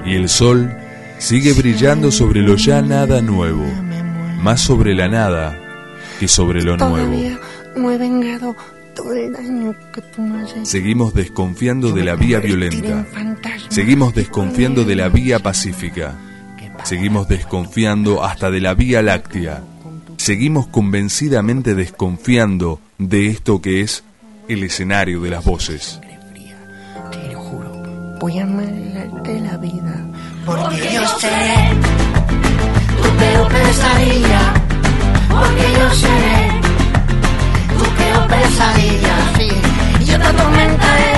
Y el sol sigue brillando sobre lo ya nada nuevo, más sobre la nada que sobre lo nuevo. Todavía no he vengado todo el daño que tú me has hecho. Seguimos desconfiando de la vía violenta. Seguimos desconfiando de la vía pacífica. Seguimos desconfiando hasta de la vía láctea. Seguimos convencidamente desconfiando de esto que es el escenario de las voces. Te lo juro, voy a amargarte la vida. Porque yo seré tu peor pesadilla. Porque yo seré tu peor pesadilla. Sí, yo te atormentaré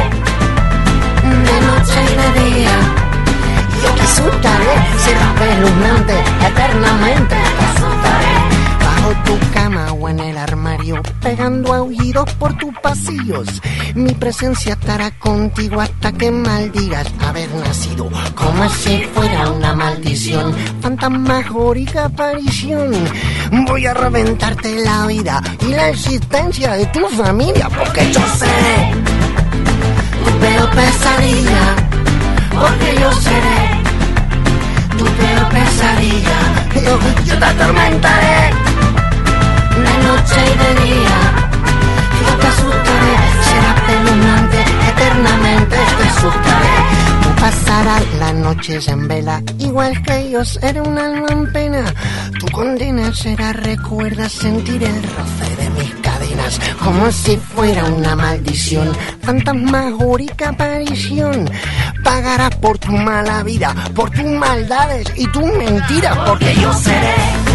De noche y de día. yo te asustaré. Serás espeluznante eternamente. Te asustaré. Bajo tu cama o en el armario, pegando aullidos por tus pasillos. Mi presencia estará contigo hasta que maldigas haber nacido, como si fuera una maldición, fantasmagórica aparición. Voy a reventarte la vida y la existencia de tu familia, porque yo seré Tu peor pesadilla. Porque yo seré tu peor pesadilla. yo te atormentaré De noche y de día. yo te asustaré. Serás espeluznante eternamente, te asustaré. Tú pasarás las noches en vela, igual que yo seré un alma en pena. Tu condena será, recuerda sentir el roce de mis cadenas, como si fuera una maldición, fantasmagórica aparición. Pagarás por tu mala vida, por tus maldades y tus mentiras, porque yo seré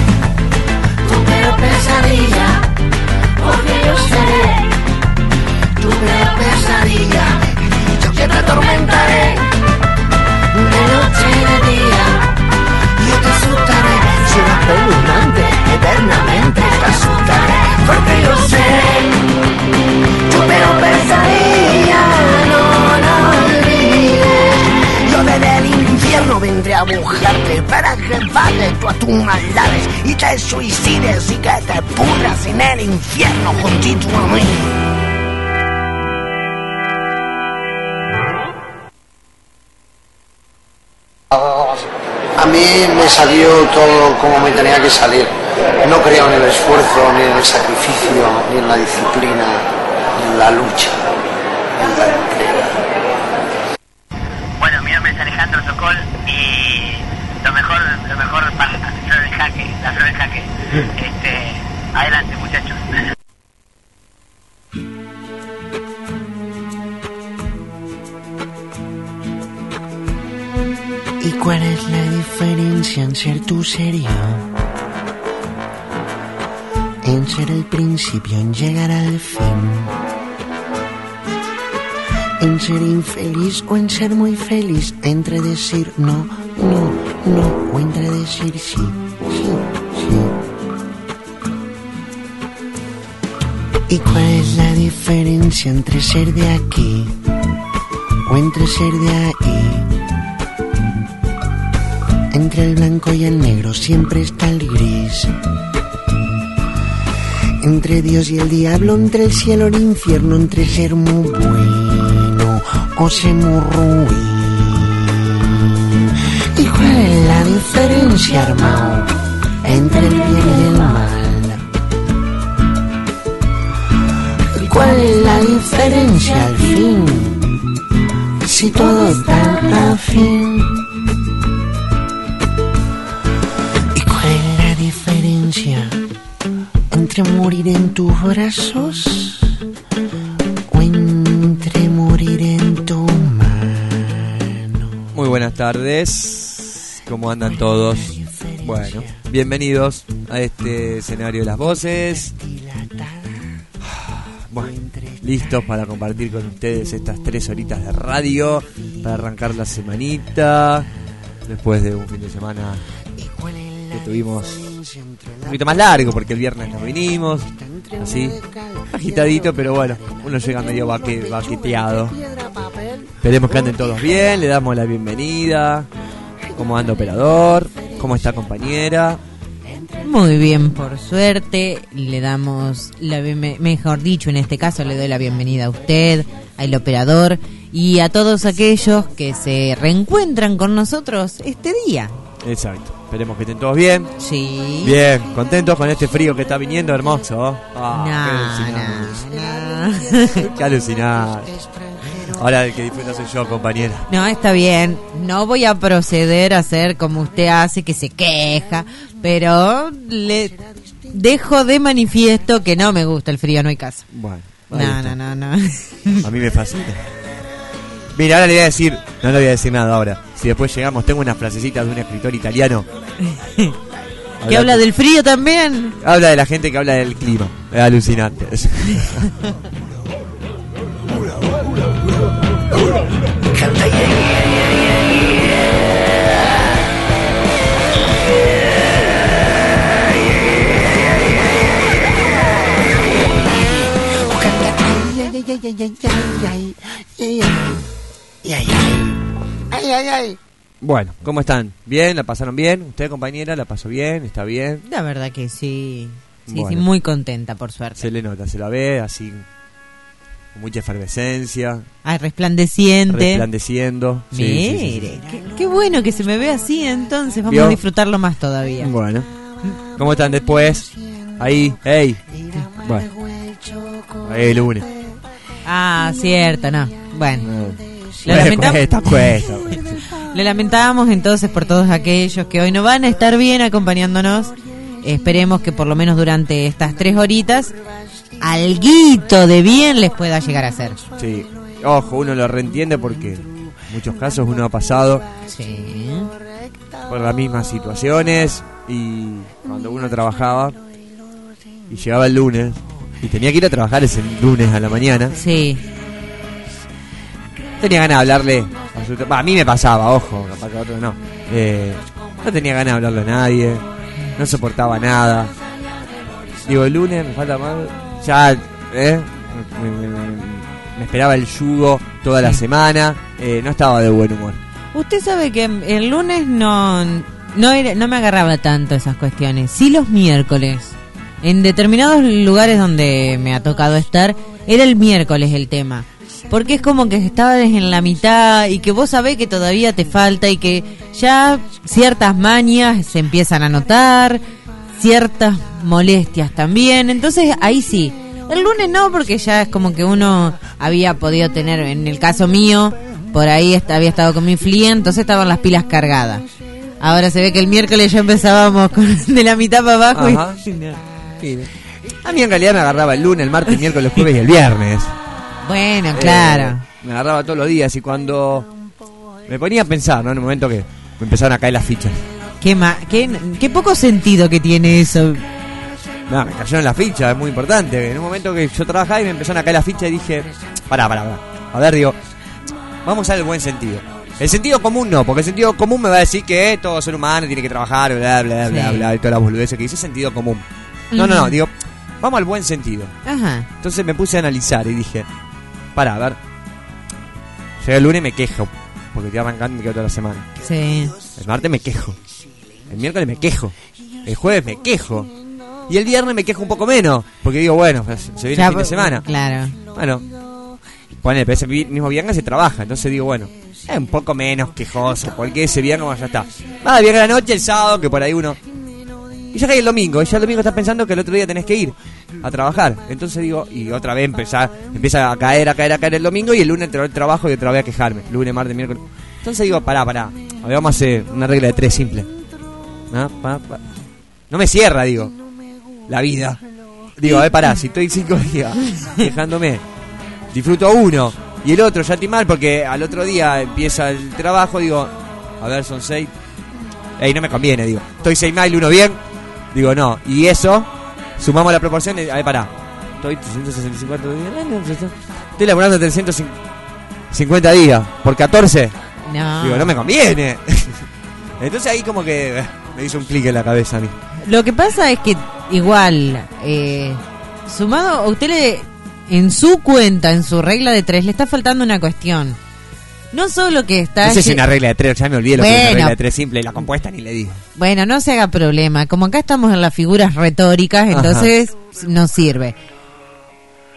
Tu peor pesadilla. Porque yo seré tu peor pesadilla. yo te atormentaré De noche y de día. yo te asustaré. Serás espeluznante eternamente, te asustaré, porque yo seré Tu peor pesadilla. No olvides. yo desde el infierno vendré a buscarte para que pagues todas tus maldades y te suicides y que te pudras en el infierno juntito a mí. A mí me salió todo como me tenía que salir. No creo en el esfuerzo, ni en el sacrificio, ni en la disciplina, ni en la lucha, ni en la entrega. Bueno, mi nombre es Alejandro Sokol y lo mejor para la flor del jaque. Adelante, muchachos. ¿Y cuál es la diferencia en ser tú serio? En ser el principio, en llegar al fin. En ser infeliz o en ser muy feliz. Entre decir no, no, no. O entre decir sí, sí, sí. ¿Y cuál es la diferencia entre ser de aquí o entre ser de ahí? Entre el blanco y el negro siempre está el gris. Entre Dios y el diablo, entre el cielo y el infierno, entre ser muy bueno o ser muy ruin. ¿Y cuál es la diferencia, hermano, entre el bien y el mal? ¿Y cuál es la diferencia al fin? Si todo está al fin. Entre morir en tus brazos o entre morir en tu mano. Muy buenas tardes, ¿cómo andan todos? Bueno, bienvenidos a este escenario de las voces. Bueno, listos para compartir con ustedes estas 3 horitas de radio, para arrancar la semanita, después de un fin de semana que tuvimos un poquito más largo, porque el viernes nos vinimos, así, agitadito, pero bueno, uno llega medio baqueteado. Esperemos que anden todos bien, le damos la bienvenida. ¿Cómo anda operador? ¿Cómo está compañera? Muy bien, por suerte. Le damos mejor dicho, en este caso le doy la bienvenida a usted, al operador y a todos aquellos que se reencuentran con nosotros este día. Exacto. Esperemos que estén todos bien. Sí. Bien, contentos con este frío que está viniendo, hermoso. Qué alucinante. Ahora el que disfruta soy yo, compañera. No, está bien. No voy a proceder a hacer como usted hace, que se queja, pero le dejo de manifiesto que no me gusta el frío, no hay caso. Bueno. No. A mí me fascina. Mira, ahora le voy a decir, no le voy a decir nada ahora. Si después llegamos, tengo unas frasecitas de un escritor italiano. ¿Que habla del frío también? Habla de la gente que habla del clima. Es alucinante. Bueno, ¿cómo están? ¿Bien? ¿La pasaron bien? ¿Usted, compañera, la pasó bien? ¿Está bien? La verdad que sí. Sí, Bueno. sí, muy contenta, por suerte. Se le nota, se la ve así, con mucha efervescencia, Ay, resplandeciente. resplandeciendo. Sí, Mire, qué bueno que se me ve así, entonces vamos ¿Vio? a disfrutarlo más todavía. Bueno, ¿cómo están después? Ahí, hey. Bueno, ahí el lunes. Ah, cierto, no. Bueno, Cuesta. le lamentábamos entonces por todos aquellos que hoy no van a estar bien acompañándonos. Esperemos que por lo menos durante estas 3 horitas alguito de bien les pueda llegar a hacer. Sí, ojo, uno lo reentiende porque en muchos casos uno ha pasado Sí. por las mismas situaciones y cuando uno trabajaba y llegaba el lunes y tenía que ir a trabajar ese lunes a la mañana, Sí. tenía ganas de hablarle a mí me pasaba, ojo, capaz que a otros no. No tenía ganas de hablarle a nadie, no soportaba nada. Digo, el lunes me falta más, ya me esperaba el yugo toda la semana, no estaba de buen humor. Usted sabe que el lunes no me agarraba tanto esas cuestiones. Sí, los miércoles. En determinados lugares donde me ha tocado estar, era el miércoles el tema. Porque es como que estabas en la mitad y que vos sabés que todavía te falta y que ya ciertas mañas se empiezan a notar, ciertas molestias también. Entonces ahí sí. El lunes no, porque ya es como que uno había podido tener, en el caso mío, por ahí había estado con mi flía, entonces estaban las pilas cargadas. Ahora se ve que el miércoles ya empezábamos de la mitad para abajo. Ajá. Sí. A mí en realidad me agarraba el lunes, el martes, el miércoles, el jueves y el viernes. Bueno, claro. Me agarraba todos los días y cuando me ponía a pensar, ¿no? En el momento que me empezaron a caer las fichas. Qué poco sentido que tiene eso. No, me cayeron las fichas, es muy importante. En un momento que yo trabajaba y me empezaron a caer las fichas y dije, pará. A ver, digo, vamos a usar el buen sentido. El sentido común no, porque el sentido común me va a decir que todo ser humano tiene que trabajar, bla, y todas las boludeces que dice sentido común. No, digo, vamos al buen sentido. Ajá. Entonces me puse a analizar y dije, pará, a ver. Llega el lunes y me quejo, porque estoy arrancando y me quedo toda la semana. Sí. El martes me quejo. El miércoles me quejo. El jueves me quejo. Y el viernes me quejo un poco menos, porque digo, bueno, se viene el fin de semana. Claro. Bueno, ponele, pero ese mismo viernes se trabaja, entonces digo, bueno, es un poco menos quejoso, porque ese viernes, bueno, ya está. Va, viernes a la noche, el sábado, que por ahí uno... Y ya cae el domingo, y ya el domingo estás pensando que el otro día tenés que ir a trabajar. Entonces digo, y otra vez empieza a caer el domingo, y el lunes entró el trabajo y otra vez a quejarme. Lunes, martes, miércoles. Entonces digo, pará. A ver, vamos a hacer una regla de 3 simple. No me cierra, digo, la vida. Digo, pará, si estoy 5 días quejándome, disfruto uno y el otro ya estoy mal porque al otro día empieza el trabajo, digo, a ver, son 6. No me conviene, digo, estoy 6 mal y uno bien. Digo, no, y eso, sumamos la proporción, a ver, pará, estoy 364 días, estoy laburando 350 días, por 14, No. digo, no me conviene. Entonces ahí como que me hizo un clic en la cabeza a mí. Lo que pasa es que igual, sumado, a usted en su cuenta, en su regla de 3, le está faltando una cuestión. No solo que está... No sé si una regla de 3, ya me olvidé lo que es una Bueno. regla de 3 simple, la compuesta ni le digo. Bueno, no se haga problema. Como acá estamos en las figuras retóricas, entonces nos sirve.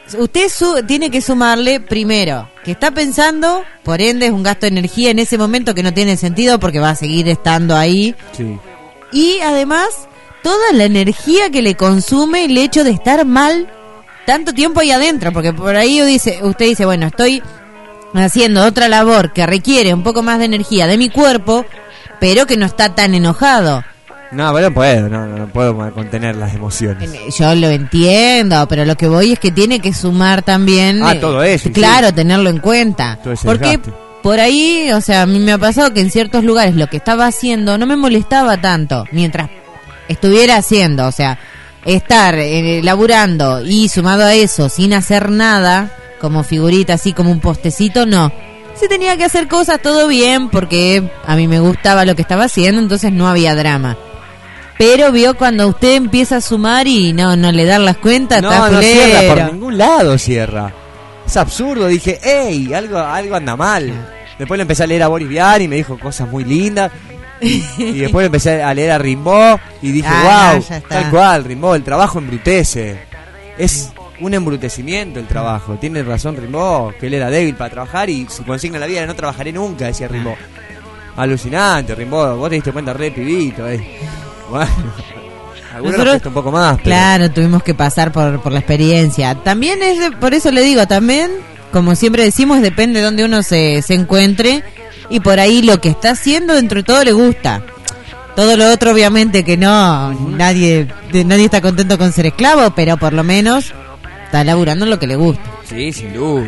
usted tiene que sumarle primero que está pensando, por ende es un gasto de energía en ese momento que no tiene sentido porque va a seguir estando ahí. Sí. Y además toda la energía que le consume el hecho de estar mal tanto tiempo ahí adentro, porque por ahí usted dice, bueno, estoy haciendo otra labor que requiere un poco más de energía de mi cuerpo, pero que no está tan enojado. No, pero no puedo contener las emociones. Yo lo entiendo, pero lo que voy es que tiene que sumar también. Todo eso. Claro, sí. Tenerlo en cuenta. Porque desgaste. Por ahí, o sea, a mí me ha pasado que en ciertos lugares lo que estaba haciendo no me molestaba tanto mientras estuviera haciendo, o sea, estar laburando y sumado a eso sin hacer nada, como figurita, así como un postecito, no. Si tenía que hacer cosas, todo bien, porque a mí me gustaba lo que estaba haciendo, entonces no había drama. Pero vio cuando usted empieza a sumar y no le dan las cuentas, no cierra por ningún lado, cierra. Es absurdo, dije, ¡ey! Algo anda mal. Después le empecé a leer a Boris Vian y me dijo cosas muy lindas. Y después empecé a leer a Rimbaud y dije, wow, tal cual, Rimbaud, el trabajo embrutece. Es un embrutecimiento el trabajo. Tiene razón Rimbaud, que él era débil para trabajar y su consigna en la vida era no trabajaré nunca, decía Rimbaud. Alucinante, Rimbaud, vos te diste cuenta re pibito, Bueno, algunos nos cuesta un poco más, pero... Claro, tuvimos que pasar por la experiencia. También por eso le digo, también, como siempre decimos, depende de donde uno se encuentre. Y por ahí lo que está haciendo dentro de todo le gusta. Todo lo otro obviamente que no, nadie está contento con ser esclavo, pero por lo menos está laburando en lo que le gusta. Sí, sin duda.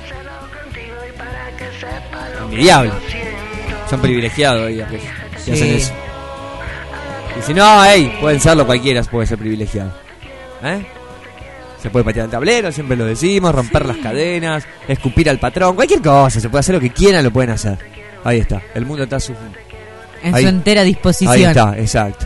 Envidiable. Son privilegiados ellos que hacen eso. Y si no, pueden serlo cualquiera, puede ser privilegiado. Se puede patear el tablero, siempre lo decimos, romper las cadenas, escupir al patrón, cualquier cosa, se puede hacer lo que quieran, lo pueden hacer. Ahí está, el mundo está en su entera disposición. Ahí está, exacto.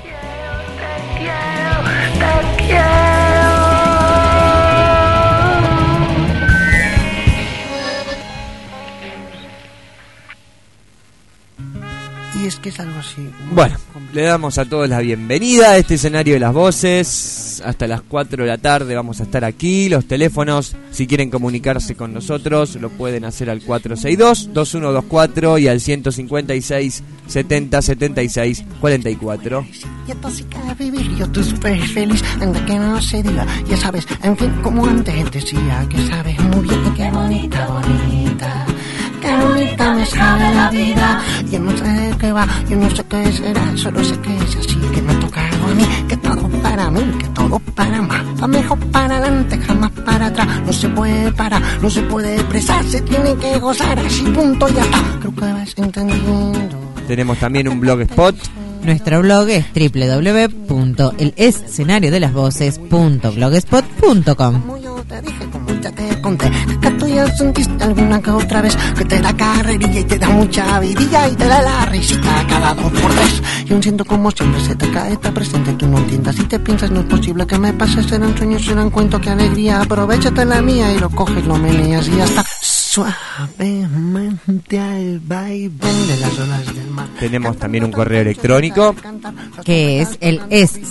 Y es que es algo así. Bueno, le damos a todos la bienvenida a este escenario de las voces. Hasta las 4 de la tarde vamos a estar aquí. Los teléfonos, si quieren comunicarse con nosotros, lo pueden hacer al 462-2124 y al 156 70 76 44. Y entonces cada vivir yo tú súper feliz, anda que no se diga, ya sabes, en fin, como antes decía, que sabes muy bien y qué bonita, bonita. Qué bonita me sabe la vida. Yo no sé de qué va, yo no sé qué será, solo sé que es así, que me ha tocado a mí, que todo para mí, que todo para más. Va mejor para adelante, jamás para atrás. No se puede parar, no se puede expresar, se tiene que gozar, así punto, ya está. Creo que vas entendiendo. Tenemos también un blogspot. Nuestro blog es www.elescenariodelasvoces.blogspot.com. Como yo te dije, como ya te conté, que tú ya sentiste alguna que otra vez que te da carrerilla y te da mucha vidilla y te da la risita cada 2 por 3. Y aún siento como siempre se te cae, está presente, tú no entiendas. Si te piensas, no es posible que me pase, serán sueños, serán cuentos, qué alegría. Aprovechate la mía y lo coges, lo meneas y ya está. Suavemente al vaivén de las olas del mar. Tenemos también un correo electrónico que es el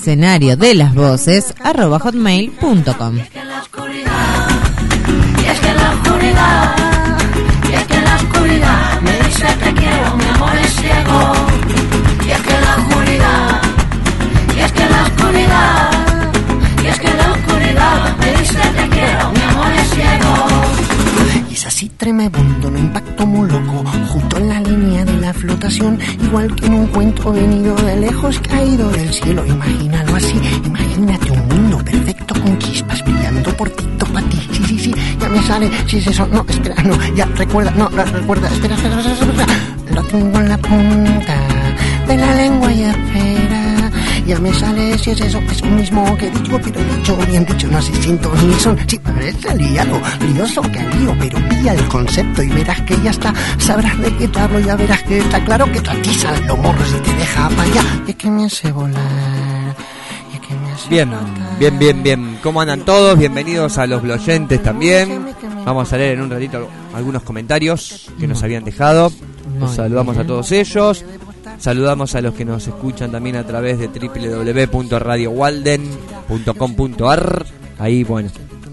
escenariodelasvoces@hotmail.com. Y es que en la oscuridad, y es que en la oscuridad, y es que en la oscuridad me dice te quiero, mi amor es ciego. Y es que en la oscuridad, y es que en la oscuridad, y es que en la oscuridad me dice te quiero, mi amor es ciego. Y es así tremebundo, un impacto muy loco, justo en la línea de la flotación, igual que en un cuento venido de lejos, caído del cielo. Imagínalo así, imagínate un mundo perfecto con chispas brillando por ti, para ti. Sí, ya me sale, si es eso, no, espera, no, ya recuerda, no, recuerda, espera, lo tengo en la punta de la lengua y espera. Ya me sale, si es eso, es lo mismo que dicho, pero dicho, bien dicho, no sé, siento ni son. Sí, parece liado, lioso que lío, pero pilla el concepto y verás que ya está. Sabrás de qué te hablo, ya verás que está claro que tú atizas los morros y te deja para allá. Y es que me hace volar, y es que me hace bien. ¿Cómo andan todos? Bienvenidos a los bloyentes también. Vamos a leer en un ratito algunos comentarios que nos habían dejado. Los saludamos a todos ellos. Saludamos a los que nos escuchan también a través de www.radiowalden.com.ar. Ahí, bueno,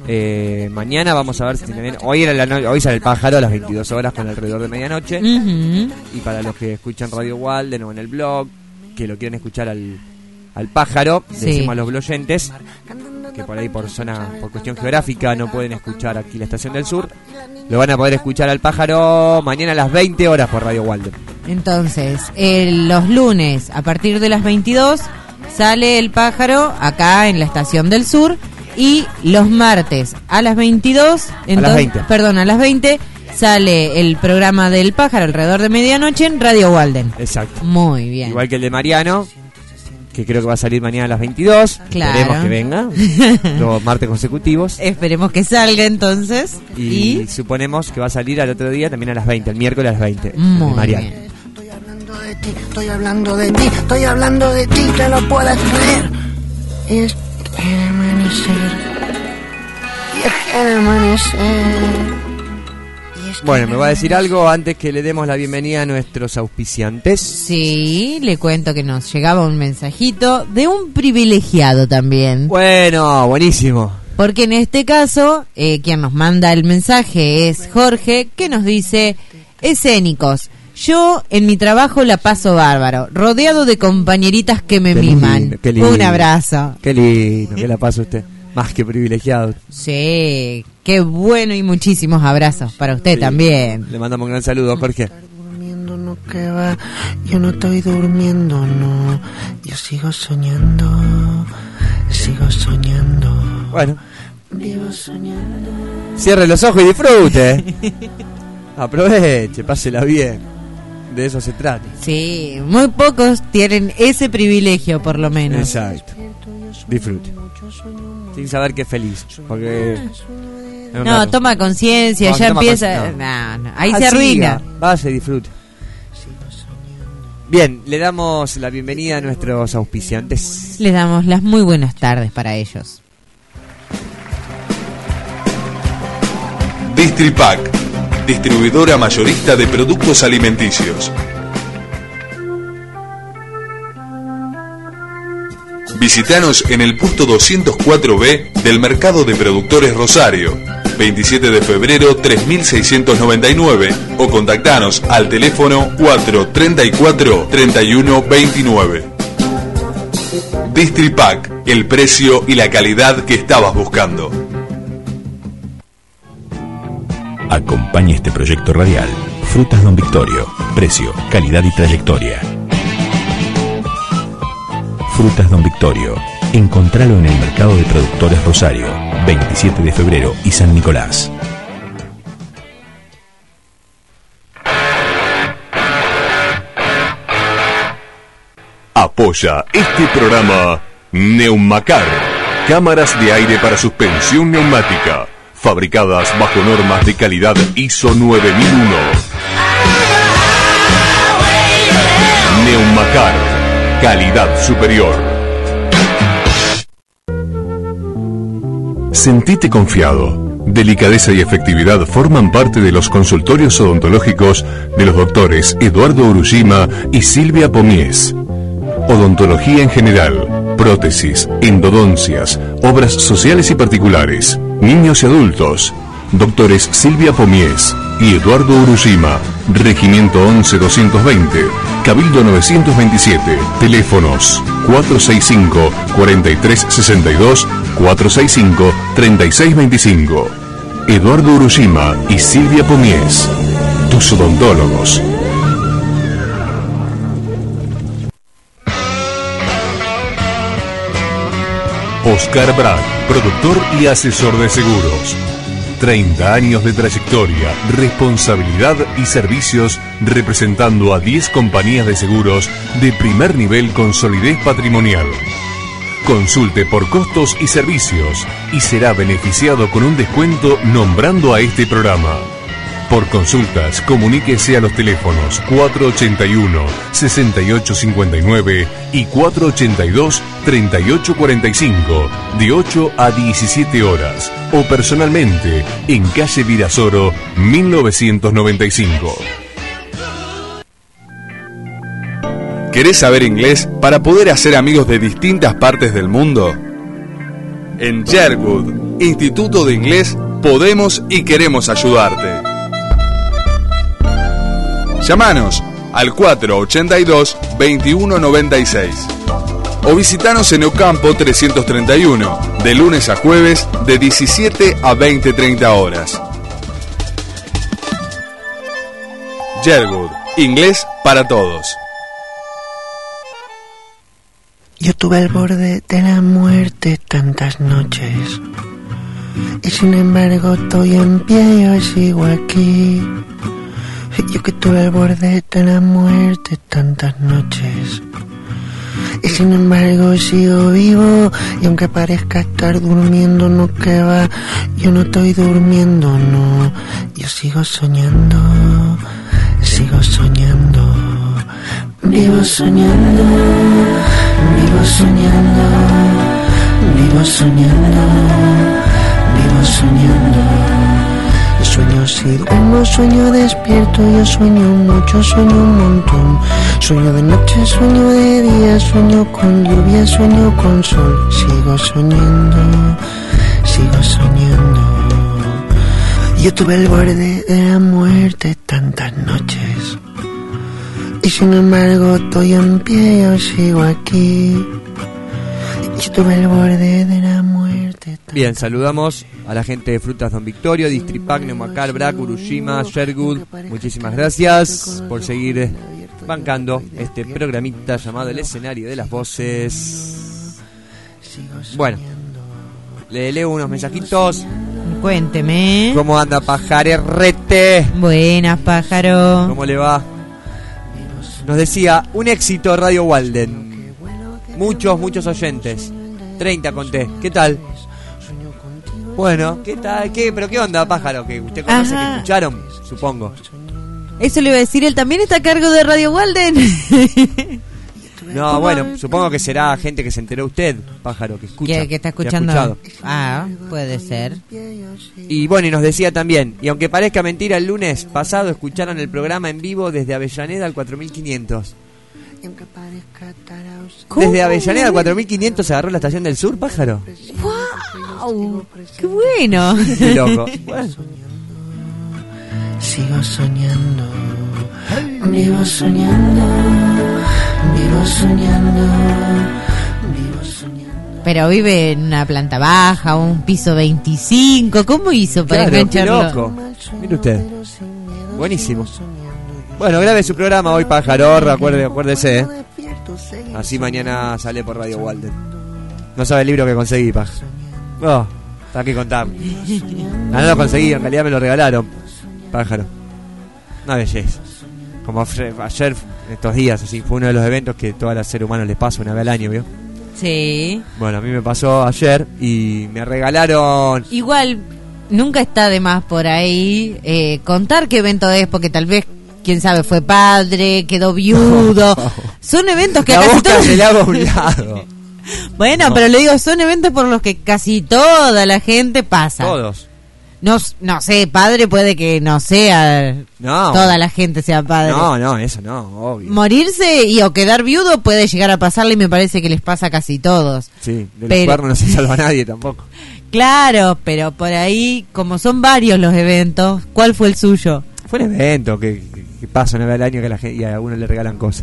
Mañana vamos a ver si también. Hoy sale el pájaro a las 22 horas con Alrededor de Medianoche. Uh-huh. Y para los que escuchan Radio Walden o en el blog, que lo quieren escuchar al pájaro, Sí. decimos a los bloyentes que por ahí por cuestión geográfica no pueden escuchar aquí la Estación del Sur, lo van a poder escuchar al pájaro mañana a las 20 horas por Radio Walden. Entonces, los lunes a partir de las 22 sale el pájaro acá en la Estación del Sur, y los martes a las 22, a las 20 sale el programa del pájaro Alrededor de Medianoche en Radio Walden. Exacto. Muy bien. Igual que el de Mariano, que creo que va a salir mañana a las 22. Claro. Esperemos que venga. 2 martes consecutivos. Esperemos que salga entonces. Y suponemos que va a salir al otro día también a las 20, el miércoles a las 20. Muy de Mariano. bien. Estoy hablando de ti, estoy hablando de ti, estoy hablando de ti, que lo puedas creer. Es que amanecer. Y es que amanecer. Bueno, me va a decir algo antes que le demos la bienvenida a nuestros auspiciantes. Sí, le cuento que nos llegaba un mensajito de un privilegiado también. Bueno, buenísimo. Porque en este caso, quien nos manda el mensaje es Jorge, que nos dice: escénicos, yo en mi trabajo la paso bárbaro, rodeado de compañeritas que me miman. Qué lindo. Un abrazo. Qué lindo, que la pasa usted. Más que privilegiado. Sí, qué bueno, y muchísimos abrazos para usted también. Le mandamos un gran saludo, Jorge. Durmiendo no, que va, yo no estoy durmiendo, no, yo sigo soñando. Bueno, Vivo soñando. cierre los ojos y disfrute. Aproveche, pásela bien. De eso se trata. Sí, muy pocos tienen ese privilegio, por lo menos. Exacto. Disfrute. Sin saber que es feliz. Porque... No, toma conciencia, No, ya toma empieza... conciencia, ahí se arruina. Vaya y disfrute. Bien, le damos la bienvenida a nuestros auspiciantes. Les damos las muy buenas tardes para ellos. Distripac, distribuidora mayorista de productos alimenticios. Visítanos en el puesto 204B del Mercado de Productores Rosario, 27 de febrero 3699, o contactanos al teléfono 434-3129. Distripac, el precio y la calidad que estabas buscando. Acompaña este proyecto radial. Frutas Don Victorio. Precio, calidad y trayectoria. Frutas Don Victorio. Encontralo en el Mercado de Productores Rosario, 27 de febrero y San Nicolás. Apoya este programa Neumacar, cámaras de aire para suspensión neumática, fabricadas bajo normas de calidad ISO 9001. Neumacar, calidad superior. Sentite confiado. Delicadeza y efectividad forman parte de los consultorios odontológicos de los doctores Eduardo Urushima y Silvia Pomies. Odontología en general, prótesis, endodoncias, obras sociales y particulares, niños y adultos. Doctores Silvia Pomies y Eduardo Urushima, Regimiento 11-220, Cabildo 927, teléfonos 465-4362, 465-3625. Eduardo Urushima y Silvia Pomies, tus odontólogos. Oscar Brad, productor y asesor de seguros. 30 años de trayectoria, responsabilidad y servicios representando a 10 compañías de seguros de primer nivel con solidez patrimonial. Consulte por costos y servicios y será beneficiado con un descuento nombrando a este programa. Por consultas, comuníquese a los teléfonos 481-6859 y 482-3845 de 8 a 17 horas o personalmente en calle Virasoro 1995. ¿Querés saber inglés para poder hacer amigos de distintas partes del mundo? En Sherwood Instituto de Inglés, podemos y queremos ayudarte. Llámanos al 482-2196 o visitanos en Ocampo 331, de lunes a jueves de 17 a 20:30 horas. Yergood, inglés para todos. Yo tuve al borde de la muerte tantas noches y sin embargo estoy en pie, yo sigo aquí. Yo que tuve al borde de la muerte tantas noches y sin embargo sigo vivo, y aunque parezca estar durmiendo, no que va, yo no estoy durmiendo, no, yo sigo soñando, sigo soñando, vivo soñando, vivo soñando, vivo soñando, vivo soñando. Yo sueño si duermo, sueño despierto, yo sueño mucho, sueño un montón. Sueño de noche, sueño de día, sueño con lluvia, sueño con sol. Sigo soñando, sigo soñando. Yo tuve el borde de la muerte tantas noches y sin embargo estoy en pie, yo sigo aquí. Yo tuve el borde de la muerte. Bien, saludamos a la gente de Frutas Don Victorio, Distripac, Neumacar, Brac, Urushima, Sherwood. Muchísimas gracias por seguir bancando este programita llamado El Escenario de las Voces. Bueno, le leo unos mensajitos. Cuénteme. ¿Cómo anda Pajarerrete? Buenas, pájaro. ¿Cómo le va? Nos decía, un éxito Radio Walden. Muchos oyentes. 30 conté. ¿Qué tal? Bueno, ¿qué tal? ¿Pero qué onda, pájaro? Que usted conoce, que escucharon, supongo. Eso le iba a decir, él también está a cargo de Radio Walden. No, bueno, supongo que será gente que se enteró usted, pájaro, que escucha. Que está escuchando. Puede ser. Y bueno, y nos decía también, y aunque parezca mentira, el lunes pasado escucharon el programa en vivo desde Avellaneda al 4500. ¿Cómo? Desde Avellaneda al 4500 se agarró la estación del sur, pájaro. ¡Wow! ¡Qué bueno! Qué loco. Bueno. Sigo soñando, vivo soñando, vivo soñando, vivo soñando. Pero vive en una planta baja, un piso 25. ¿Cómo hizo para engancharlo? Qué loco. Mire usted. Buenísimo. Bueno, grabe su programa hoy, pájaro. Acuérdese, ¿eh? Así mañana sale por Radio Walden. No sabe el libro que conseguí, pájaro. Oh, está que contar. No lo conseguí, en realidad me lo regalaron, pájaro. Una belleza. Como ayer, estos días, así, fue uno de los eventos que todo el ser humano les pasa una vez al año, ¿vio? Sí. Bueno, a mí me pasó ayer y me regalaron... Igual, nunca está de más por ahí contar qué evento es, porque tal vez, quién sabe, fue padre, quedó viudo. No. Son eventos que la casi boca todos... se le haga a un lado. Bueno, pero le digo, son eventos por los que casi toda la gente pasa. Todos. No sé, padre puede que no sea, toda la gente sea padre. No, eso no, obvio. Morirse o quedar viudo puede llegar a pasarle, y me parece que les pasa a casi todos. Sí, de los cuernos no se salva nadie tampoco. Claro, pero por ahí, como son varios los eventos, ¿cuál fue el suyo? Fue un evento que pasa una vez al año que la gente, y a algunos le regalan cosas.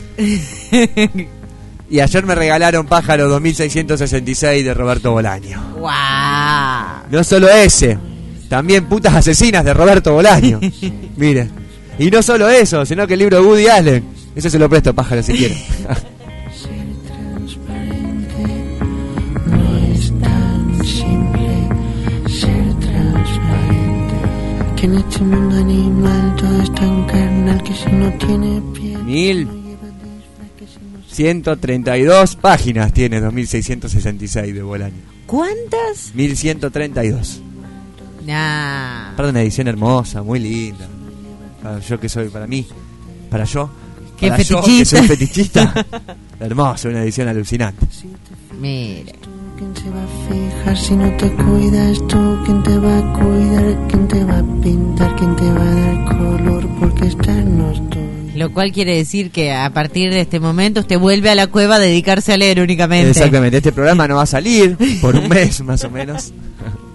Y ayer me regalaron Pájaro 2666 de Roberto Bolaño. ¡Wow! No solo ese, también Putas Asesinas de Roberto Bolaño. Mire. Y no solo eso, sino que el libro de Woody Allen. Ese se lo presto, pájaro, si quiere. No es tan simple ser transparente. Que en este mundo animal todo es tan carnal que si no tiene piel. 1132 páginas tiene 2666 de Bolaño. ¿Cuántas? 1132. Nah. Aparte, una edición hermosa, muy linda. Yo que soy, para mí, para yo que soy fetichista. Hermoso, una edición alucinante. Mira. ¿Quién se va a fijar si no te cuidas tú? ¿Quién te va a cuidar? ¿Quién te va a pintar? ¿Quién te va a dar color? Porque estarnos todos. Lo cual quiere decir que a partir de este momento usted vuelve a la cueva a dedicarse a leer únicamente. Exactamente, este programa no va a salir por un mes más o menos.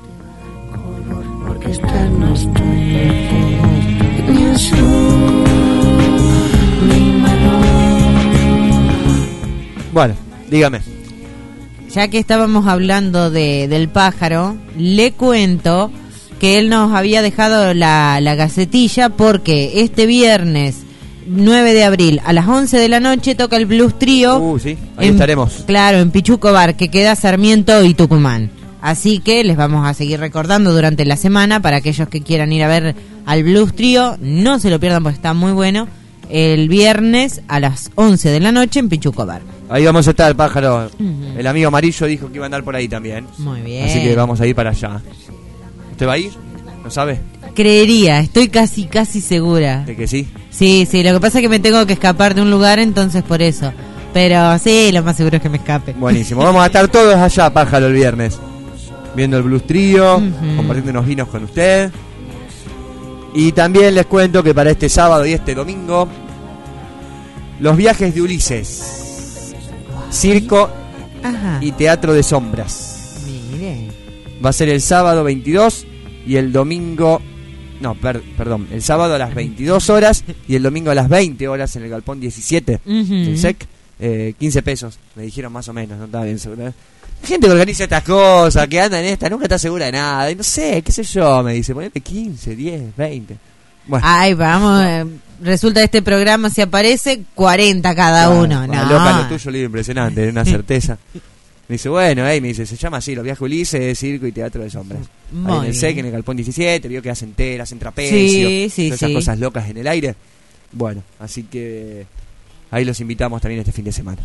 no estoy ni azul ni marrón. Bueno, dígame. Ya que estábamos hablando del pájaro, le cuento que él nos había dejado la gacetilla porque este viernes 9 de abril a las 11 de la noche toca el Blues Trío. Sí, ahí estaremos. Claro, en Pichuco Bar, que queda Sarmiento y Tucumán. Así que les vamos a seguir recordando durante la semana para aquellos que quieran ir a ver al Blues Trío. No se lo pierdan porque está muy bueno. El viernes a las 11 de la noche en Pichuco Bar. Ahí vamos a estar, pájaro. El amigo Amarillo dijo que iba a andar por ahí también. Muy bien. Así que vamos a ir para allá. ¿Usted va a ir? ¿No sabe? Creería, estoy casi segura. ¿De que sí? Sí, lo que pasa es que me tengo que escapar de un lugar, entonces por eso. Pero sí, lo más seguro es que me escape. Buenísimo, vamos a estar todos allá, pájaro, el viernes. Viendo el Blues Trío, compartiendo unos vinos con usted. Y también les cuento que para este sábado y este domingo, los viajes de Ulises, circo y teatro de sombras. Mire. Va a ser el sábado 22 y el domingo... No, perdón, el sábado a las 22 horas y el domingo a las 20 horas en el Galpón 17 del SEC. 15 pesos, me dijeron más o menos, no estaba bien seguro. Gente que organiza estas cosas, que anda en esta, nunca está segura de nada. Y no sé, qué sé yo, me dice, ponete 15, 10, 20. Bueno. Ay, vamos, resulta que este programa si aparece 40 cada uno. No. Loca, lo tuyo, libre, impresionante, una certeza. Me dice, bueno, me dice, se llama así, los viajes Ulises, circo y teatro de sombras. Ahí en el SEC, en el Galpón 17, vio que hacen telas, hacen trapecio, todas esas cosas locas en el aire. Bueno, así que ahí los invitamos también este fin de semana.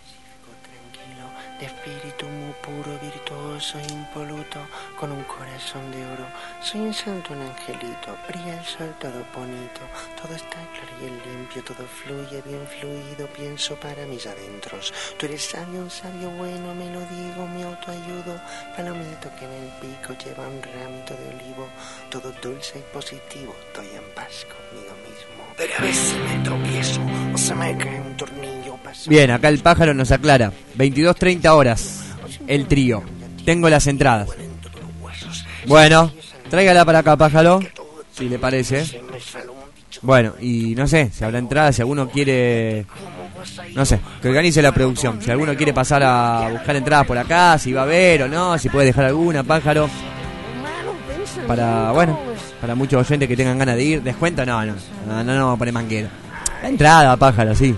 De espíritu muy puro, virtuoso, impoluto, con un corazón de oro. Soy un santo, un angelito, brilla el sol todo bonito. Todo está claro y limpio, todo fluye bien fluido, pienso para mis adentros. Tú eres sabio, un sabio bueno, me lo digo, me autoayudo. Palomito que en el pico lleva un ramito de olivo. Todo dulce y positivo, estoy en paz conmigo mismo. Pero a veces me tropiezo, o se me cae un tornillo. Bien, acá el pájaro nos aclara. 22:30 horas, el trío. Tengo las entradas. Bueno, tráigala para acá, pájaro, si le parece. Bueno, y no sé, si habrá entradas, si alguno quiere... No sé, que organice la producción. Si alguno quiere pasar a buscar entradas por acá, si va a haber o no, si puede dejar alguna, pájaro. Para, bueno, para muchos oyentes que tengan ganas de ir. ¿Descuento? No, vamos a poner manguero. La entrada, pájaro, sí.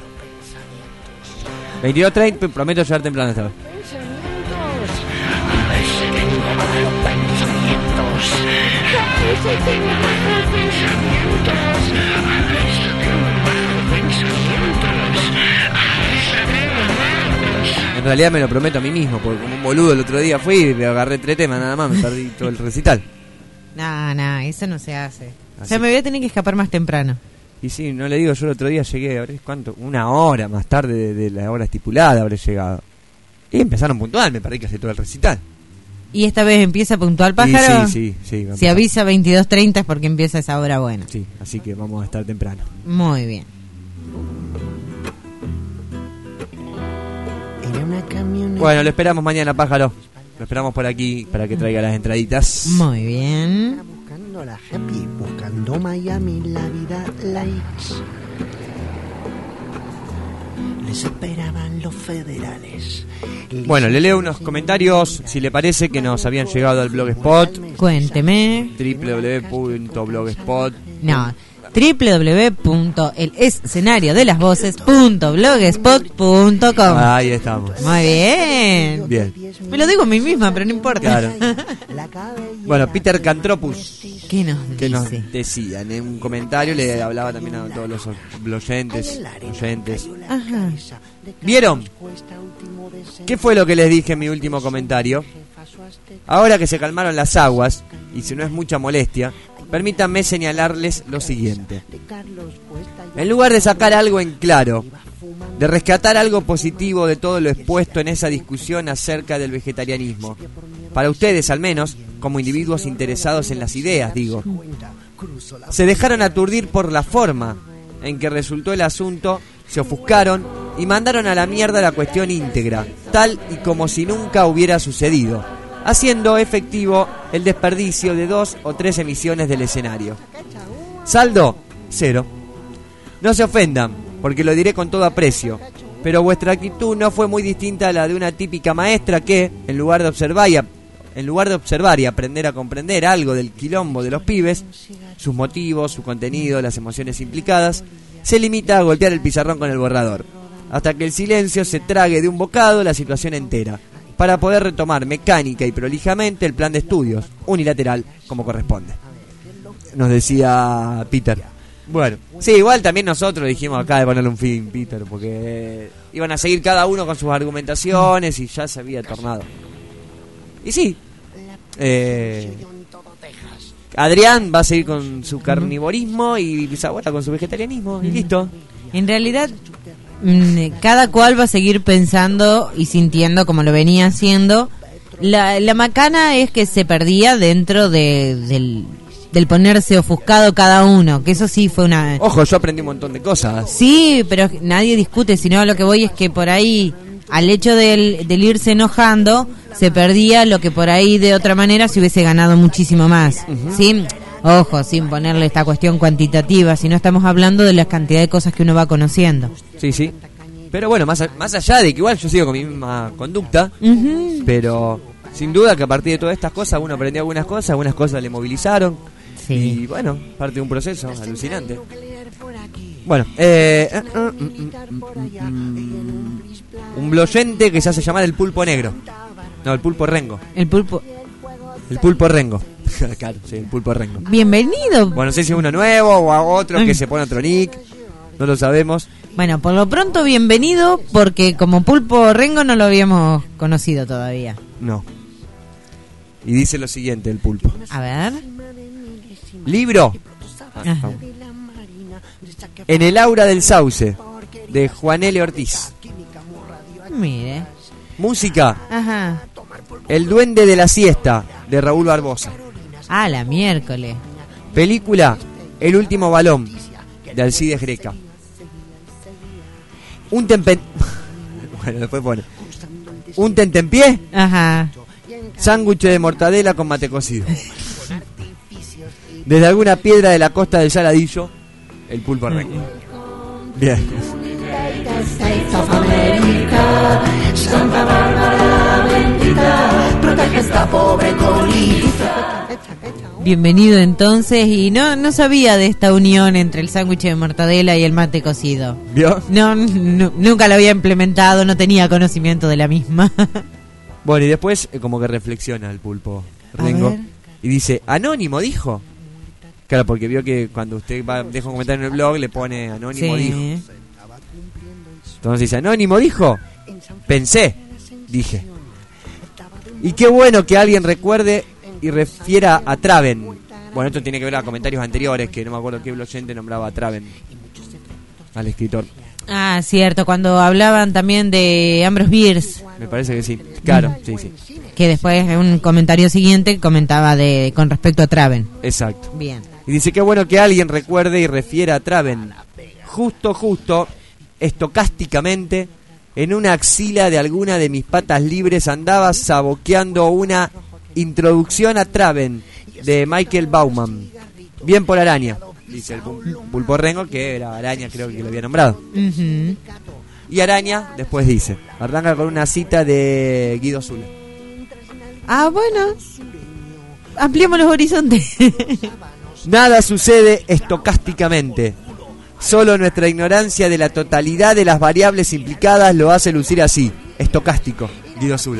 22:30, prometo llegar temprano esta vez. En realidad me lo prometo a mí mismo, porque como un boludo el otro día fui y me agarré 3 temas nada más, me perdí todo el recital. No, eso no se hace. O sea, me voy a tener que escapar más temprano. Y sí, no le digo, yo el otro día llegué, ¿cuánto? 1 hora más tarde de la hora estipulada habré llegado. Y empezaron puntual, me perdí casi todo el recital. ¿Y esta vez empieza puntual, pájaro? Sí. Si avisa 22:30 es porque empieza esa hora buena. Sí, así que vamos a estar temprano. Muy bien. Bueno, lo esperamos mañana, pájaro. Lo esperamos por aquí para que traiga las entraditas. Muy bien. Buscando la happy, buscando Miami, la vida likes. Les esperaban los federales. Bueno, le leo unos comentarios, si le parece, que nos habían llegado al Blogspot. Cuénteme. www.blogspot. No, www.elescenariodelasvoces.blogspot.com. Ahí estamos. Muy bien. Bien. Me lo digo a mí misma, pero no importa. Claro. Bueno, Peter Cantropus. ¿Qué nos decía? En un comentario le hablaba también a todos los oyentes. Ajá. ¿Vieron? ¿Qué fue lo que les dije en mi último comentario? Ahora que se calmaron las aguas, y si no es mucha molestia, permítanme señalarles lo siguiente. En lugar de sacar algo en claro, de rescatar algo positivo de todo lo expuesto en esa discusión acerca del vegetarianismo, para ustedes al menos, como individuos interesados en las ideas, digo, se dejaron aturdir por la forma en que resultó el asunto, se ofuscaron y mandaron a la mierda la cuestión íntegra, tal y como si nunca hubiera sucedido. haciendo efectivo el desperdicio de 2 o 3 emisiones del escenario. Saldo, 0. No se ofendan, porque lo diré con todo aprecio, pero vuestra actitud no fue muy distinta a la de una típica maestra que, en lugar de observar y aprender a comprender algo del quilombo de los pibes, sus motivos, su contenido, las emociones implicadas, se limita a golpear el pizarrón con el borrador, hasta que el silencio se trague de un bocado la situación entera, para poder retomar mecánica y prolijamente el plan de estudios, unilateral, como corresponde. Nos decía Peter. Bueno, sí, igual también nosotros dijimos acá de ponerle un fin, Peter, porque iban a seguir cada uno con sus argumentaciones y ya se había tornado. Y sí, Adrián va a seguir con su carnivorismo y Zaguara con su vegetarianismo y listo. En realidad, cada cual va a seguir pensando y sintiendo como lo venía haciendo. La macana es que se perdía dentro del ponerse ofuscado cada uno, que eso sí fue una... Ojo, yo aprendí un montón de cosas. Sí, pero nadie discute, sino lo que voy es que por ahí, al hecho del irse enojando, se perdía lo que por ahí de otra manera se hubiese ganado muchísimo más. ¿Sí? Ojo, sin ponerle esta cuestión cuantitativa, sino estamos hablando de la cantidad de cosas que uno va conociendo. Sí, sí. Pero bueno, más allá de que igual yo sigo con mi misma conducta, pero sin duda que a partir de todas estas cosas uno aprendió algunas cosas le movilizaron. Sí. Y bueno, parte de un proceso alucinante. Bueno, un bloyente que se hace llamar el pulpo negro. No, el pulpo rengo. El pulpo rengo. Claro, sí, el pulpo rengo. Bienvenido. Bueno, no sé si es uno nuevo o a otro que se pone otro nick. No lo sabemos. Bueno, por lo pronto bienvenido, porque como pulpo rengo no lo habíamos conocido todavía. No. Y dice lo siguiente el pulpo. A ver. Libro. Ajá. En el aura del sauce, de Juan L. Ortiz. Mire. Música. Ajá. El duende de la siesta, de Raúl Barbosa. Ah, la miércoles. Película El último balón, de Alcides Greca. Bueno, después pone un tentempié. Ajá. Sándwich de mortadela con mate cocido. Desde alguna piedra de la costa del Saladillo, el pulpo rengo. Bien. Santa Bárbara bendita, protege esta pobre colita. Bienvenido entonces, y no sabía de esta unión entre el sándwich de mortadela y el mate cocido. ¿Vio? No, nunca lo había implementado, no tenía conocimiento de la misma. Bueno, y después como que reflexiona el pulpo rengo y dice, anónimo dijo. Claro, porque vio que cuando usted deja un comentario en el blog le pone anónimo dijo. Entonces dice, anónimo dijo. Pensé, dije. Y qué bueno que alguien recuerde y refiera a Traven. Bueno, esto tiene que ver a comentarios anteriores, que no me acuerdo qué bloyente nombraba a Traven, al escritor. Ah, cierto, cuando hablaban también de Ambrose Bierce. Me parece que sí, claro, sí. Que después en un comentario siguiente comentaba con respecto a Traven. Exacto. Bien. Y dice, qué bueno que alguien recuerde y refiera a Traven. Justo, estocásticamente, en una axila de alguna de mis patas libres andaba saboqueando una introducción a Traven de Michael Bauman. Bien por Araña, dice el pulpo rengo, que era Araña, creo que lo había nombrado. Y Araña después dice, arranca con una cita de Guido Zula. Ah, bueno, ampliemos los horizontes. Nada sucede estocásticamente. Solo nuestra ignorancia de la totalidad de las variables implicadas lo hace lucir así. Estocástico, Guido Zula.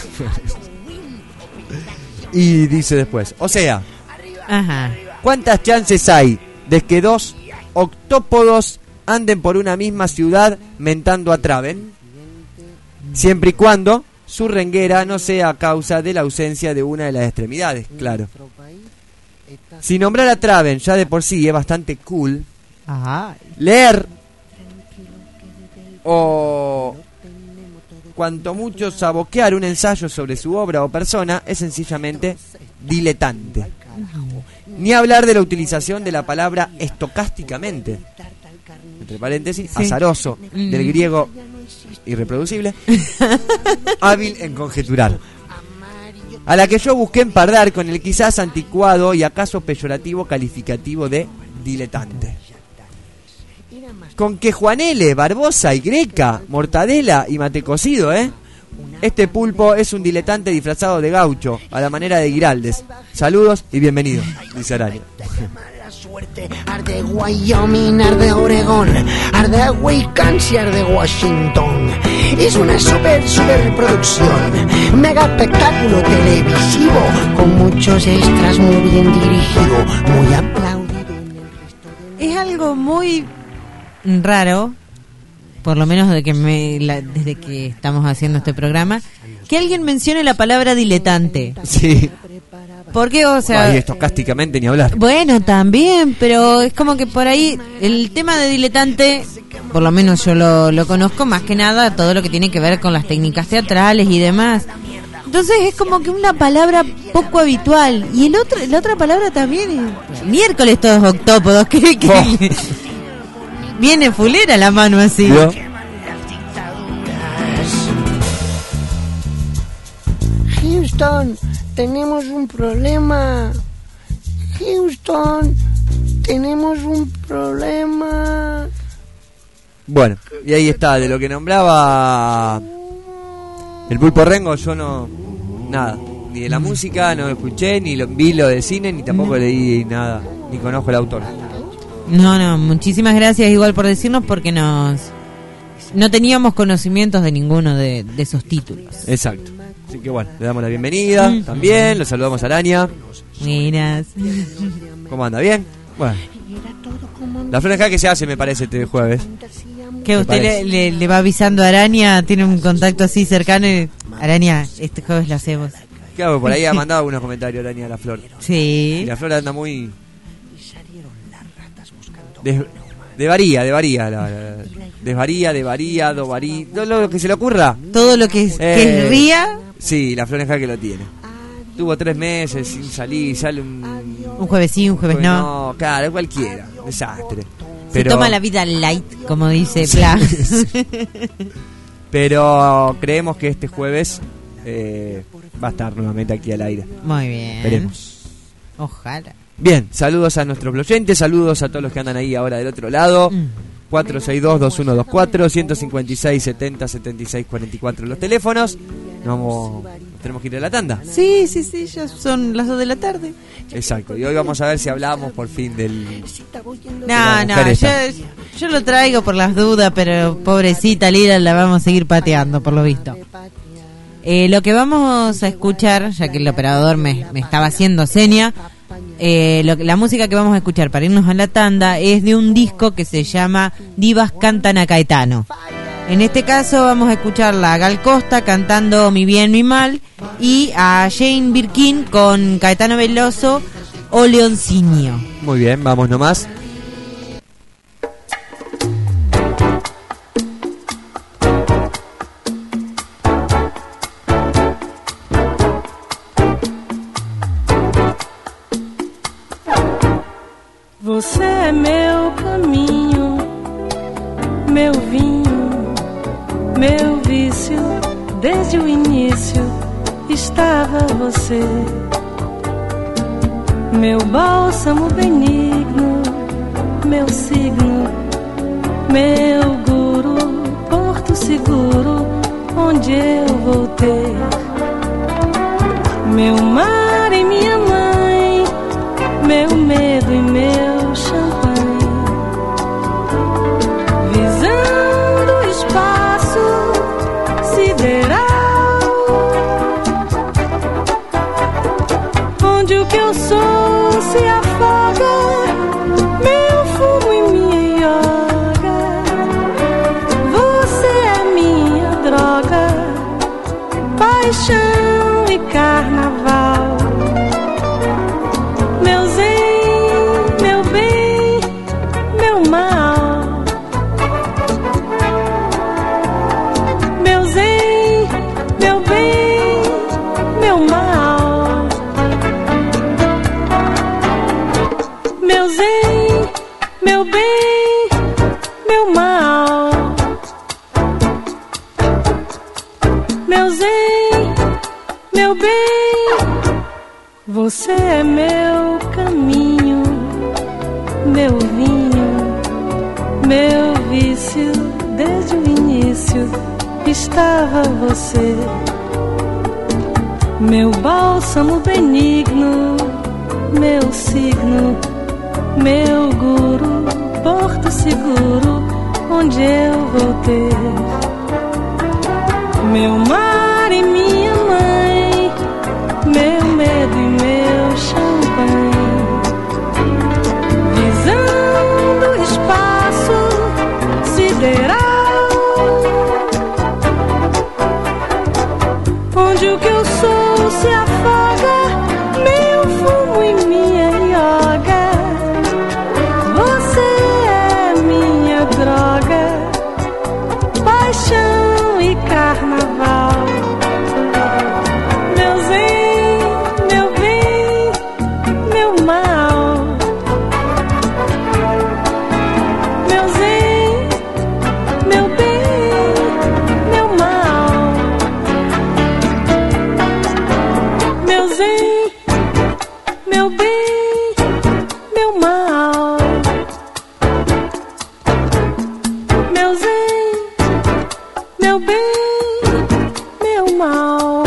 Y dice después, o sea, ajá, ¿cuántas chances hay de que 2 octópodos anden por una misma ciudad mentando a Traven? Siempre y cuando su renguera no sea a causa de la ausencia de una de las extremidades, claro. Si nombrar a Traven ya de por sí es bastante cool, ajá, leer o cuanto mucho saboquear un ensayo sobre su obra o persona es sencillamente diletante. Ni hablar de la utilización de la palabra estocásticamente, entre paréntesis, sí, azaroso, del griego irreproducible, hábil en conjeturar. a la que yo busqué empardar con el quizás anticuado y acaso peyorativo calificativo de diletante. Con que Juanele, Barbosa y Greca, mortadela y mate cocido, este pulpo es un diletante disfrazado de gaucho, a la manera de Giraldes. Saludos y bienvenidos, dice Araña. Arde Wyoming, arde Oregón, arde Wisconsin, arde Washington. Es una superproducción, mega espectáculo televisivo con muchos extras, muy bien dirigido, muy aplaudido en el resto del... Es algo muy raro, por lo menos desde que estamos haciendo este programa, que alguien mencione la palabra diletante. Sí. Porque, o sea... Ay, estocásticamente ni hablar. Bueno, también, pero es como que por ahí el tema de diletante, por lo menos yo lo conozco más que nada, todo lo que tiene que ver con las técnicas teatrales y demás. Entonces es como que una palabra poco habitual. Y la otra palabra también es... Miércoles todos octópodos, que viene fulera la mano así. ¿No? Houston, tenemos un problema. Houston, tenemos un problema. Bueno, y ahí está, de lo que nombraba el Pulpo Rengo, yo no... Nada, ni de la música no lo escuché, ni vi lo de cine, ni tampoco leí nada, ni conozco el autor. No, muchísimas gracias igual por decirnos, porque no teníamos conocimientos de ninguno de esos títulos. Exacto. Así que bueno, le damos la bienvenida también, lo saludamos a Araña. Buenas. ¿Cómo anda? ¿Bien? Bueno. La Flor en Jaque se hace, me parece, este jueves. Que usted le va avisando a Araña, tiene un contacto así cercano y... Araña, este jueves lo hacemos. Claro, por ahí ha mandado algunos comentarios Araña a la Flor. Sí. Y la Flor anda muy... Desvaría, lo que se le ocurra. Todo lo que es ría. Sí, la Flor en Jaque lo tiene. Tuvo 3 meses sin salir, sale un jueves sí, un jueves no. No, claro, cualquiera, desastre. Pero... Se toma la vida light, como dice Pla. Pero creemos que este jueves va a estar nuevamente aquí al aire. Muy bien. Veremos. Ojalá. Bien, saludos a nuestros oyentes, saludos a todos los que andan ahí ahora del otro lado. 462-2124, 156 70 76 44 los teléfonos. Tenemos que ir a la tanda. Sí, ya son las 2 de la tarde. Exacto, y hoy vamos a ver si hablamos por fin del... yo lo traigo por las dudas, pero pobrecita Lira la vamos a seguir pateando por lo visto. Lo que vamos a escuchar, ya que el operador me estaba haciendo seña, la música que vamos a escuchar para irnos a la tanda es de un disco que se llama Divas Cantan a Caetano. En este caso vamos a escuchar a Gal Costa cantando Mi Bien, Mi Mal, y a Jane Birkin con Caetano Veloso o Leoncinio. Muy bien, vamos nomás. Você é meu caminho, meu vinho, meu vício. Desde o início estava você, meu bálsamo benigno, meu signo, meu guru, porto seguro, onde eu vou ter meu mar e minha mãe, meu medo e meu champanhe, visando o espaço sideral, onde o que eu sou se afoga, meu fumo e minha yoga. Você é minha droga, paixão e carnaval, meu zen, meu bem, meu mal, meu zen, meu bem, meu mal, meu zen, meu bem, meu mal, meu zen, meu bem, Você é meu caminho, meu vinho, meu vício. Desde o início estava você, meu bálsamo benigno, meu signo, meu guru, porto seguro onde eu vou ter meu mar e minha mãe, meu medo e meu champanhe, visão do espaço sideral, onde o que eu sou se afoga, meu fumo e minha yoga. Você é minha droga, paixão e carnaval. Meu zen, meu bem, meu mal. Meu zen, meu bem, meu mal. Meu zen, meu bem, meu mal. Meu zen, meu bem, meu mal.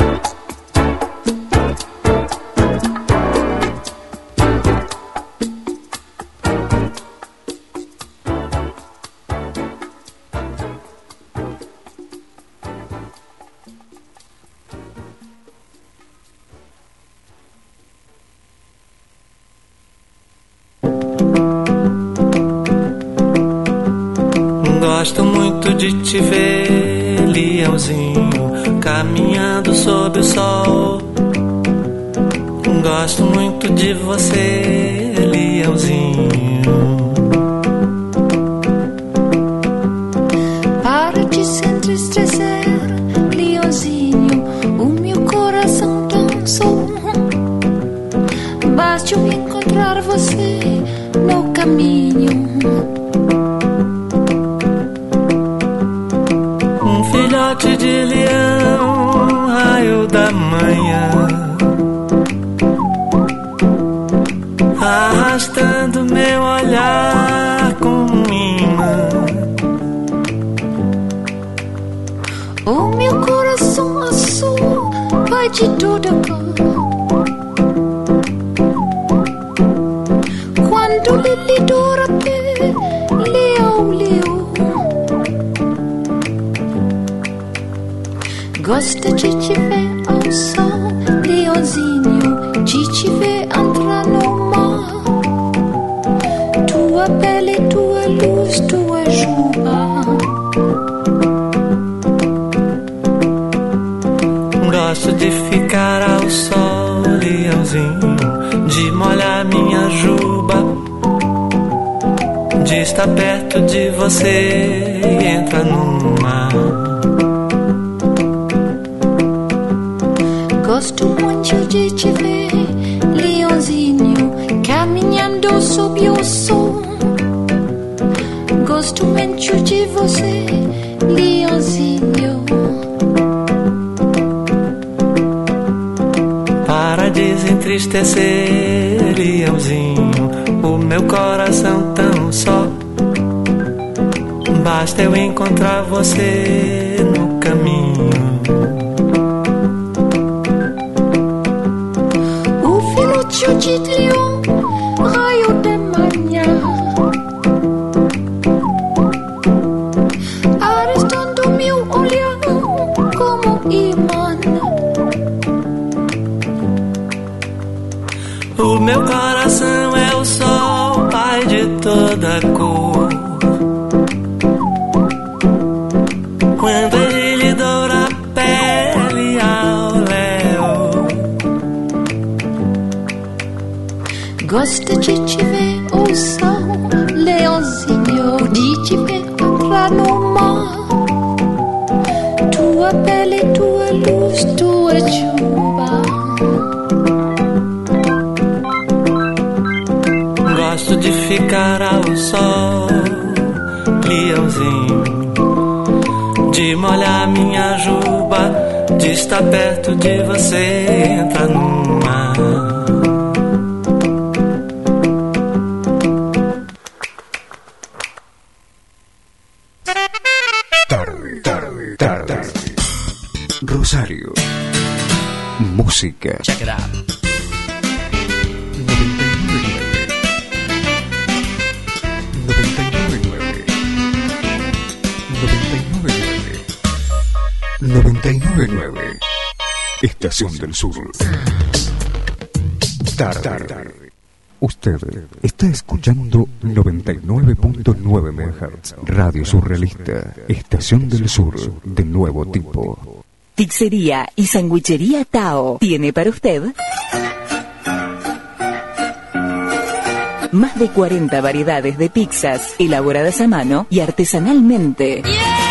Gosto muito de te ver, leãozinho, caminhando sob o sol. Gosto muito de você, leãozinho. Para de se entristecer, leãozinho, o meu coração dançou. Basta eu encontrar você no caminho. Filhote de leão, raio da manhã, arrastando meu olhar com um imã. O meu coração azul vai de toda cor. Quando lhe dura pé, leão, leão. Gosto de te ver ao sol, leãozinho, de te ver entrar no mar. Tua pele, tua luz, tua juba. Gosto de ficar ao sol, leãozinho, de molhar minha juba, de estar perto de você e entrar no mar. Gosto muito de te ver, leãozinho, caminhando sob o sol. Gosto muito de você, leãozinho. Para desentristecer, leãozinho, o meu coração tão só. Basta eu encontrar você no caminho. De leão, raio de manhã, arrastando meu olhar como imã. O meu coração é o sol, pai de toda cor. Quando ele lhe doura a pele ao léu. Gosto de te ver o sol, leãozinho, de te ver entrar no mar. Tua pele, tua luz, tua juba. Gosto de ficar ao sol, leãozinho, de molhar minha juba, de estar perto de você, entrar no mar. Tarde. Rosario. Música. Check it out. 99.9. Estación del Sur. Tarde. Usted está escuchando 99.9 MHz. Radio Surrealista. Estación del Sur de nuevo tipo. Pizzería y sandwichería Tao tiene para usted más de 40 variedades de pizzas elaboradas a mano y artesanalmente.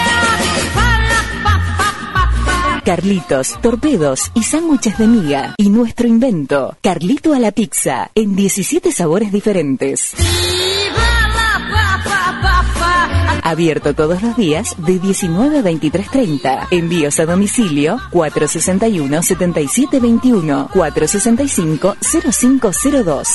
Carlitos, torpedos y sándwiches de miga. Y nuestro invento, Carlito a la pizza, en 17 sabores diferentes. Abierto todos los días de 19 a 23:30. Envíos a domicilio 461-7721, 465-0502.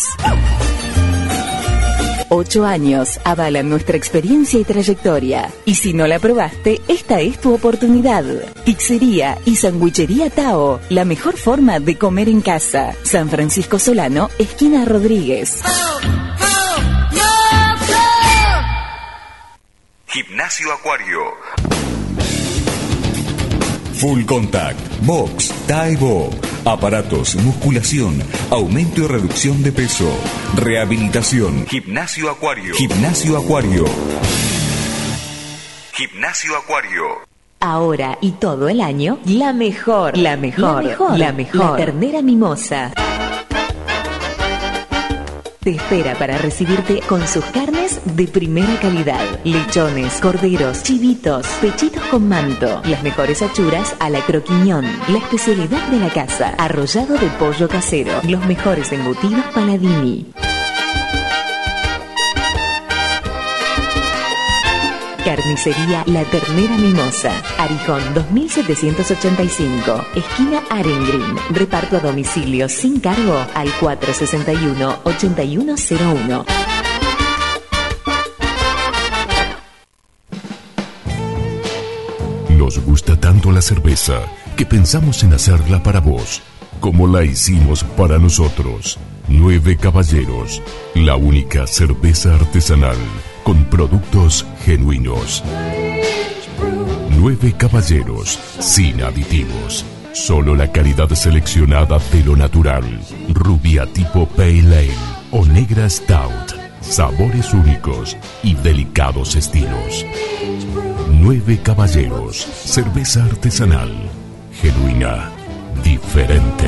8 años avalan nuestra experiencia y trayectoria. Y si no la probaste, esta es tu oportunidad. Pizzería y sandwichería Tao, la mejor forma de comer en casa. San Francisco Solano, esquina Rodríguez. Gimnasio Acuario. Full Contact, Box, Thai Bob, aparatos, musculación, aumento y reducción de peso, rehabilitación. Gimnasio Acuario. Gimnasio Acuario. Gimnasio Acuario. Ahora y todo el año, la mejor. La ternera mimosa. Te espera para recibir con sus carnes de primera calidad. Lechones, corderos, chivitos, pechitos con manto. Las mejores achuras a la croquiñón. La especialidad de la casa, arrollado de pollo casero. Los mejores embutidos Paladini. Carnicería La Ternera Mimosa, Arijón 2785, esquina Arengreen. Reparto a domicilio sin cargo al 461-8101. Nos gusta tanto la cerveza que pensamos en hacerla para vos, como la hicimos para nosotros. 9 Caballeros, la única cerveza artesanal con productos genuinos. 9 Caballeros, sin aditivos. Solo la calidad seleccionada de lo natural. Rubia tipo Pale Ale o negra Stout. Sabores únicos y delicados estilos. 9 Caballeros, cerveza artesanal. Genuina, diferente.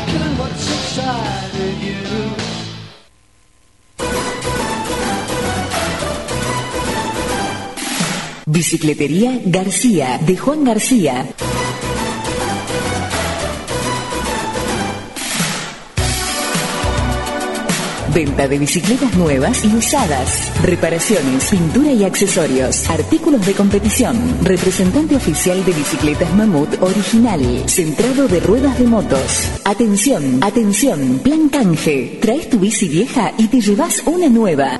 Bicicletería García, de Juan García. Venta de bicicletas nuevas y usadas. Reparaciones, pintura y accesorios. Artículos de competición. Representante oficial de Bicicletas Mamut Original. Centrado de ruedas de motos. Atención, atención, plan canje. Traes tu bici vieja y te llevas una nueva.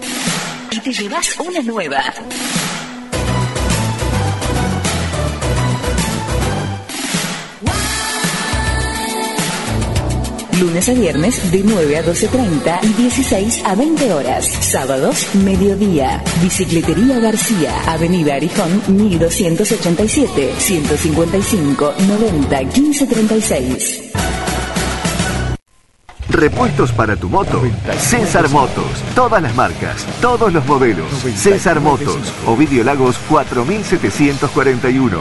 Lunes a viernes de 9 a 12:30 y 16 a 20 horas. Sábados, mediodía. Bicicletería García, Avenida Arijón 1287, 155 90 1536. Repuestos para tu moto. César Motos. Todas las marcas, todos los modelos. César Motos. Ovidio Lagos 4741.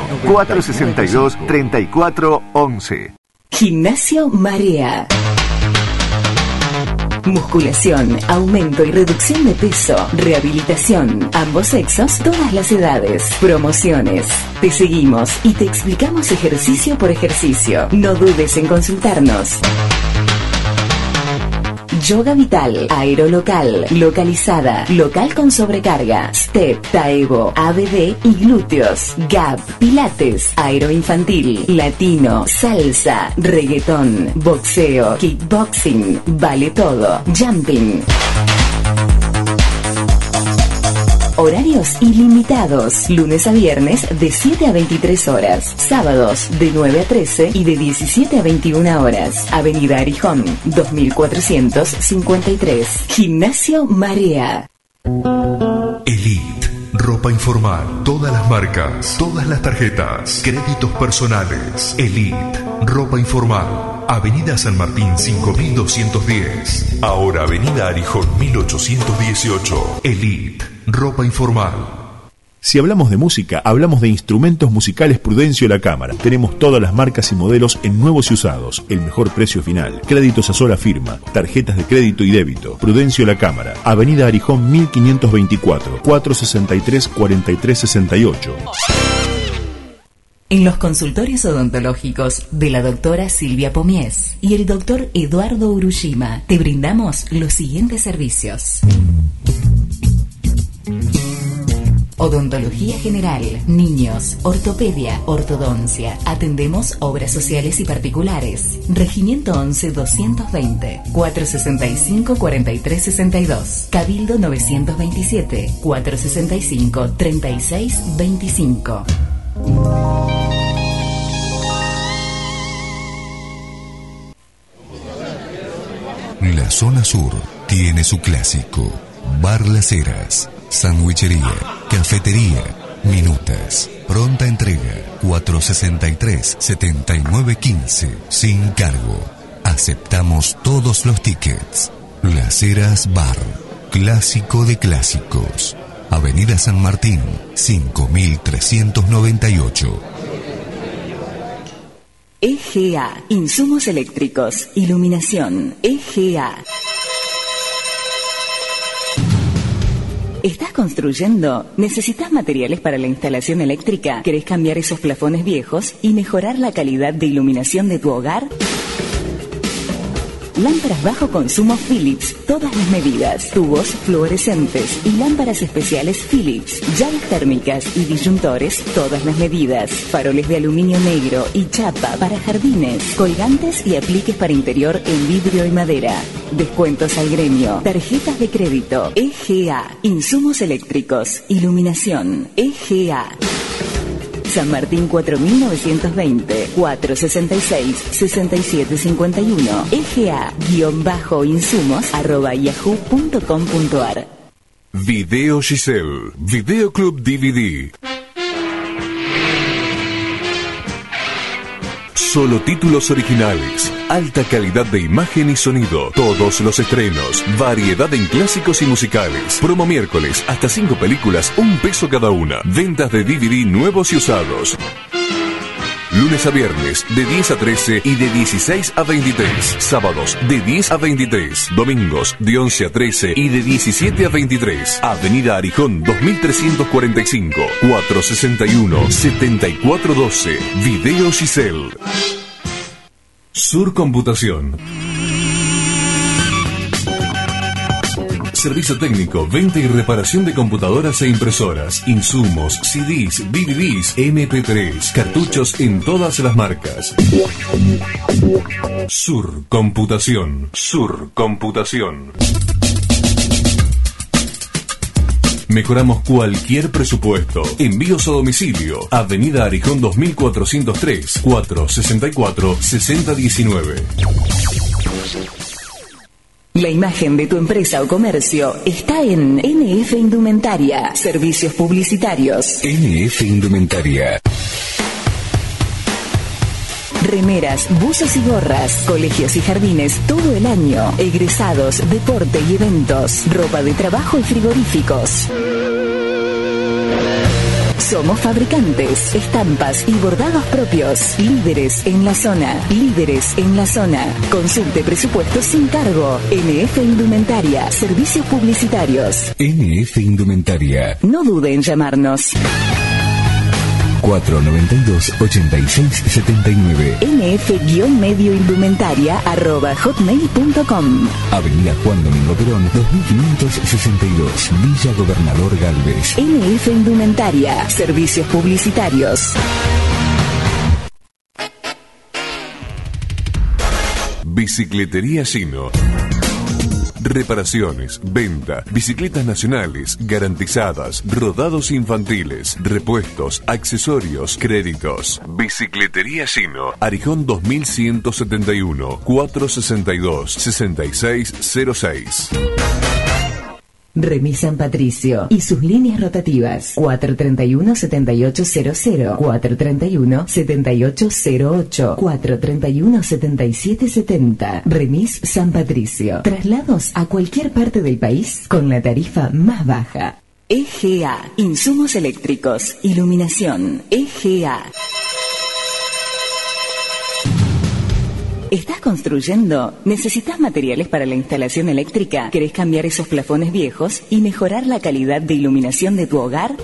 462-3411. Gimnasio Marea. Musculación, aumento y reducción de peso, rehabilitación, ambos sexos, todas las edades, promociones. Te seguimos y te explicamos ejercicio por ejercicio. No dudes en consultarnos. Yoga Vital, Aerolocal, Localizada, Local con sobrecarga, Step, Taevo, ABD y glúteos, Gap, Pilates, Aeroinfantil, Latino, Salsa, Reggaetón, Boxeo, Kickboxing, Vale Todo, Jumping. Horarios ilimitados. Lunes a viernes de 7 a 23 horas. Sábados de 9 a 13 y de 17 a 21 horas. Avenida Arijón, 2453. Gimnasio Marea. Elite, ropa informal, todas las marcas, todas las tarjetas, créditos personales. Elite, ropa informal, Avenida San Martín 5210, ahora Avenida Arijón 1818. Elite, ropa informal. Si hablamos de música, hablamos de instrumentos musicales Prudencio La Cámara. Tenemos todas las marcas y modelos en nuevos y usados, el mejor precio final, créditos a sola firma, tarjetas de crédito y débito. Prudencio La Cámara, Avenida Arijón 1524, 463-4368. En los consultorios odontológicos de la doctora Silvia Pomies y el doctor Eduardo Urushima te brindamos los siguientes servicios. Odontología general, niños, ortopedia, ortodoncia. Atendemos obras sociales y particulares. Regimiento 11-220, 465-4362. Cabildo 927, 465-3625. La zona sur tiene su clásico. Bar Las Heras. Sandwichería, cafetería, minutas, pronta entrega, 463-7915, sin cargo. Aceptamos todos los tickets. Las Heras Bar, clásico de clásicos. Avenida San Martín, 5398. EGA, insumos eléctricos, iluminación, EGA. ¿Estás construyendo? ¿Necesitas materiales para la instalación eléctrica? ¿Querés cambiar esos plafones viejos y mejorar la calidad de iluminación de tu hogar? Lámparas bajo consumo Philips, todas las medidas, tubos fluorescentes y lámparas especiales Philips, llaves térmicas y disyuntores, todas las medidas, faroles de aluminio negro y chapa para jardines, colgantes y apliques para interior en vidrio y madera. Descuentos al gremio, tarjetas de crédito, EGA, insumos eléctricos, iluminación, EGA. San Martín 4920, 466-6751, EGA-insumos@yahoo.com.ar. Video Giselle, Videoclub DVD. Solo títulos originales, alta calidad de imagen y sonido, todos los estrenos, variedad en clásicos y musicales. Promo miércoles, hasta 5 películas, $1 cada una. Ventas de DVD nuevos y usados. Lunes a viernes, de 10 a 13 y de 16 a 23. Sábados, de 10 a 23. Domingos, de 11 a 13 y de 17 a 23. Avenida Arijón, 2345, 461-7412. Video Giselle. Sur Computación. Servicio técnico, venta y reparación de computadoras e impresoras, insumos, CDs, DVDs, MP3, cartuchos en todas las marcas. Sur Computación. Sur Computación. Mejoramos cualquier presupuesto. Envíos a domicilio. Avenida Arijón 2403, 464-6019. La imagen de tu empresa o comercio está en NF Indumentaria. Servicios publicitarios. NF Indumentaria. Remeras, buzos y gorras, colegios y jardines todo el año, egresados, deporte y eventos, ropa de trabajo y frigoríficos. Somos fabricantes, estampas y bordados propios. Líderes en la zona. Líderes en la zona. Consulte presupuestos sin cargo. NF Indumentaria. Servicios publicitarios. NF Indumentaria. No dude en llamarnos. 492-8679. nf-medioindumentaria@hotmail.com. Avenida Juan Domingo Perón, 2562, Villa Gobernador Galvez. NF Indumentaria. Servicios publicitarios. Bicicletería Gino. reparaciones, venta, bicicletas nacionales, garantizadas, rodados infantiles, repuestos, accesorios, créditos. Bicicletería Gino, Arijón 2171, 462-6606. Remis San Patricio y sus líneas rotativas 431-7800, 431-7808, 431-7770. Remis San Patricio. Traslados a cualquier parte del país con la tarifa más baja. EGA. Insumos eléctricos. Iluminación. EGA. ¿Estás construyendo? ¿Necesitas materiales para la instalación eléctrica? ¿Querés cambiar esos plafones viejos y mejorar la calidad de iluminación de tu hogar?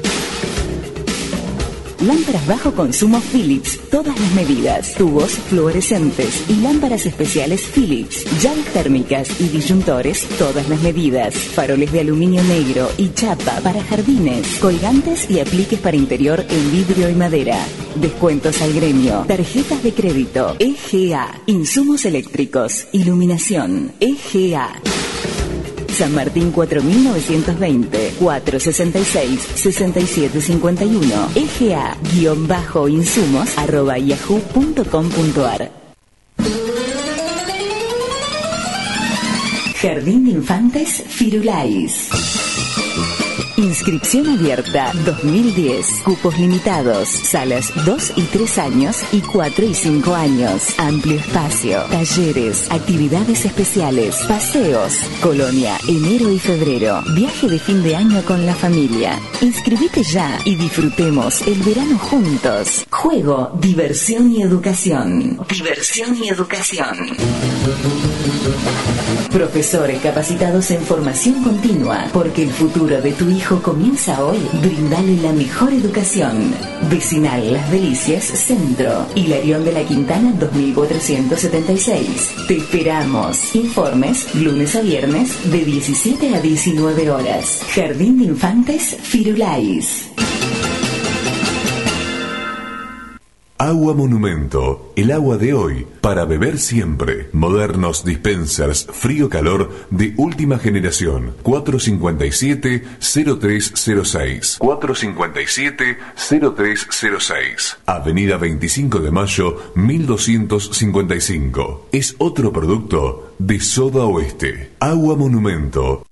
Lámparas bajo consumo Philips, todas las medidas, tubos fluorescentes y lámparas especiales Philips, llaves térmicas y disyuntores, todas las medidas, faroles de aluminio negro y chapa para jardines, colgantes y apliques para interior en vidrio y madera, descuentos al gremio, tarjetas de crédito, EGA, insumos eléctricos, iluminación, EGA. San Martín 4920, 466-6751, EGA-insumos@yahoo.com.ar. Jardín de Infantes Firulais. Inscripción abierta 2010. Cupos limitados. Salas 2 y 3 años y 4 y 5 años. Amplio espacio. Talleres. Actividades especiales. Paseos. Colonia. Enero y febrero. Viaje de fin de año con la familia. Inscribite ya y disfrutemos el verano juntos. Juego, diversión y educación. Diversión y educación. Profesores capacitados en formación continua, porque el futuro de tu hijo comienza hoy. Brindale la mejor educación. Vecinal Las Delicias Centro, Hilarión de la Quintana 2476. Te esperamos. Informes lunes a viernes de 17 a 19 horas. Jardín de Infantes Firulais. Agua Monumento, el agua de hoy, para beber siempre. Modernos dispensers frío-calor de última generación. 457-0306. 457-0306. Avenida 25 de Mayo, 1255. Es otro producto de Soda Oeste. Agua Monumento.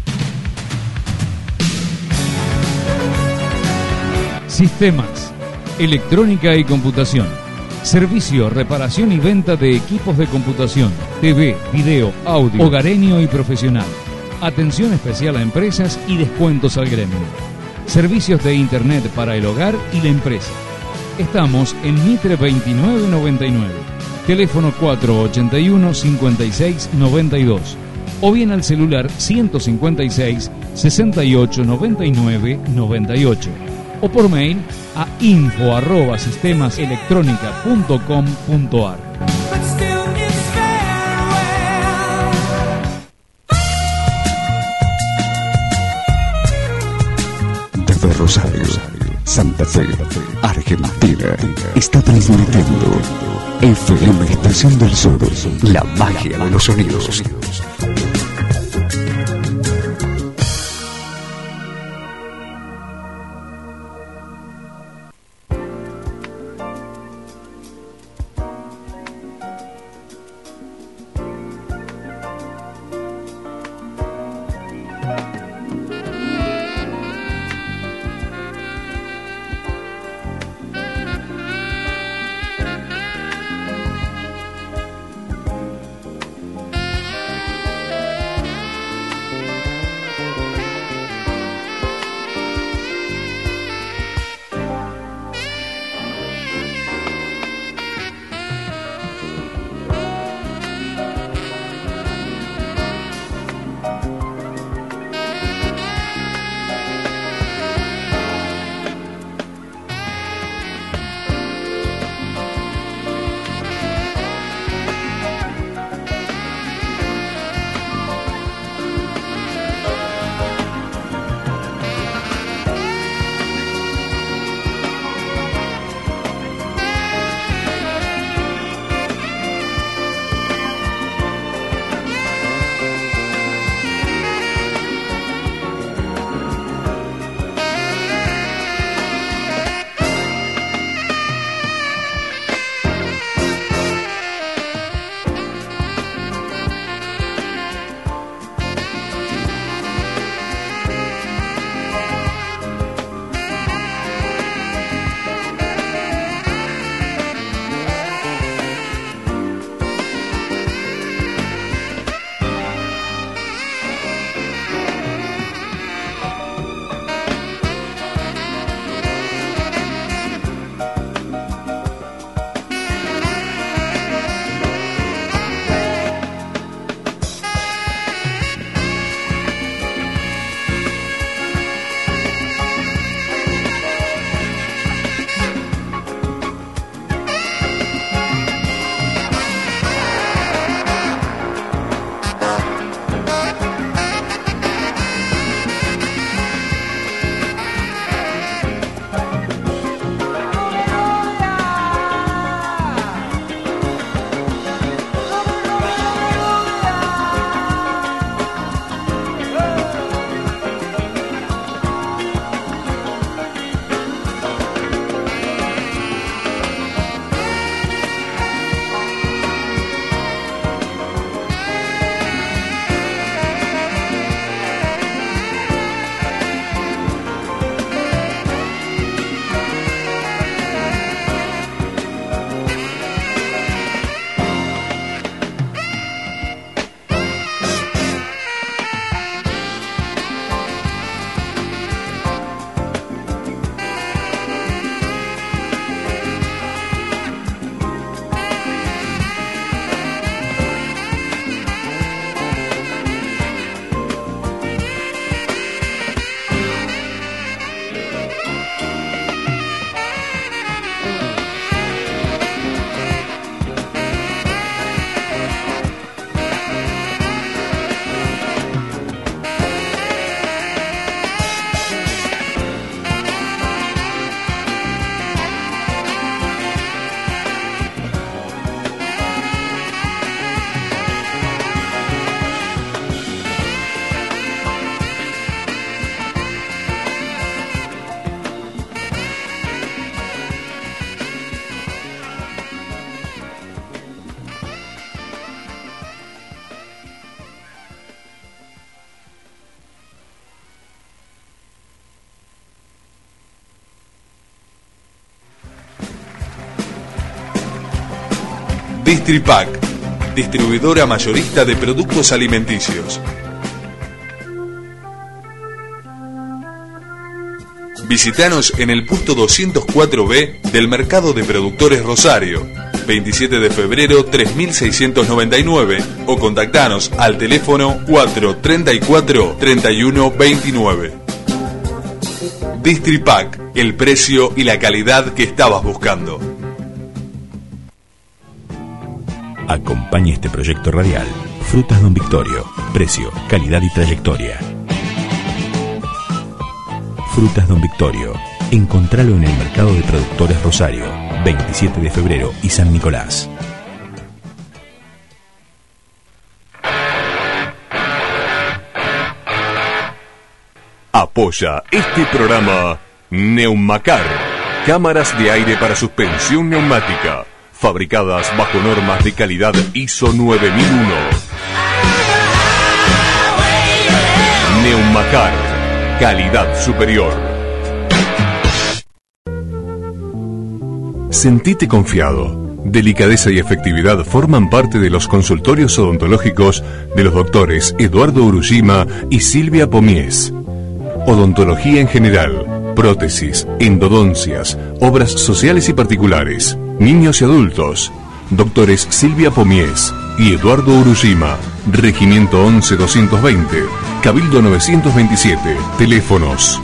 Sistemas, electrónica y computación. Servicio, reparación y venta de equipos de computación, TV, video, audio, hogareño y profesional. Atención especial a empresas y descuentos al gremio. Servicios de internet para el hogar y la empresa. Estamos en Mitre 2999. Teléfono 481-5692. O bien al celular 156-6899-98. O por mail a info@sistemaselectronica.com.ar. Desde Rosario, Santa Fe, Argentina, está transmitiendo FM Estación del Sur, la magia de los sonidos. Distripac, distribuidora mayorista de productos alimenticios. Visítanos en el punto 204B del Mercado de Productores Rosario, 27 de febrero 3699, o contactanos al teléfono 434-3129. Distripac, el precio y la calidad que estabas buscando. Acompaña este proyecto radial. Frutas Don Victorio. Precio, calidad y trayectoria. Frutas Don Victorio. Encontralo en el Mercado de Productores Rosario, 27 de febrero y San Nicolás. Apoya este programa Neumacar, cámaras de aire para suspensión neumática, fabricadas bajo normas de calidad ISO 9001. Neumacar, calidad superior. Sentite confiado. Delicadeza y efectividad forman parte de los consultorios odontológicos de los doctores Eduardo Urushima y Silvia Pomies. Odontología en general, prótesis, endodoncias, obras sociales y particulares, niños y adultos. Doctores Silvia Pomies y Eduardo Urushima, Regimiento 11-220, Cabildo 927, teléfonos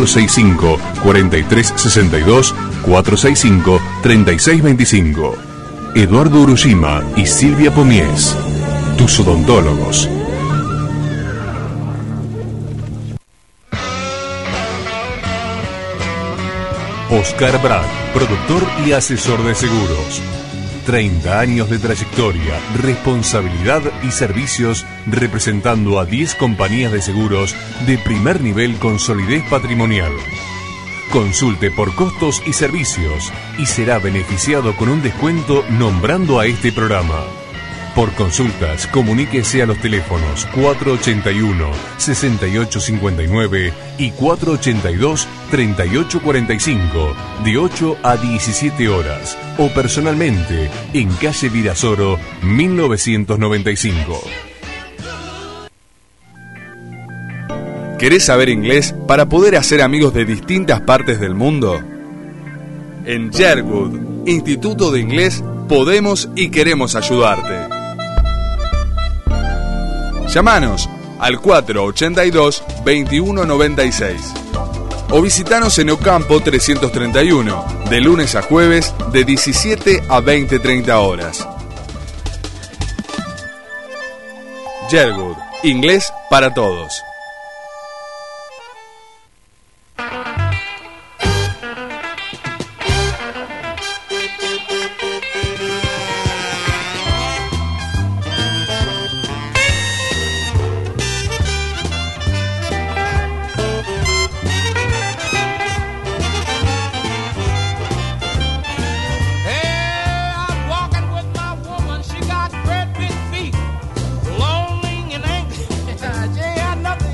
465-4362, 465-3625. Eduardo Urushima y Silvia Pomies, tus odontólogos. Oscar Brad, productor y asesor de seguros. 30 años de trayectoria, responsabilidad y servicios representando a 10 compañías de seguros de primer nivel con solidez patrimonial. Consulte por costos y servicios y será beneficiado con un descuento nombrando a este programa. Por consultas, comuníquese a los teléfonos 481-6859 y 482-3845 de 8 a 17 horas o personalmente en calle Virasoro 1995. ¿Querés saber inglés para poder hacer amigos de distintas partes del mundo? En Sherwood, Instituto de Inglés, podemos y queremos ayudarte. Llámanos al 482-2196 o visitanos en Ocampo 331, de lunes a jueves de 17 a 20:30 horas. Sherwood, inglés para todos. Nothing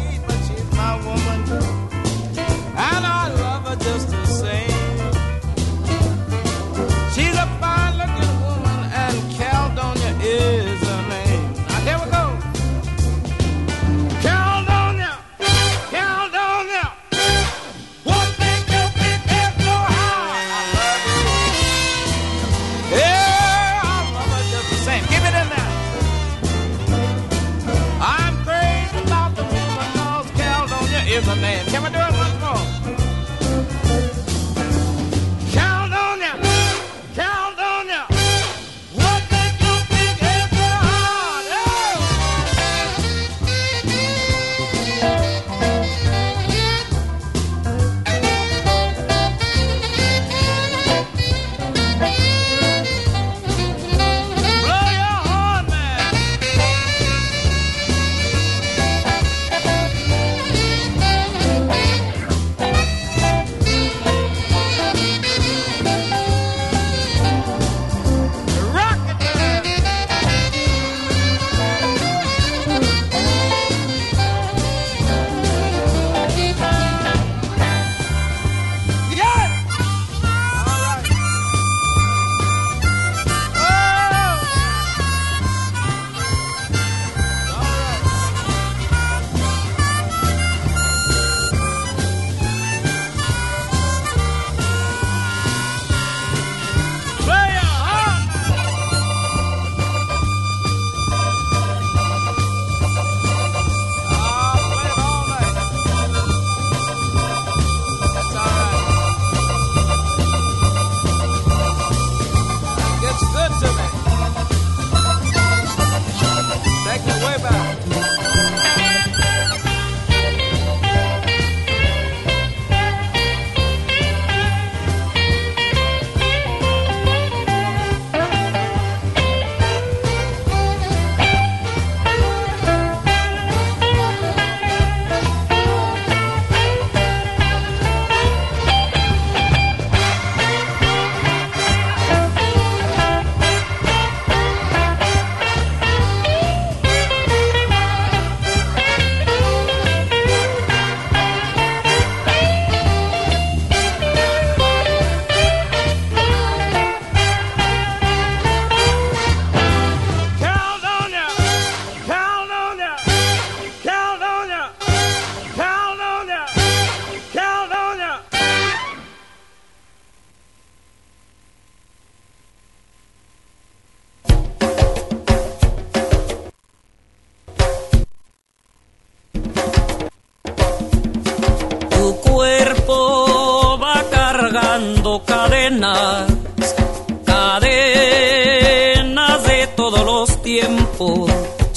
tiempos.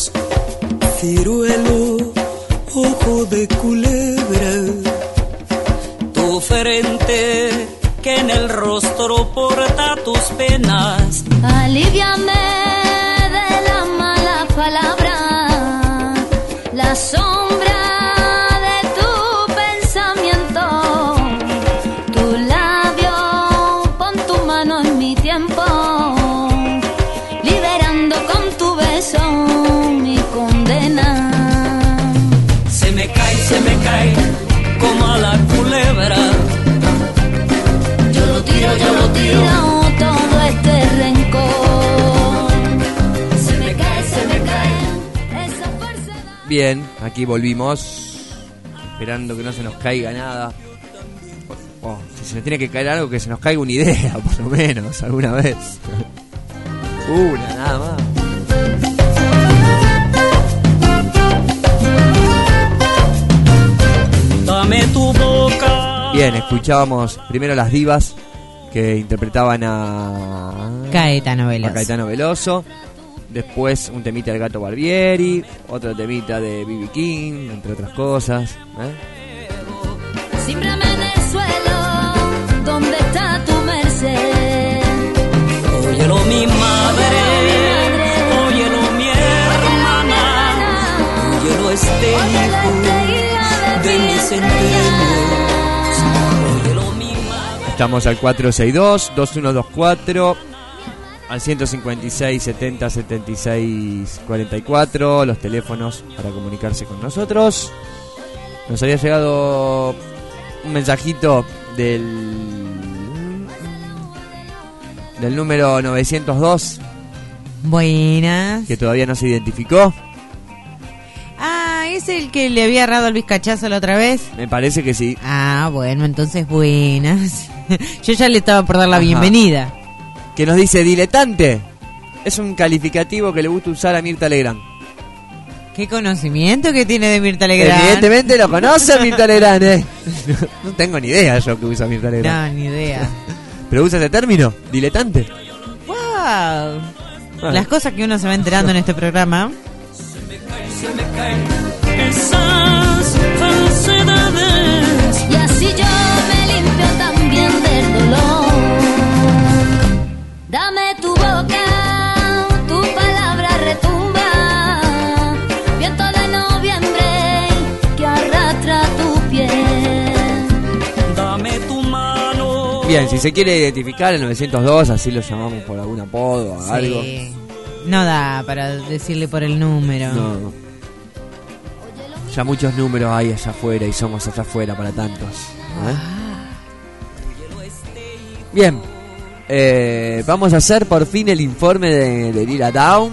Ciruelo, ojo de culebra, tu frente que en el rostro porta tus penas. Aliviame de la mala palabra, la sombra de tu pensamiento, tu labio, pon tu mano en mi tiempo, liberando con tu beso mi condena. Se me cae como a la culebra. Yo lo tiro todo este rencor. Se me cae esa fuerza. Bien, aquí volvimos, esperando que no se nos caiga nada. Si se nos tiene que caer algo, que se nos caiga una idea, por lo menos, alguna vez. Una, nada más. Dame tu boca. Bien, escuchábamos primero las divas que interpretaban a Caetano Veloso. A Caetano Veloso. Después un temita del Gato Barbieri, otro temita de B.B. King, entre otras cosas. Símbrame en el suelo, ¿dónde está tu merced? Óyelo mi madre, óyelo mi hermana, óyelo este hijo de mis entrañas. Óyelo mi madre. Estamos al 462-2124, al 156 70 76 44, los teléfonos para comunicarse con nosotros. Nos había llegado un mensajito del número 902. Buenas. Que todavía no se identificó. Ah, ¿es el que le había errado el bizcachazo la otra vez? Me parece que sí. Ah, bueno, entonces buenas. Yo ya le estaba por dar la bienvenida. Que nos dice diletante. Es un calificativo que le gusta usar a Mirta Legrand. ¿Qué conocimiento que tiene de Mirta Legrand? Evidentemente lo conoce Mirta Legrand, No tengo ni idea yo que usa Mirta Legrand. No, ni idea. ¿Pero usa ese término? ¿Diletante? ¡Wow! Las cosas que uno se va enterando en este programa. Se me caen esas falsedades. Y así yo me limpio también del dolor. Dame tu boca, tu palabra retumba. Viento de noviembre que arrastra tu piel. Dame tu mano. Bien, si se quiere identificar el 902, así lo llamamos por algún apodo o algo. No da para decirle por el número. No. Ya muchos números hay allá afuera y somos allá afuera para tantos. Bien. Vamos a hacer por fin el informe de Lila Down.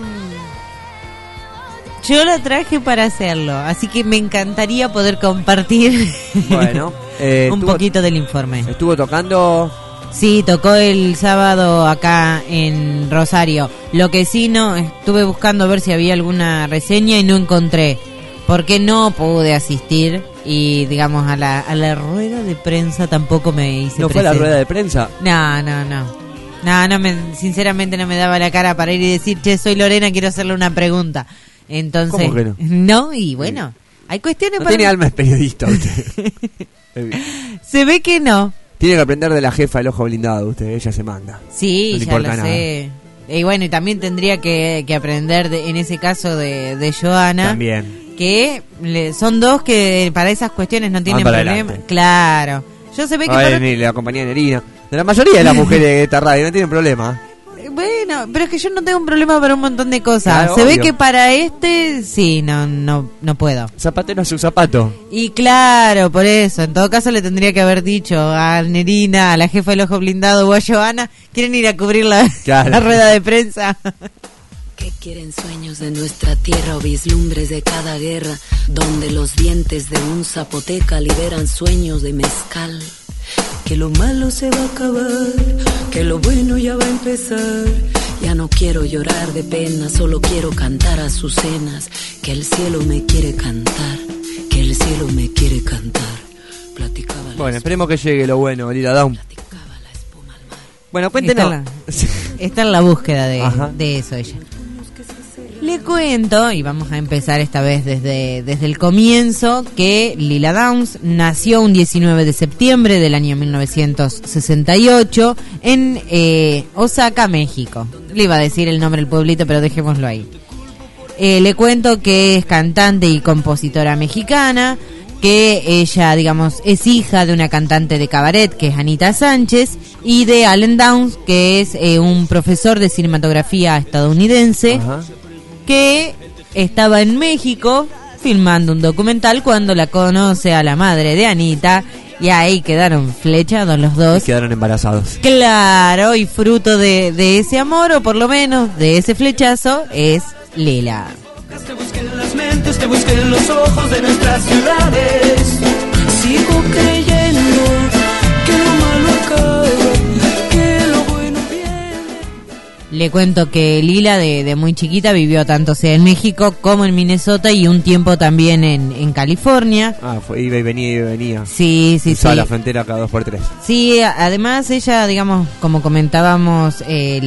Yo lo traje para hacerlo, así que me encantaría poder compartir bueno, un poquito del informe. ¿Estuvo tocando? Sí, tocó el sábado acá en Rosario. Lo que sí no, estuve buscando a ver si había alguna reseña y no encontré. Porque no pude asistir y, digamos, a la rueda de prensa tampoco me hice ¿No presente. fue la rueda de prensa? No, sinceramente no me daba la cara para ir y decir, che, soy Lorena, quiero hacerle una pregunta. Entonces, ¿cómo que no? No, y bueno, hay cuestiones no para... tiene alma de periodista usted. Se ve que no. Tiene que aprender de la jefa del ojo blindado usted, ella se manda. Sí, no ya lo sé. Y bueno, y también tendría que aprender en ese caso de Joana. También. Que son dos que para esas cuestiones no tienen problema. Adelante. Claro. Yo se ve que la compañía Nerina. De la mayoría de las mujeres de esta radio no tienen problema. Bueno, pero es que yo no tengo un problema para un montón de cosas. Claro, se obvio. ve que para sí, no puedo. Zapatero a su zapato. Y claro, por eso. En todo caso le tendría que haber dicho a Nerina, a la jefa del ojo blindado o a Joana, quieren ir a cubrir la rueda de prensa. ¿Qué quieren sueños de nuestra tierra o vislumbres de cada guerra? Donde los dientes de un zapoteca liberan sueños de mezcal. Que lo malo se va a acabar, que lo bueno ya va a empezar. Ya no quiero llorar de pena, solo quiero cantar azucenas. Que el cielo me quiere cantar, que el cielo me quiere cantar. Bueno, esperemos que llegue lo bueno, Lila Down. Bueno, cuéntenos. Está en la búsqueda de eso ella. Le cuento, y vamos a empezar esta vez desde el comienzo, que Lila Downs nació un 19 de septiembre del año 1968 en Osaka, México. Le iba a decir el nombre del pueblito, pero dejémoslo ahí. Le cuento que es cantante y compositora mexicana, que ella, digamos, es hija de una cantante de cabaret, que es Anita Sánchez, y de Allen Downs, que es un profesor de cinematografía estadounidense. Ajá. Que estaba en México filmando un documental cuando la conoce a la madre de Anita, y ahí quedaron flechados los dos. Y quedaron embarazados. Claro, y fruto de ese amor, o por lo menos de ese flechazo, es Lila. Te busqué en las mentes, te busqué en los ojos de nuestras ciudades. Sigo creyendo que lo malo acaba, que lo bueno viene. Le cuento que Lila de muy chiquita vivió tanto sea en México como en Minnesota y un tiempo también en California. Iba y venía. Sí. Cruzaba la frontera cada 2x3. Sí, además ella, digamos, como comentábamos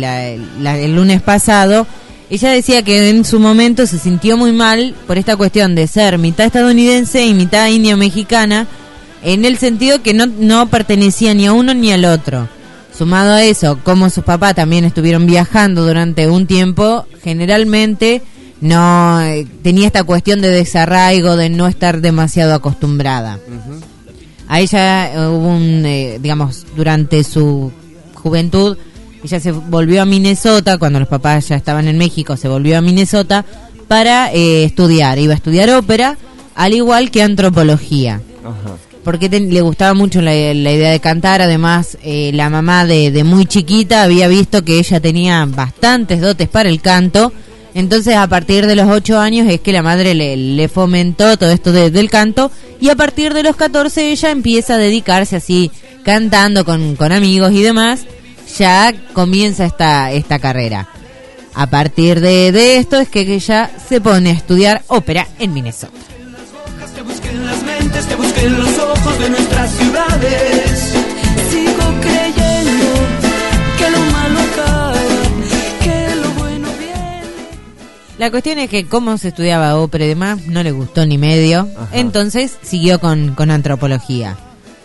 el lunes pasado, ella decía que en su momento se sintió muy mal por esta cuestión de ser mitad estadounidense y mitad indio-mexicana, en el sentido que no pertenecía ni a uno ni al otro. Sumado a eso, como sus papás también estuvieron viajando durante un tiempo, generalmente no tenía esta cuestión de desarraigo, de no estar demasiado acostumbrada. Uh-huh. A ella hubo digamos, durante su juventud, ella se volvió a Minnesota, cuando los papás ya estaban en México, se volvió a Minnesota para estudiar. Iba a estudiar ópera, al igual que antropología. Ajá. Porque le gustaba mucho la idea de cantar. Además, la mamá de muy chiquita había visto que ella tenía bastantes dotes para el canto. Entonces, a partir de los 8 años es que la madre le fomentó todo esto del canto. Y a partir de los 14 ella empieza a dedicarse así, cantando con amigos y demás. Ya comienza esta carrera. A partir de esto es que ella se pone a estudiar ópera en Minnesota. Te busqué en las mentes, te busqué en los ojos de nuestras ciudades. Sigo creyendo que lo malo acaba, que lo bueno viene. La cuestión es que como se estudiaba ópera y demás, no le gustó ni medio. Ajá. Entonces siguió con antropología.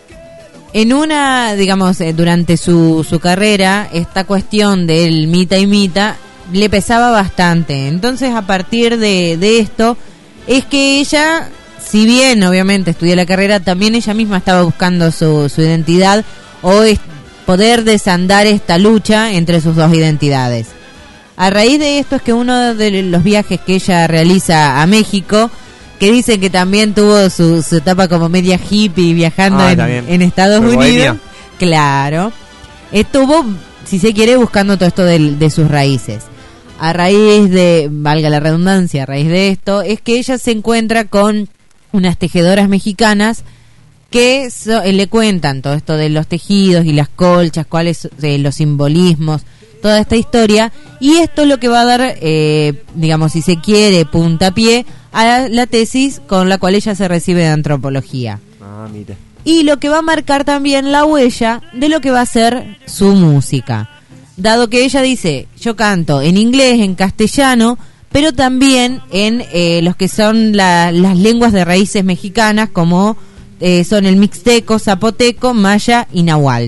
En digamos, durante su carrera, esta cuestión del mita y mita le pesaba bastante. Entonces, a partir de esto, es que ella, si bien obviamente estudió la carrera, también ella misma estaba buscando su identidad, o poder desandar esta lucha entre sus dos identidades. A raíz de esto es que uno de los viajes que ella realiza a México, que dicen que también tuvo su etapa como media hippie viajando en Estados Unidos. Bohemia. Claro. Estuvo, si se quiere, buscando todo esto de sus raíces. A raíz de, valga la redundancia, a raíz de esto, es que ella se encuentra con unas tejedoras mexicanas que le cuentan todo esto de los tejidos y las colchas, cuáles los simbolismos, toda esta historia, y esto es lo que va a dar, digamos, si se quiere, puntapié a la tesis con la cual ella se recibe de antropología. Mira. Y lo que va a marcar también la huella de lo que va a ser su música. Dado que ella dice, yo canto en inglés, en castellano, pero también en los que son las lenguas de raíces mexicanas, como son el mixteco, zapoteco, maya y náhuatl.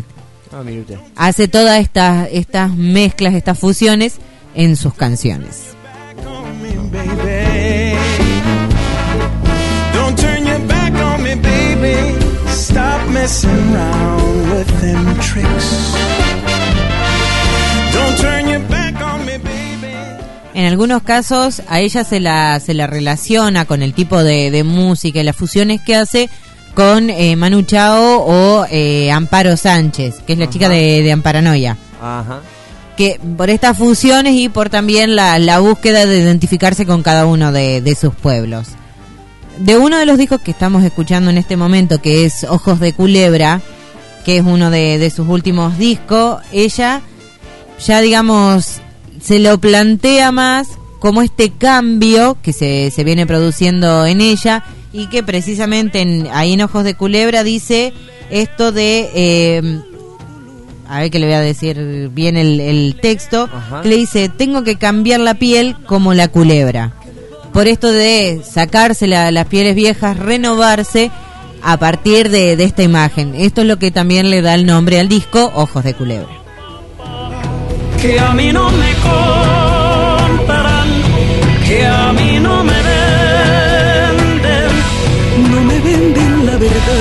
Hace todas estas mezclas, estas fusiones en sus canciones. Stop messing around with them tricks. Don't turn your back on me, baby. En algunos casos a ella se la relaciona con el tipo de música y las fusiones que hace con Manu Chao o Amparo Sánchez, que es la chica de Amparanoia. Ajá. Que por estas fusiones y por también la búsqueda de identificarse con cada uno de sus pueblos. De uno de los discos que estamos escuchando en este momento, que es Ojos de Culebra, que es uno de sus últimos discos, ella ya, digamos, se lo plantea más como este cambio que se viene produciendo en ella, y que precisamente ahí en Ojos de Culebra dice esto de a ver que le voy a decir bien el texto, que le dice: tengo que cambiar la piel como la culebra. Por esto de sacarse las pieles viejas, renovarse a partir de esta imagen. Esto es lo que también le da el nombre al disco, Ojos de Culebra. Que a mí no me comparan, que a mí no me venden la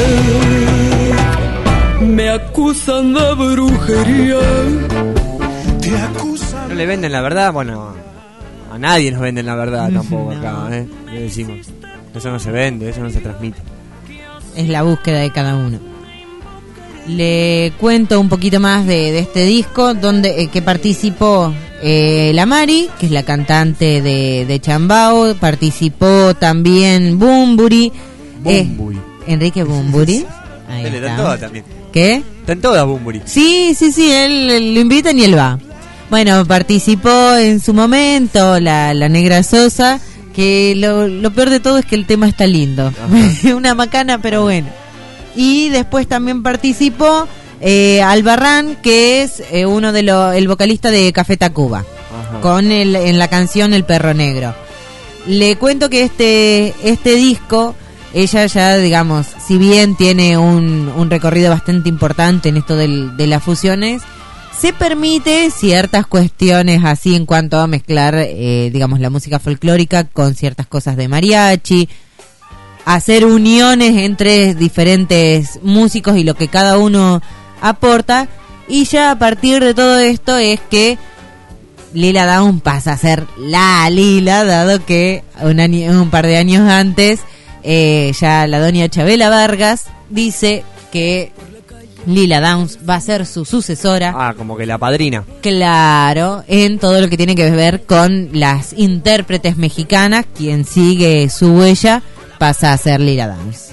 verdad. Me acusan de brujería. Te acusan. No le venden la verdad, bueno, a nadie nos venden la verdad tampoco acá, le decimos. Eso no se vende, eso no se transmite. Es la búsqueda de cada uno. Le cuento un poquito más de este disco, donde que participó la Mari, que es la cantante de Chambao. Participó también Bumburi. Enrique Bumburi. Ahí están todas también. ¿Qué? Están todas Bumburi. Sí, él lo invitan y él va. Bueno, participó en su momento la Negra Sosa, que lo peor de todo es que el tema está lindo. Una macana, pero bueno. Y después también participó Albarrán, que es uno de el vocalista de Café Tacuba, con en la canción El Perro Negro. Le cuento que este disco, ella ya, digamos, si bien tiene un recorrido bastante importante en esto de las fusiones, se permite ciertas cuestiones así en cuanto a mezclar, digamos, la música folclórica con ciertas cosas de mariachi, hacer uniones entre diferentes músicos y lo que cada uno aporta. Y ya a partir de todo esto es que Lila Downs pasa a ser la Lila, dado que un par de años antes ya la doña Chabela Vargas dice que Lila Downs va a ser su sucesora. Como que la padrina. Claro, en todo lo que tiene que ver con las intérpretes mexicanas. Quien sigue su huella pasa a ser Lila Downs.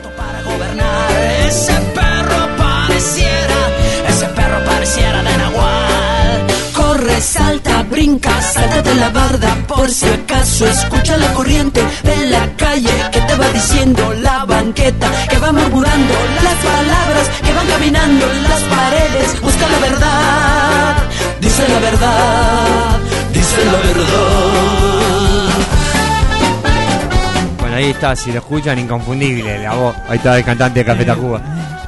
Ese perro pareciera de Nahual. Corre, salta, brinca, sáltate la barda por si acaso. Escucha la corriente de la calle que te va diciendo la banqueta, que va murmurando las palabras que van caminando en las paredes. Busca la verdad, dice la verdad, dice la verdad. Bueno, ahí está, si lo escuchan, inconfundible la voz. Ahí está el cantante de Café Tacuba.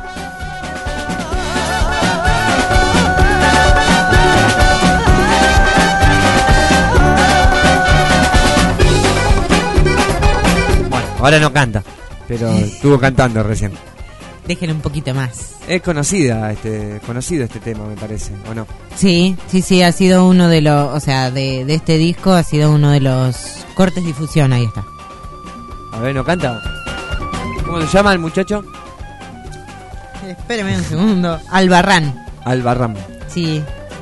Ahora no canta, pero estuvo cantando recién. Déjenle un poquito más. Es conocido este tema, me parece, ¿o no? Sí, ha sido uno de los, o sea, de este disco ha sido uno de los cortes de difusión, ahí está. A ver, ¿no canta? ¿Cómo se llama el muchacho? Espérame un segundo. Albarrán. Sí.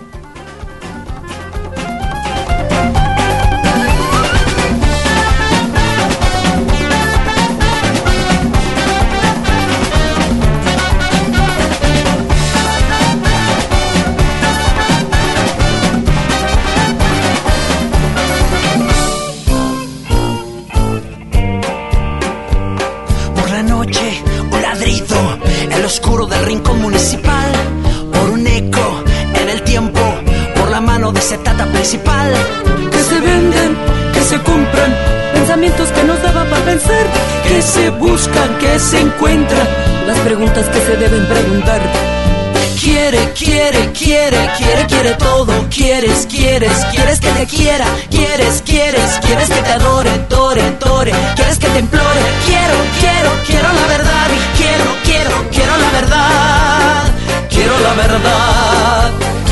Oscuro del rincón municipal, por un eco en el tiempo, por la mano de ese tata principal. Que se venden, que se compran, pensamientos que nos daban para pensar, que se buscan, que se encuentran, las preguntas que se deben preguntar. Quiere todo, quieres que te quiera, quieres que te adore, quieres que te implore. Quiero la verdad, quiero la verdad, quiero la verdad.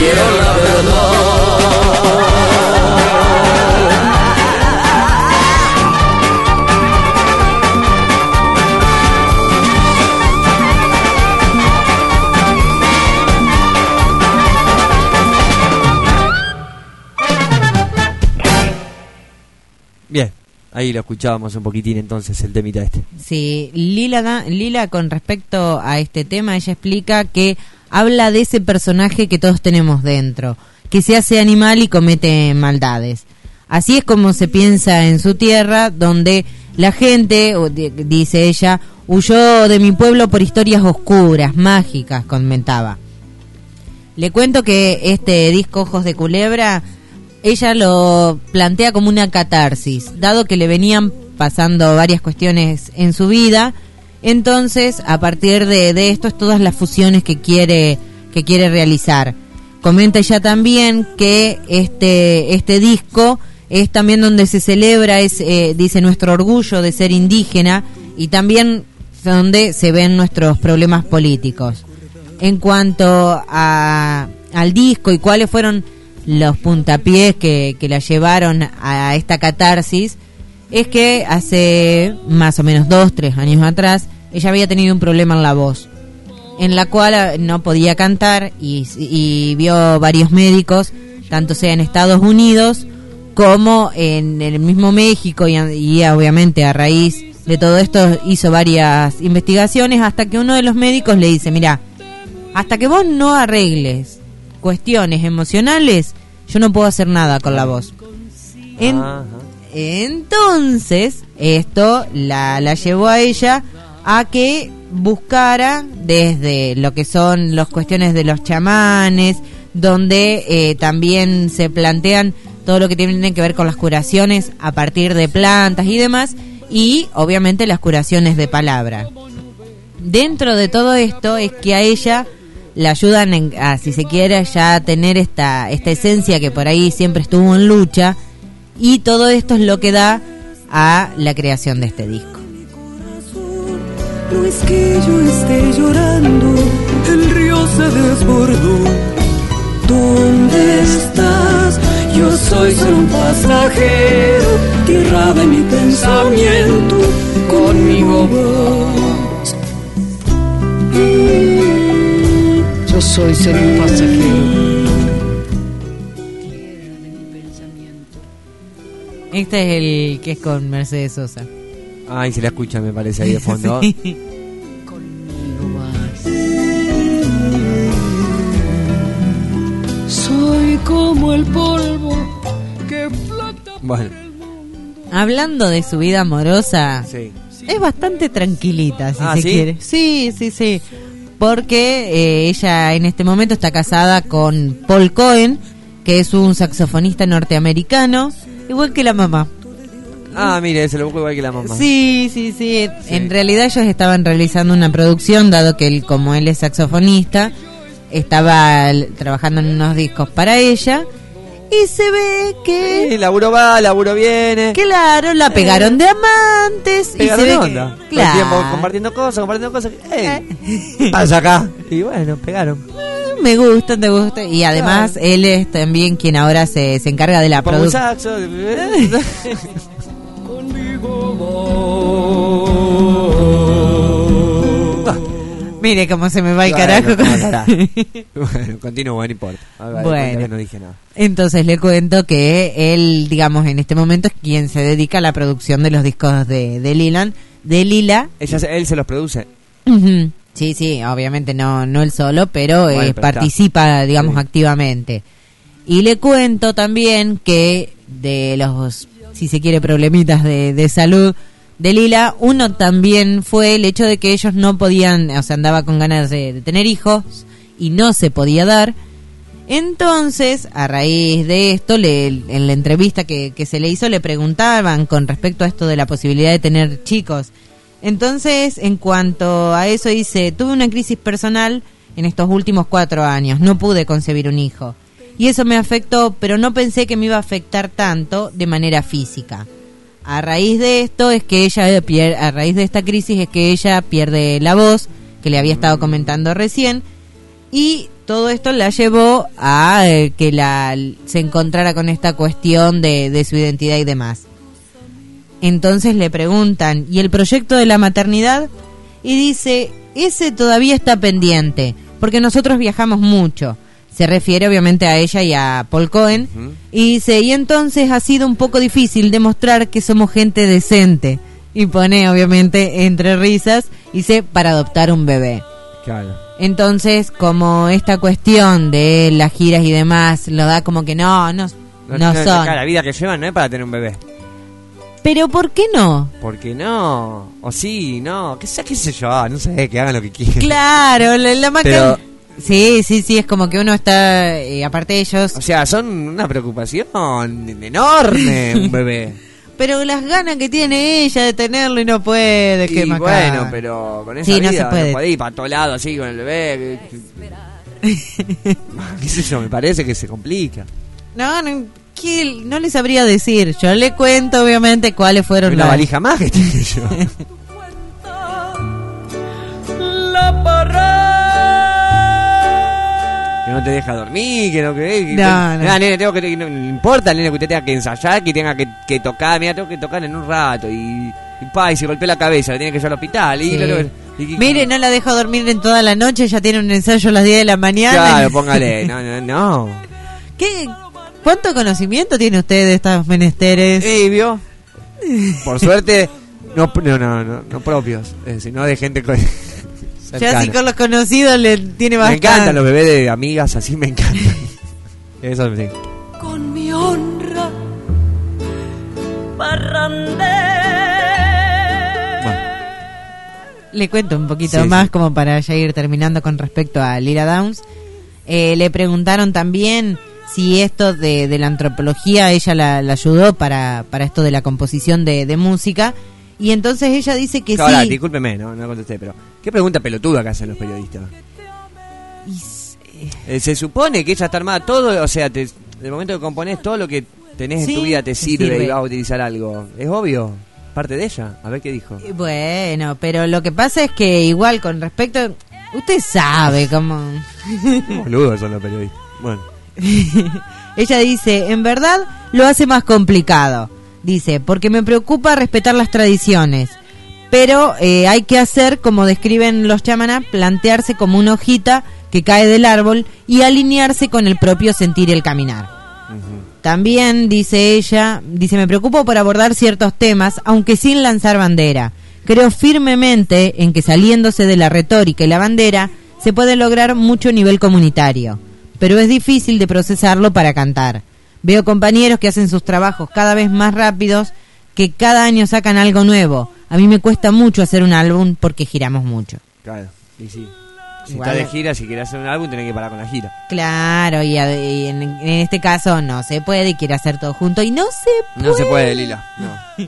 Bien, ahí lo escuchábamos un poquitín entonces, el temita este. Sí, Lila con respecto a este tema, ella explica que habla de ese personaje que todos tenemos dentro, que se hace animal y comete maldades. Así es como se piensa en su tierra, donde la gente, dice ella, huyó de mi pueblo por historias oscuras, mágicas, comentaba. Le cuento que este disco Ojos de Culebra, ella lo plantea como una catarsis, dado que le venían pasando varias cuestiones en su vida. Entonces, a partir de esto, es todas las fusiones que quiere realizar. Comenta ella también que este disco es también donde se celebra, dice, nuestro orgullo de ser indígena, y también donde se ven nuestros problemas políticos. En cuanto al disco y cuáles fueron los puntapiés que la llevaron a esta catarsis, es que hace más o menos 2-3 años atrás ella había tenido un problema en la voz, en la cual no podía cantar, y vio varios médicos, tanto sea en Estados Unidos como en el mismo México, y obviamente a raíz de todo esto hizo varias investigaciones, hasta que uno de los médicos le dice: mira, hasta que vos no arregles cuestiones emocionales, yo no puedo hacer nada con la voz. Entonces, esto la llevó a ella a que buscara desde lo que son las cuestiones de los chamanes, donde también se plantean todo lo que tiene que ver con las curaciones a partir de plantas y demás, y obviamente las curaciones de palabra. Dentro de todo esto es que a ella la ayudan a, si se quiere, ya tener esta esencia que por ahí siempre estuvo en lucha, y todo esto es lo que da a la creación de este disco. No es que yo esté llorando, el río se desbordó. ¿Dónde estás? Yo soy solo un pasajero, tierra de mi pensamiento, conmigo vas. Yo soy solo un pasajero. Este es el que es con Mercedes Sosa. Ay, se la escucha, me parece, ahí de fondo. Sí. Conmigo vas. Soy como el polvo que flota. Bueno. Hablando de su vida amorosa, sí, es bastante tranquilita, si se ¿sí? quiere. Sí. Porque ella en este momento está casada con Paul Cohen, que es un saxofonista norteamericano, igual que la mamá. Ah, mire, se lo busco igual que la mamá. Sí. En realidad ellos estaban realizando una producción, dado que como él es saxofonista, estaba trabajando en unos discos para ella, y se ve que... Sí, laburo va, laburo viene. Claro, la pegaron de amantes. Pegaron y se ve onda. Que, claro. Todo el tiempo compartiendo cosas. ¿Qué pasa acá? Y bueno, pegaron. Me gusta. Y además, claro, él es también quien ahora se encarga de la producción. Saxo. Mire cómo se me va el carajo. Bueno, continúo, no importa. Bueno, no dije nada. Entonces le cuento que él, digamos, en este momento es quien se dedica a la producción de los discos de Lila. Él se los produce. Uh-huh. Sí, obviamente no él solo, pero participa, digamos, activamente. Y le cuento también que de los, si se quiere, problemitas de salud de Lila, uno también fue el hecho de que ellos no podían, o sea, andaba con ganas de tener hijos y no se podía dar. Entonces, a raíz de esto, en la entrevista que se le hizo, le preguntaban con respecto a esto de la posibilidad de tener chicos. Entonces, en cuanto a eso, dice: tuve una crisis personal en estos últimos 4 años, no pude concebir un hijo. Y eso me afectó, pero no pensé que me iba a afectar tanto de manera física. A raíz de esto es que ella, a raíz de esta crisis es que ella pierde la voz, que le había estado comentando recién, y todo esto la llevó a que se encontrara con esta cuestión de su identidad y demás. Entonces le preguntan: ¿y el proyecto de la maternidad? Y dice: ese todavía está pendiente, porque nosotros viajamos mucho. Se refiere obviamente a ella y a Paul Cohen. Uh-huh. Y dice: y entonces ha sido un poco difícil demostrar que somos gente decente. Y pone obviamente entre risas, dice: para adoptar un bebé. Claro. Entonces, como esta cuestión de las giras y demás lo da como que no son. La vida que llevan no es para tener un bebé. Pero ¿por qué no? Porque no. O sí, no. ¿Qué sé yo? No sé, que hagan lo que quieran. Claro, la Pero Sí, es como que uno está, aparte de ellos... O sea, son una preocupación enorme un bebé. Pero las ganas que tiene ella de tenerlo y no puede, y bueno, pero con esa vida no se puede. No puede ir para todo lado así con el bebé. ¿Qué sé yo? Me parece que se complica. No le sabría decir. Yo le cuento, obviamente, cuáles fueron una valija más que tiene yo. La parra. Que no te deja dormir, que no no. Nene, no importa, nene, que usted tenga que ensayar, que tenga que tocar. Mira, tengo que tocar en un rato. Y se golpea la cabeza, le tiene que llevar al hospital. Sí. Mire, no la dejo dormir en toda la noche, ya tiene un ensayo a las 10 de la mañana. Claro, póngale. No. ¿Cuánto conocimiento tiene usted de estos menesteres? ¿Vio? Por suerte, no propios, sino de gente con... Ya si con los conocidos le tiene bastante. Me encantan los bebés de amigas, así me encantan. Eso sí. Con mi honra parrandé. Bueno. Le cuento un poquito más como para ya ir terminando con respecto a Lila Downs. Le preguntaron también si esto de la antropología ella la ayudó para esto de la composición de música. Y entonces ella dice que ahora, sí. Discúlpeme, no contesté, pero ¿qué pregunta pelotuda que hacen los periodistas? Se supone que ella está armada todo, o sea, del momento que componés todo lo que tenés en tu vida te sirve y vas a utilizar algo. Es obvio, parte de ella. A ver qué dijo. Bueno, pero lo que pasa es que igual con respecto... Usted sabe cómo... Boludos son los periodistas. Bueno. Ella dice, en verdad lo hace más complicado. Dice, porque me preocupa respetar las tradiciones, pero hay que hacer, como describen los chamanas, plantearse como una hojita que cae del árbol y alinearse con el propio sentir y el caminar. También, dice ella, me preocupo por abordar ciertos temas, aunque sin lanzar bandera. Creo firmemente en que saliéndose de la retórica y la bandera, se puede lograr mucho nivel comunitario, pero es difícil de procesarlo para cantar. Veo compañeros que hacen sus trabajos cada vez más rápidos, que cada año sacan algo nuevo. A mí me cuesta mucho hacer un álbum porque giramos mucho. Claro, y sí. Si está de gira, si quiere hacer un álbum, tenés que parar con la gira. Claro, y en este caso no se puede y quiere hacer todo junto. Y no se puede. No se puede, Lila. No.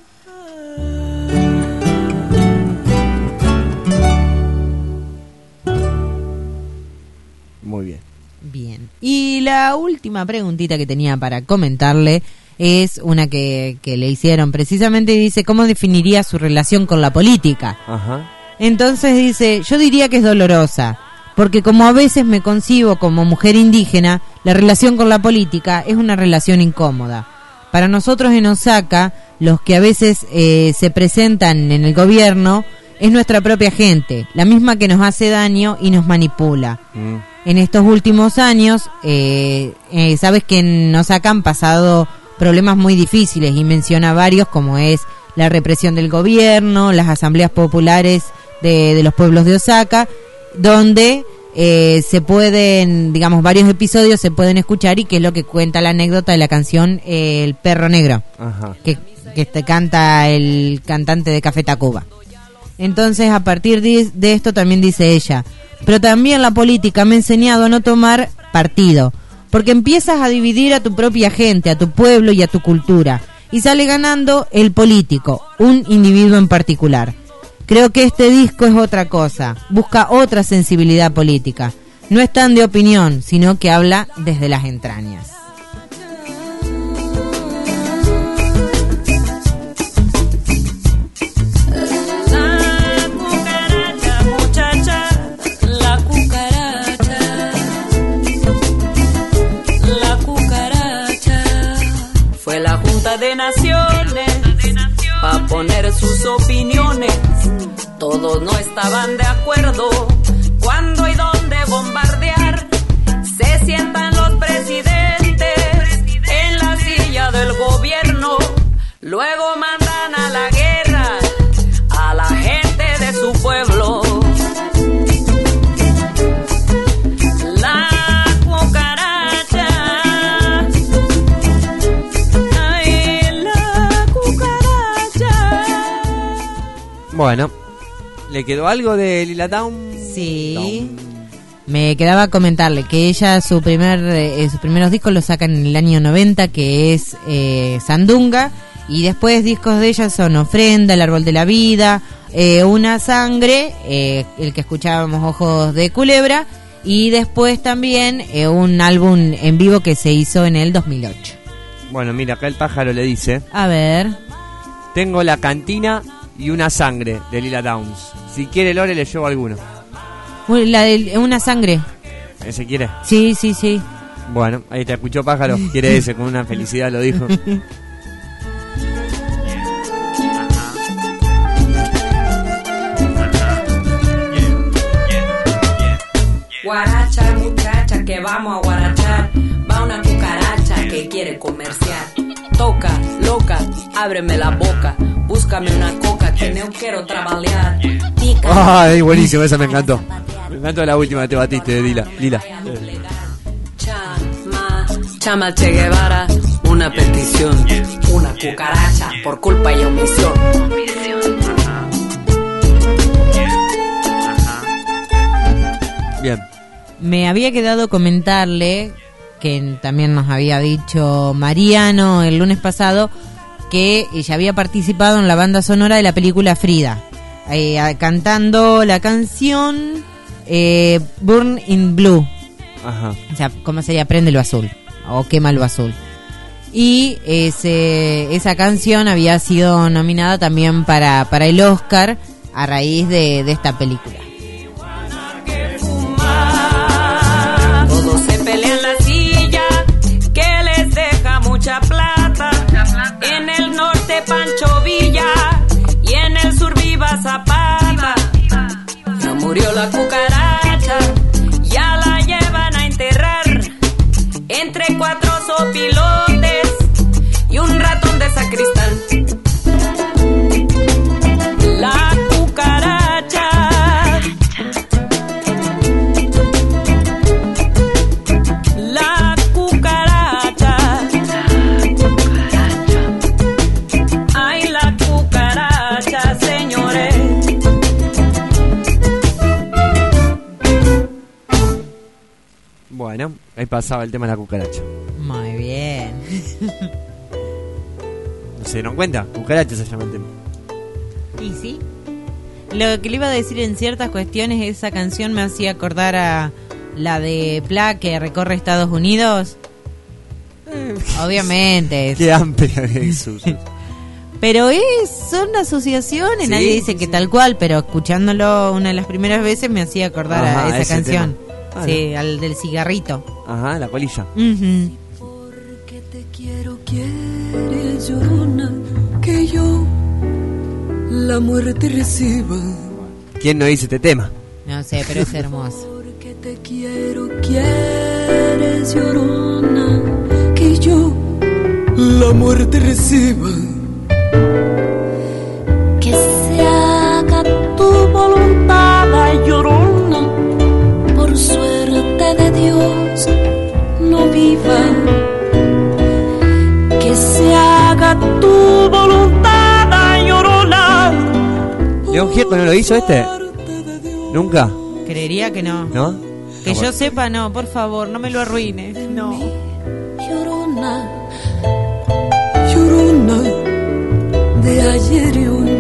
Muy bien. Bien. Y la última preguntita que tenía para comentarle es una que le hicieron precisamente y dice, ¿cómo definiría su relación con la política? Ajá. Entonces dice, yo diría que es dolorosa, porque como a veces me concibo como mujer indígena, la relación con la política es una relación incómoda. Para nosotros en Osaka, los que a veces se presentan en el gobierno, es nuestra propia gente, la misma que nos hace daño y nos manipula. En estos últimos años, sabes que en Osaka han pasado problemas muy difíciles y menciona varios, como es la represión del gobierno, las asambleas populares de los pueblos de Osaka, donde se pueden, digamos, varios episodios se pueden escuchar y que es lo que cuenta la anécdota de la canción El Perro Negro. Ajá. Que te canta el cantante de Café Tacuba. Entonces, a partir de esto también dice ella, pero también la política me ha enseñado a no tomar partido, porque empiezas a dividir a tu propia gente, a tu pueblo y a tu cultura, y sale ganando el político, un individuo en particular. Creo que este disco es otra cosa, busca otra sensibilidad política, no es tan de opinión, sino que habla desde las entrañas. Fue la Junta de Naciones pa' poner sus opiniones. Todos no estaban de acuerdo cuándo y dónde bombardear. Se sientan los presidentes en la silla del gobierno, luego mandan a la guerra a la gente de su pueblo. Bueno, ¿le quedó algo de Lila Downs? Sí. Me quedaba comentarle que ella sus primeros discos los sacan en el año 90, que es Sandunga, y después discos de ella son Ofrenda, El Árbol de la Vida, Una Sangre, el que escuchábamos, Ojos de Culebra, y después también un álbum en vivo que se hizo en el 2008. Bueno, mira, acá el pájaro le dice: a ver, tengo La Cantina y Una Sangre de Lila Downs. Si quiere Lore le llevo alguno. La de Una Sangre. ¿Ese quiere? Sí. Bueno, ahí te escuchó pájaro. Quiere ese, con una felicidad lo dijo. Guaracha, muchacha, que vamos a guarachar. Va una cucaracha que quiere comerciar. Toca, loca, ábreme la boca. Búscame una coca que no quiero trabajar. Ay, buenísimo, esa me encantó. Me encantó la última que te batiste de Lila. Chama Che Guevara, una petición. Una cucaracha por culpa y omisión. Bien. Me había quedado comentarle, que también nos había dicho Mariano el lunes pasado, que ella había participado en la banda sonora de la película Frida, cantando la canción Burn in Blue. Ajá. O sea, ¿cómo sería? Préndelo azul o Quémalo azul. Y esa canción había sido nominada también para el Oscar a raíz de esta película. Todos se pelean la silla que les deja mucha plata. En el norte Pancho Villa y en el sur Viva Zapata. Ya murió la cucaracha, ya la llevan a enterrar entre 4 sopilotes y un ratón de sacristán. La cucaracha, la cucaracha, ay, la cucaracha, señores. Bueno, ahí pasaba el tema de la cucaracha. Muy bien. ¿No se dieron cuenta? Cucaracha se llama el tema. ¿Y sí? Lo que le iba a decir en ciertas cuestiones, esa canción me hacía acordar a la de Pla, que recorre Estados Unidos. Obviamente. Qué amplia es. Pero son asociaciones, Sí, nadie dice sí, que sí. tal cual, pero escuchándolo una de las primeras veces me hacía acordar Ajá, a esa ese canción. tema. Ah, Sí, al del cigarrito. Ajá, la colilla. Ujú. Quieres, llorona, que yo la muerte reciba. ¿Quién no dice este tema? No sé, pero es hermoso. Que te quiero, quieres, llorona, que yo la muerte reciba. Que se haga tu voluntad, ay, llorona, por suerte de Dios no viva. Que se haga tu voluntad, ay, llorona. ¿León Gieco no lo hizo este? ¿Nunca? Creería que no. ¿No? Que No, yo sepa, no, por favor, no me lo arruines. No. Llorona, llorona de ayer y hoy.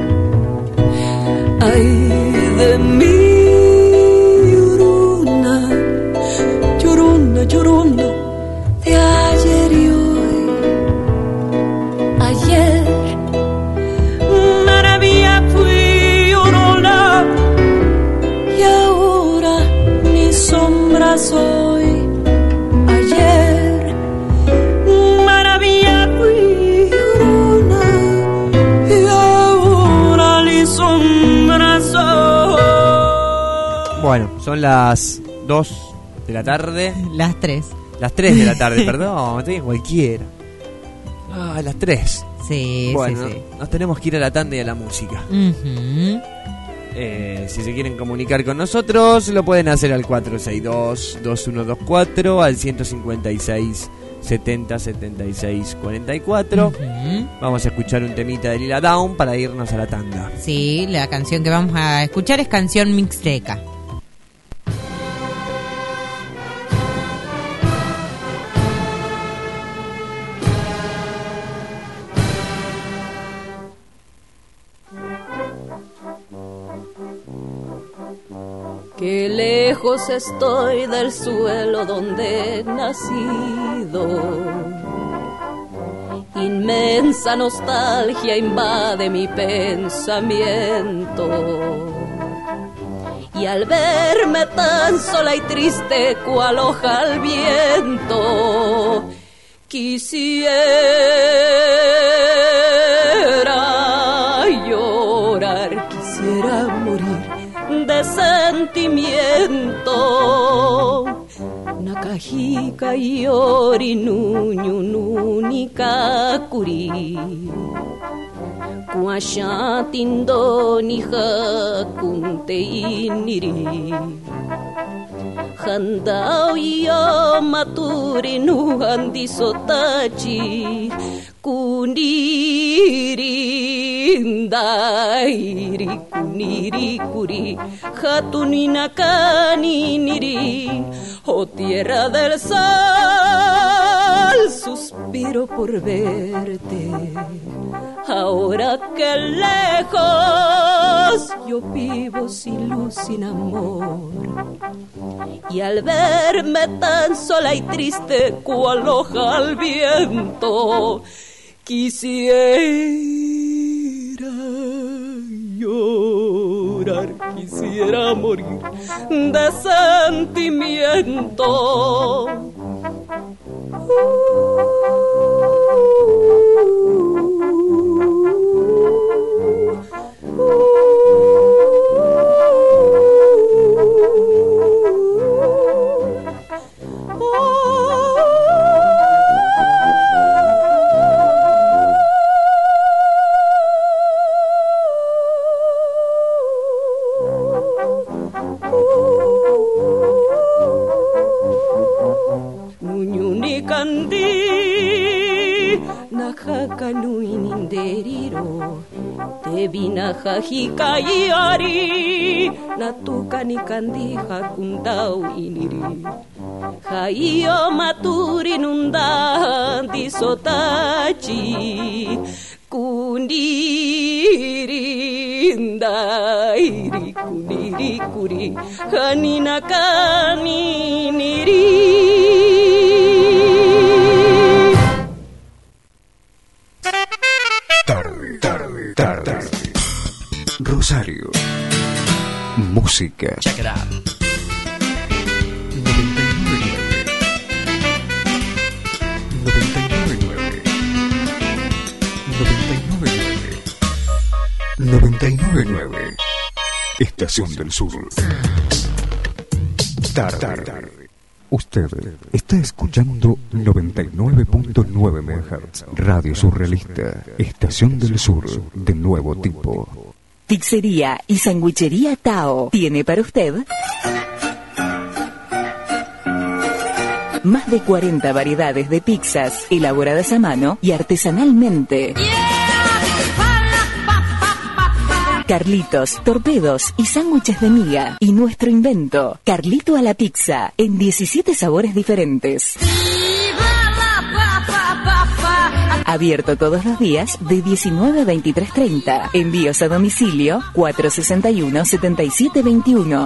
Ay, de mí, llorona, llorona, llorona de ayer y hoy. Ayer, maravilla fui, llorona, y ahora mi sombra soy. Ayer, maravilla fui, llorona, y ahora mi sombra soy. Bueno, son las 2 de la tarde. Las 3. Las 3 de la tarde, perdón, estoy en cualquiera. Ah, las 3. Sí, Bueno, sí. nos tenemos que ir a la tanda y a la música. Ujú. Si se quieren comunicar con nosotros, lo pueden hacer al 462-2124, al 156 70 76 44. Ujú. Vamos a escuchar un temita de Lila Down para irnos a la tanda. Sí, la canción que vamos a escuchar es canción mixteca. lejos estoy del suelo donde he nacido. Inmensa nostalgia invade mi pensamiento. Y al verme tan sola y triste cual hoja al viento, quisiera llorar, quisiera morir de sentimiento. Nakahika yori nuñu nuni kakuri, kuashatin ni hakunte iniri. Handau yo maturi nu handi sotachi, kuniri ndairi kuniri kuri, hatunina kaniniri. Oh tierra del sal, suspiro por verte. Ahora que lejos yo vivo sin luz, sin amor. Y al verme tan sola y triste cual hoja al viento, quisiera llorar, quisiera morir de sentimiento. Hikayari natuka ni kandi hakundau iniri. Hayo maturi nunda di sotachi, kundiri ndairi kundiri kuri, hanina kaniniri. Tarde. Rosario. Música. Check it out. 99.9. Estación del Sur. Tarde. Usted está escuchando 99.9 MHz. Radio Surrealista. Estación del Sur de nuevo tipo. Pizzería y Sandwichería Tao tiene para usted más de 40 variedades de pizzas elaboradas a mano y artesanalmente. Carlitos, torpedos y sándwiches de miga. Y nuestro invento, Carlito a la pizza, en 17 sabores diferentes. Abierto todos los días de 19 a 23:30. Envíos a domicilio 461-7721,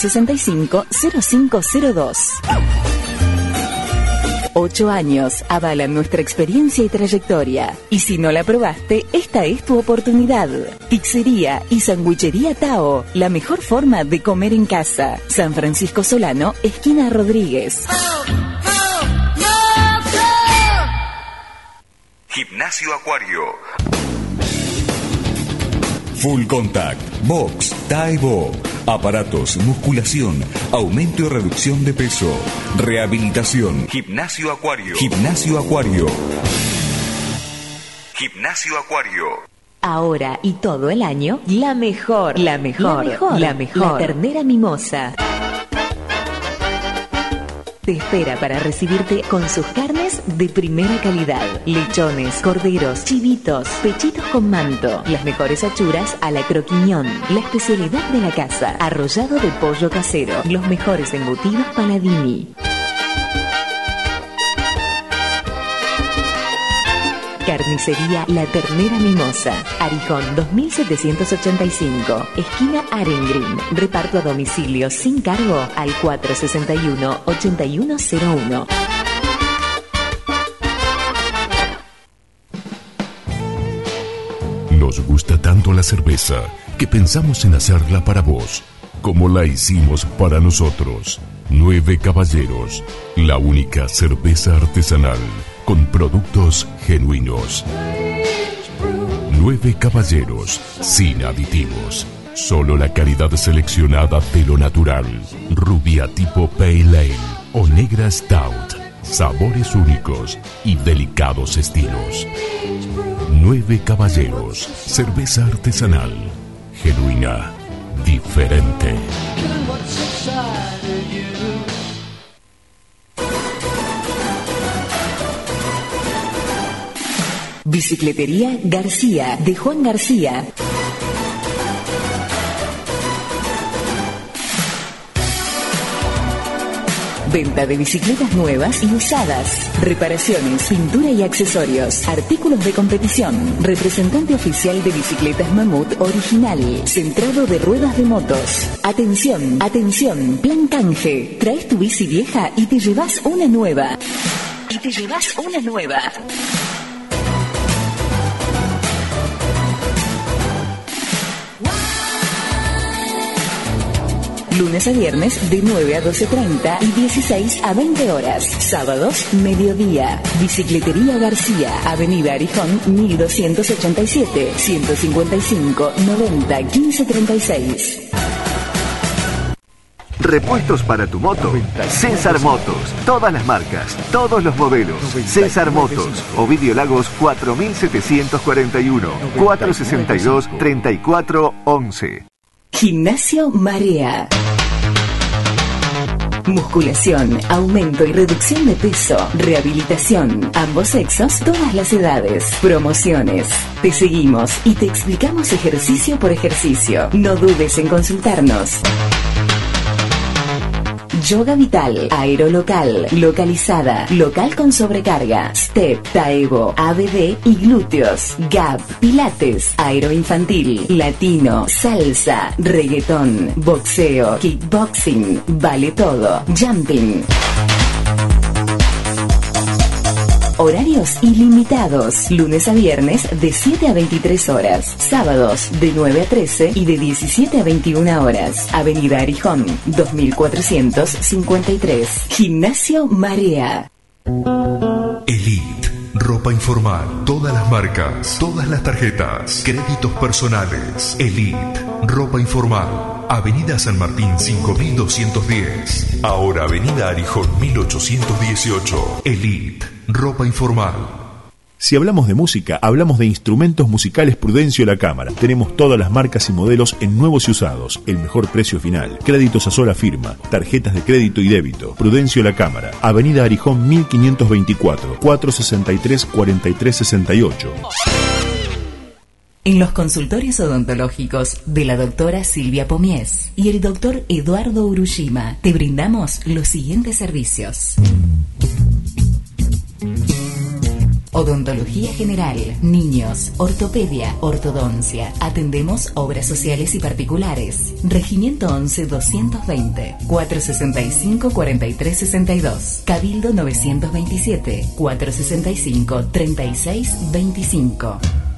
465-0502. 8 años avalan nuestra experiencia y trayectoria. Y si no la probaste, esta es tu oportunidad. Pizzería y Sandwichería Tao, la mejor forma de comer en casa. San Francisco Solano, esquina Rodríguez. Gimnasio Acuario. Full Contact, Box, Thai Bo, aparatos, musculación, aumento y reducción de peso, rehabilitación. Gimnasio Acuario. Gimnasio Acuario. Gimnasio Acuario. Ahora y todo el año, la mejor. La ternera mimosa te espera para recibirte con sus carnes de primera calidad. Lechones, corderos, chivitos, pechitos con manto, las mejores achuras a la croquiñón, la especialidad de la casa, arrollado de pollo casero, los mejores embutidos Paladini. Carnicería La Ternera Mimosa. Arijón 2785. Esquina Arengrin. Reparto a domicilio sin cargo al 461-8101. Nos gusta tanto la cerveza que pensamos en hacerla para vos, como la hicimos para nosotros. 9 Caballeros, la única cerveza artesanal con productos genuinos. 9 Caballeros, sin aditivos. Solo la calidad seleccionada de lo natural. Rubia tipo Pale Ale o negra Stout. Sabores únicos y delicados estilos. 9 Caballeros, cerveza artesanal, genuina, diferente. Bicicletería García, de Juan García. Venta de bicicletas nuevas y usadas. Reparaciones, pintura y accesorios. Artículos de competición. Representante oficial de Bicicletas Mamut Original. Centrado de ruedas de motos. Atención, atención, plan canje. Traes tu bici vieja y te llevas una nueva. Lunes a viernes de 9 a 12:30 y 16 a 20 horas. Sábados, mediodía. Bicicletería García, Avenida Arijón 1287, 155 90 1536. Repuestos para tu moto. César Motos. Todas las marcas, todos los modelos. César Motos. Ovidio Lagos 4741. 462-3411. Gimnasio Marea. Musculación, aumento y reducción de peso, rehabilitación, ambos sexos, todas las edades, promociones. Te seguimos y te explicamos ejercicio por ejercicio. No dudes en consultarnos. Yoga Vital, Aerolocal, Localizada, Local con sobrecarga, Step, Taevo, ABD y glúteos, Gap, Pilates, Aeroinfantil, Latino, Salsa, Reggaetón, Boxeo, Kickboxing, Vale Todo, Jumping. Horarios ilimitados. Lunes a viernes de 7 a 23 horas. Sábados de 9 a 13 y de 17 a 21 horas. Avenida Arijón, 2453. Gimnasio Marea. Elite. Ropa informal. Todas las marcas. Todas las tarjetas. Créditos personales. Elite. Ropa informal. Avenida San Martín 5210. Ahora Avenida Arijón 1818. Elite. Ropa informal. Si hablamos de música, hablamos de instrumentos musicales Prudencio La Cámara. Tenemos todas las marcas y modelos en nuevos y usados, el mejor precio final, créditos a sola firma, tarjetas de crédito y débito. Prudencio La Cámara, Avenida Arijón 1524, 463-4368. En los consultorios odontológicos de la doctora Silvia Pomies y el doctor Eduardo Urushima te brindamos los siguientes servicios. Odontología general, niños, ortopedia, ortodoncia. Atendemos obras sociales y particulares. Regimiento 11-220, 465-4362. Cabildo 927, 465-3625.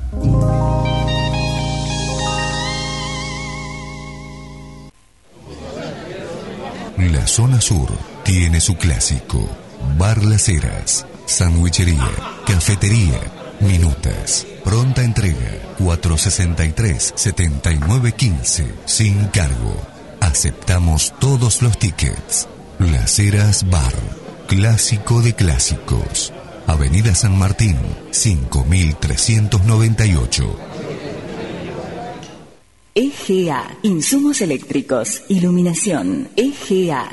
La zona sur tiene su clásico. Bar Las Heras. Sandwichería, cafetería, minutas, pronta entrega, 463-7915, sin cargo. Aceptamos todos los tickets. Las Heras Bar, clásico de clásicos. Avenida San Martín, 5398. EGA, insumos eléctricos, iluminación, EGA.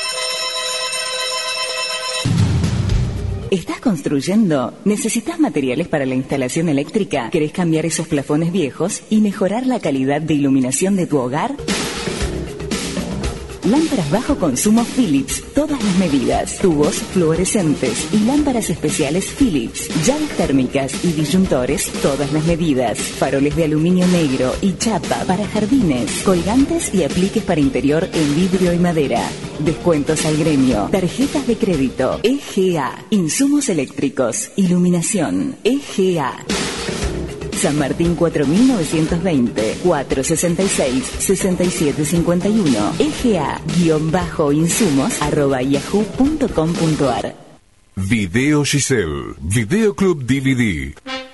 ¿Estás construyendo? ¿Necesitas materiales para la instalación eléctrica? ¿Querés cambiar esos plafones viejos y mejorar la calidad de iluminación de tu hogar? Lámparas bajo consumo Philips, todas las medidas. Tubos fluorescentes y lámparas especiales Philips. Llaves térmicas y disyuntores, todas las medidas. Faroles de aluminio negro y chapa para jardines. Colgantes y apliques para interior en vidrio y madera. Descuentos al gremio. Tarjetas de crédito. EGA. Insumos eléctricos. Iluminación. EGA. San Martín 4920 466 6751 EGA-insumos@yahoo.com.ar. Video Giselle, Videoclub DVD.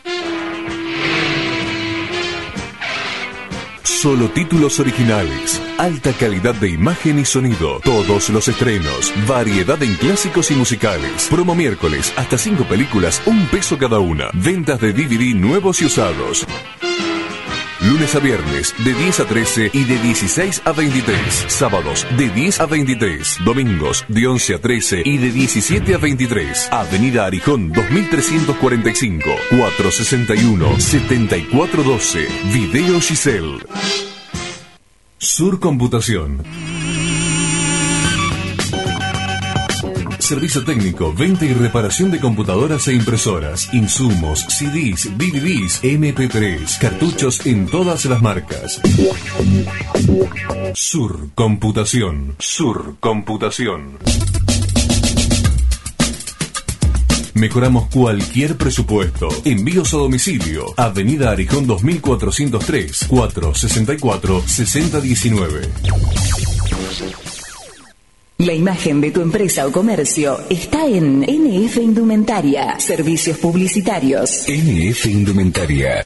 Solo títulos originales, alta calidad de imagen y sonido, todos los estrenos, variedad en clásicos y musicales. Promo miércoles, hasta 5 películas, $1 cada una. Ventas de DVD nuevos y usados. Lunes a viernes, de 10 a 13 y de 16 a 23. Sábados, de 10 a 23. Domingos, de 11 a 13 y de 17 a 23. Avenida Arijón, 2345, 461-7412. Video Giselle. Sur Computación. Servicio técnico, venta y reparación de computadoras e impresoras, insumos, CDs, DVDs, MP3, cartuchos en todas las marcas. Sur Computación. Sur Computación. Mejoramos cualquier presupuesto. Envíos a domicilio. Avenida Arijón 2403, 464-6019. La imagen de tu empresa o comercio está en NF Indumentaria. Servicios publicitarios. NF Indumentaria.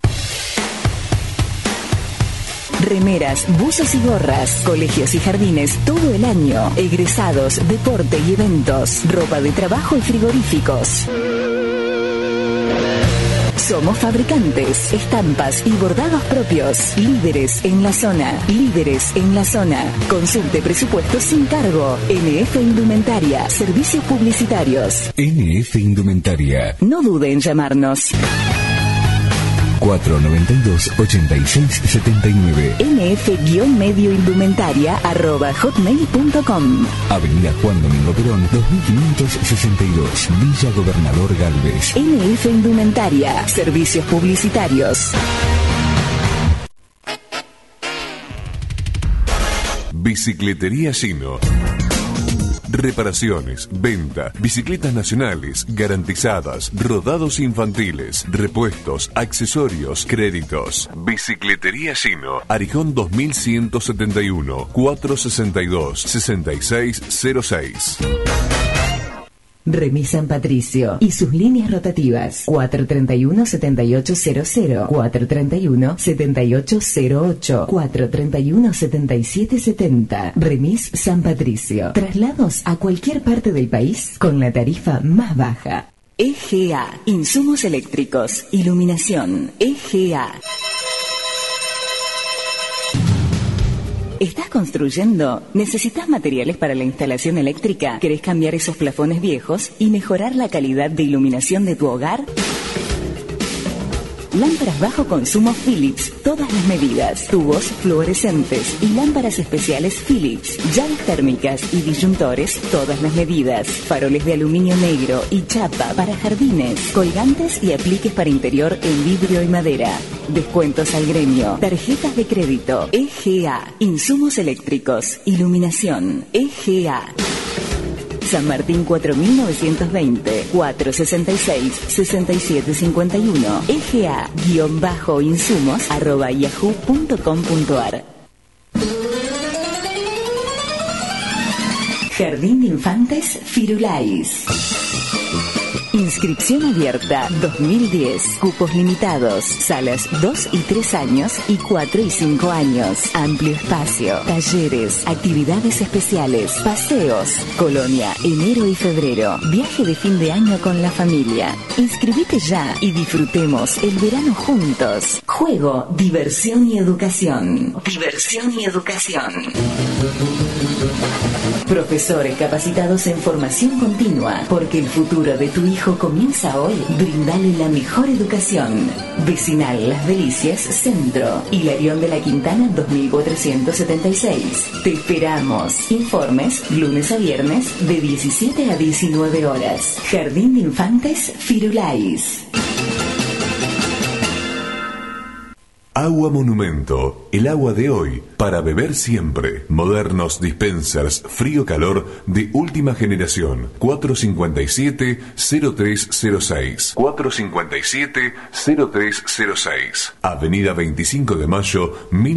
Remeras, buzos y gorras, colegios y jardines todo el año, egresados, deporte y eventos, ropa de trabajo y frigoríficos. Somos fabricantes, estampas y bordados propios. Líderes en la zona. Líderes en la zona. Consulte presupuestos sin cargo. NF Indumentaria. Servicios publicitarios. NF Indumentaria. No dude en llamarnos. 492-8679. nf-medioindumentaria@hotmail.com. Avenida Juan Domingo Perón, 2562, Villa Gobernador Galvez. NF Indumentaria. Servicios publicitarios. Bicicletería Gino. Reparaciones, venta, bicicletas nacionales, garantizadas, rodados infantiles, repuestos, accesorios, créditos. Bicicletería Gino, Arijón 2171, 462-6606. Remis San Patricio y sus líneas rotativas 431-7800, 431-7808, 431-7770. Remis San Patricio. Traslados a cualquier parte del país con la tarifa más baja. EGA. Insumos eléctricos. Iluminación. EGA. ¿Estás construyendo? ¿Necesitas materiales para la instalación eléctrica? ¿Querés cambiar esos plafones viejos y mejorar la calidad de iluminación de tu hogar? Lámparas bajo consumo Philips, todas las medidas. Tubos fluorescentes y lámparas especiales Philips. Llaves térmicas y disyuntores, todas las medidas. Faroles de aluminio negro y chapa para jardines. Colgantes y apliques para interior en vidrio y madera. Descuentos al gremio. Tarjetas de crédito. EGA. Insumos eléctricos. Iluminación. EGA. San Martín 4920 466 6751. EGA-insumos@yahoo.com.ar. Jardín de Infantes Firulais. Inscripción abierta 2010. Cupos limitados. Salas 2 y 3 años y 4 y 5 años. Amplio espacio. Talleres. Actividades especiales. Paseos. Colonia. Enero y febrero. Viaje de fin de año con la familia. Inscribite ya y disfrutemos el verano juntos. Juego, diversión y educación. Diversión y educación. Profesores capacitados en formación continua, porque el futuro de tu hijo comienza hoy. Brindale la mejor educación. Vecinal Las Delicias Centro, Hilarión de la Quintana 2476. Te esperamos. Informes lunes a viernes de 17 a 19 horas. Jardín de Infantes Firulais. Agua Monumento, el agua de hoy, para beber siempre. Modernos dispensers frío-calor de última generación. 457-0306. 457-0306. Avenida 25 de Mayo,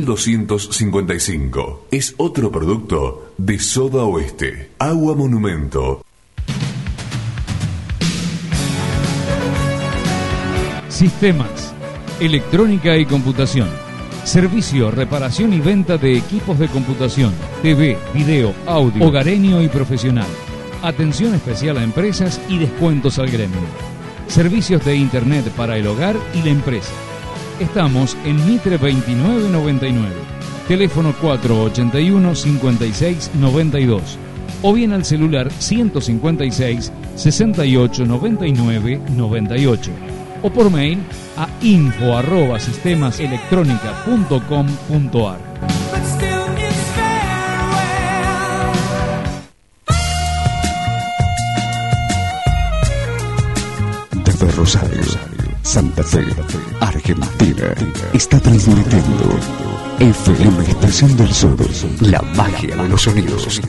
1255. Es otro producto de Soda Oeste. Agua Monumento. Sistemas, electrónica y computación. Servicio, reparación y venta de equipos de computación, TV, video, audio, hogareño y profesional. Atención especial a empresas y descuentos al gremio. Servicios de internet para el hogar y la empresa. Estamos en Mitre 2999. Teléfono 481-5692. O bien al celular 156-6899-98. O por mail a info@sistemaselectronica.com.ar. Desde Rosario, Santa Fe, Argentina, está transmitiendo FM Estación del Sur, la magia de los sonidos.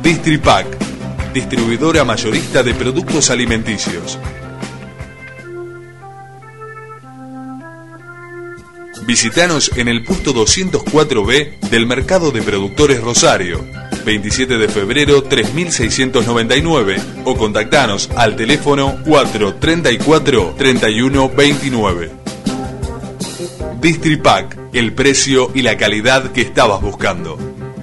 Distripac, distribuidora mayorista de productos alimenticios. Visítanos en el puesto 204B del Mercado de Productores Rosario, 27 de febrero 3699, o contactanos al teléfono 434-3129. Distripac, el precio y la calidad que estabas buscando.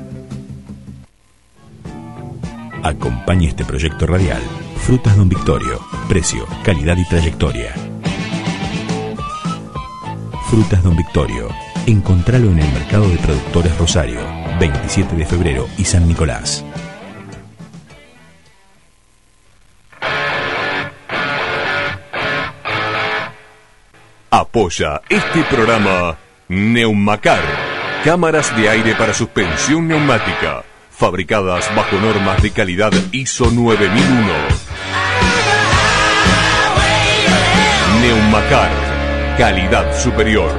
Acompañe este proyecto radial. Frutas Don Victorio. Precio, calidad y trayectoria. Frutas Don Victorio. Encontralo en el Mercado de Productores Rosario, 27 de febrero y San Nicolás. Apoya este programa Neumacar, cámaras de aire para suspensión neumática, fabricadas bajo normas de calidad ISO 9001. Neumacar, calidad superior.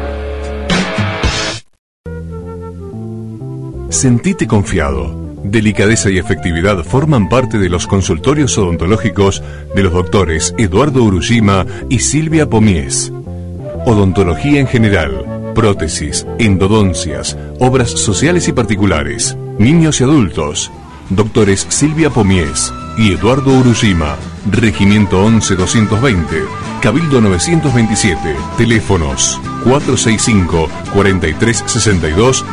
Sentite confiado. Delicadeza y efectividad forman parte de los consultorios odontológicos de los doctores Eduardo Urushima y Silvia Pomies. Odontología en general, prótesis, endodoncias, obras sociales y particulares, niños y adultos. Doctores Silvia Pomies y Eduardo Urushima. Regimiento 11-220, Cabildo 927, teléfonos 465-4362,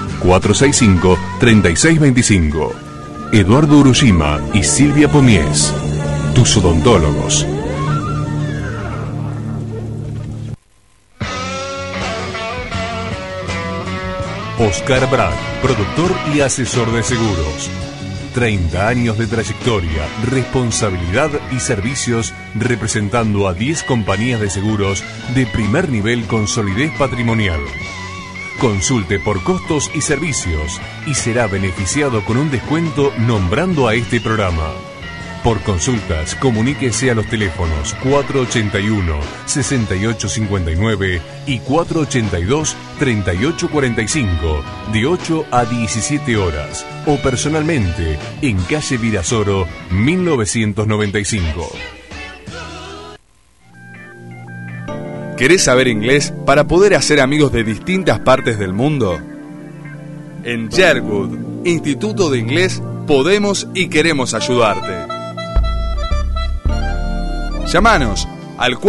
465-3625. Eduardo Urushima y Silvia Pomies, tus odontólogos. Oscar Brad, productor y asesor de seguros. 30 años de trayectoria, responsabilidad y servicios representando a 10 compañías de seguros de primer nivel con solidez patrimonial. Consulte por costos y servicios y será beneficiado con un descuento nombrando a este programa. Por consultas, comuníquese a los teléfonos 481-6859 y 482-3845 de 8 a 17 horas o personalmente en calle Virasoro 1995. ¿Querés saber inglés para poder hacer amigos de distintas partes del mundo? En Sherwood, Instituto de Inglés, podemos y queremos ayudarte. Llámanos al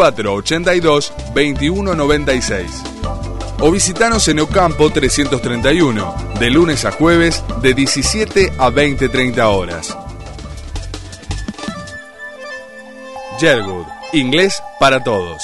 482-2196 o visitanos en Ocampo 331, de lunes a jueves de 17 a 20:30 horas. Sherwood, inglés para todos.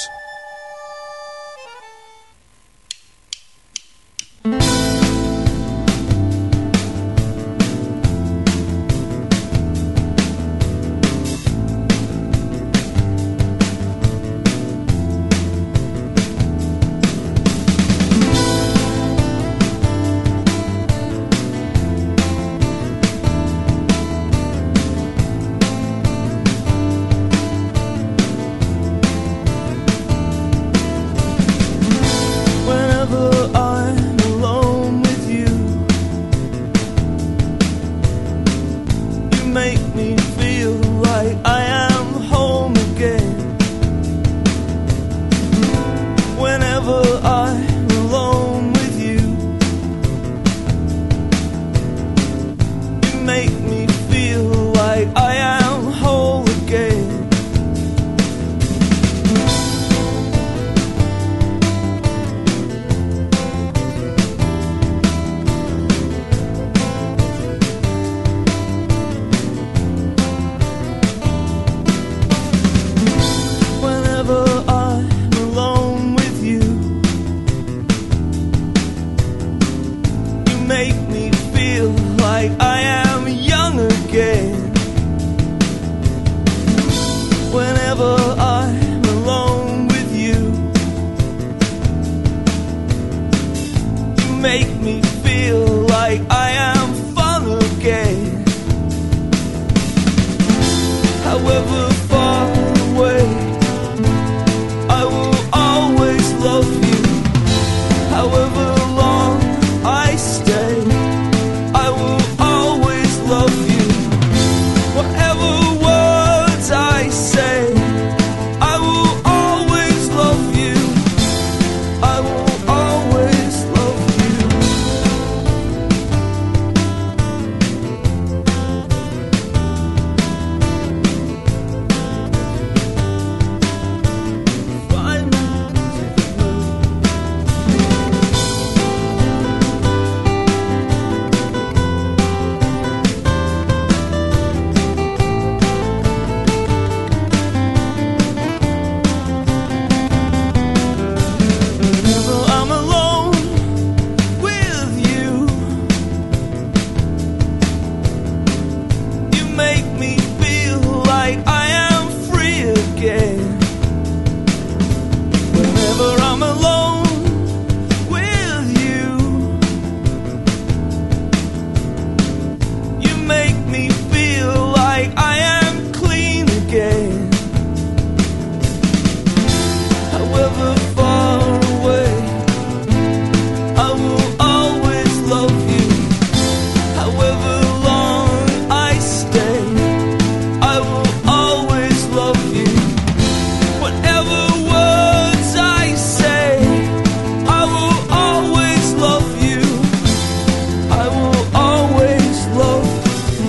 ever far away, I will always love you. However long I stay, I will always love you. Whatever words I say, I will always love you. I will always love you.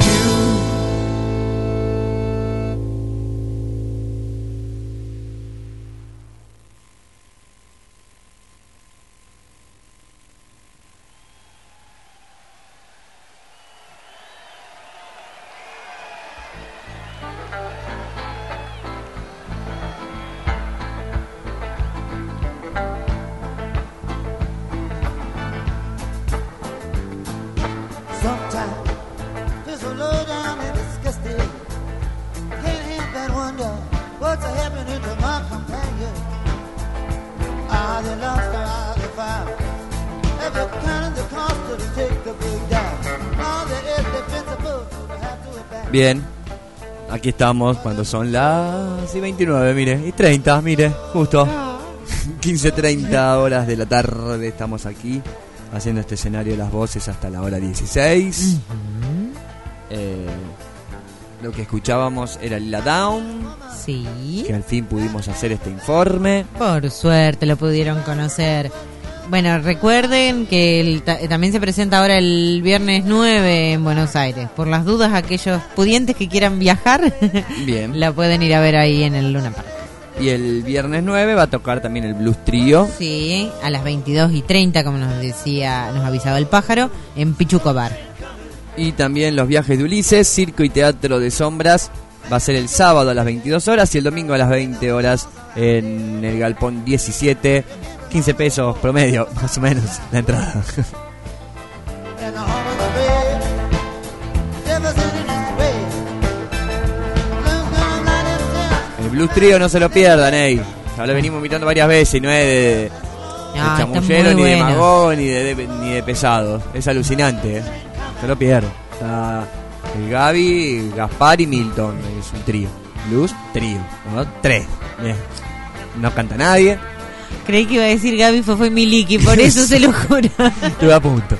Sometimes feel so low down and disgusted. Can't help but wonder what's happening to my companion. Are they lost or are they found? Have you counted the cost to take the big down? Are they indispensable to have to abandon? Bien, aquí estamos cuando son las 29, mire, y 30, mire, justo 15:30 horas de la tarde estamos aquí haciendo este escenario de las voces hasta la hora 16. Lo que escuchábamos era Lila Down. Sí. Que al fin pudimos hacer este informe. Por suerte lo pudieron conocer. Bueno, recuerden que también se presenta ahora el viernes 9 en Buenos Aires. Por las dudas, aquellos pudientes que quieran viajar, Bien. la pueden ir a ver ahí en el Luna Park. Y el viernes 9 va a tocar también el Blues Trio. Sí, a las 22:30, como nos avisaba el pájaro, en Pichuco Bar. Y también los viajes de Ulises, circo y teatro de sombras. Va a ser el sábado a las 22 horas y el domingo a las 20 horas en el Galpón 17. 15 pesos promedio, más o menos, la entrada. El Blues Trio no se lo pierdan, ya lo venimos invitando varias veces y no es de chamullero, ni de mago, ni de pesado. Es alucinante, se lo pierdan. Está el Gaby, Gaspar y Milton, es un trío. Blues Trio, ¿no? 3. Bien. No canta nadie. Creí que iba a decir Gaby fue Miliki, por eso se lo juro. Estuve a punto.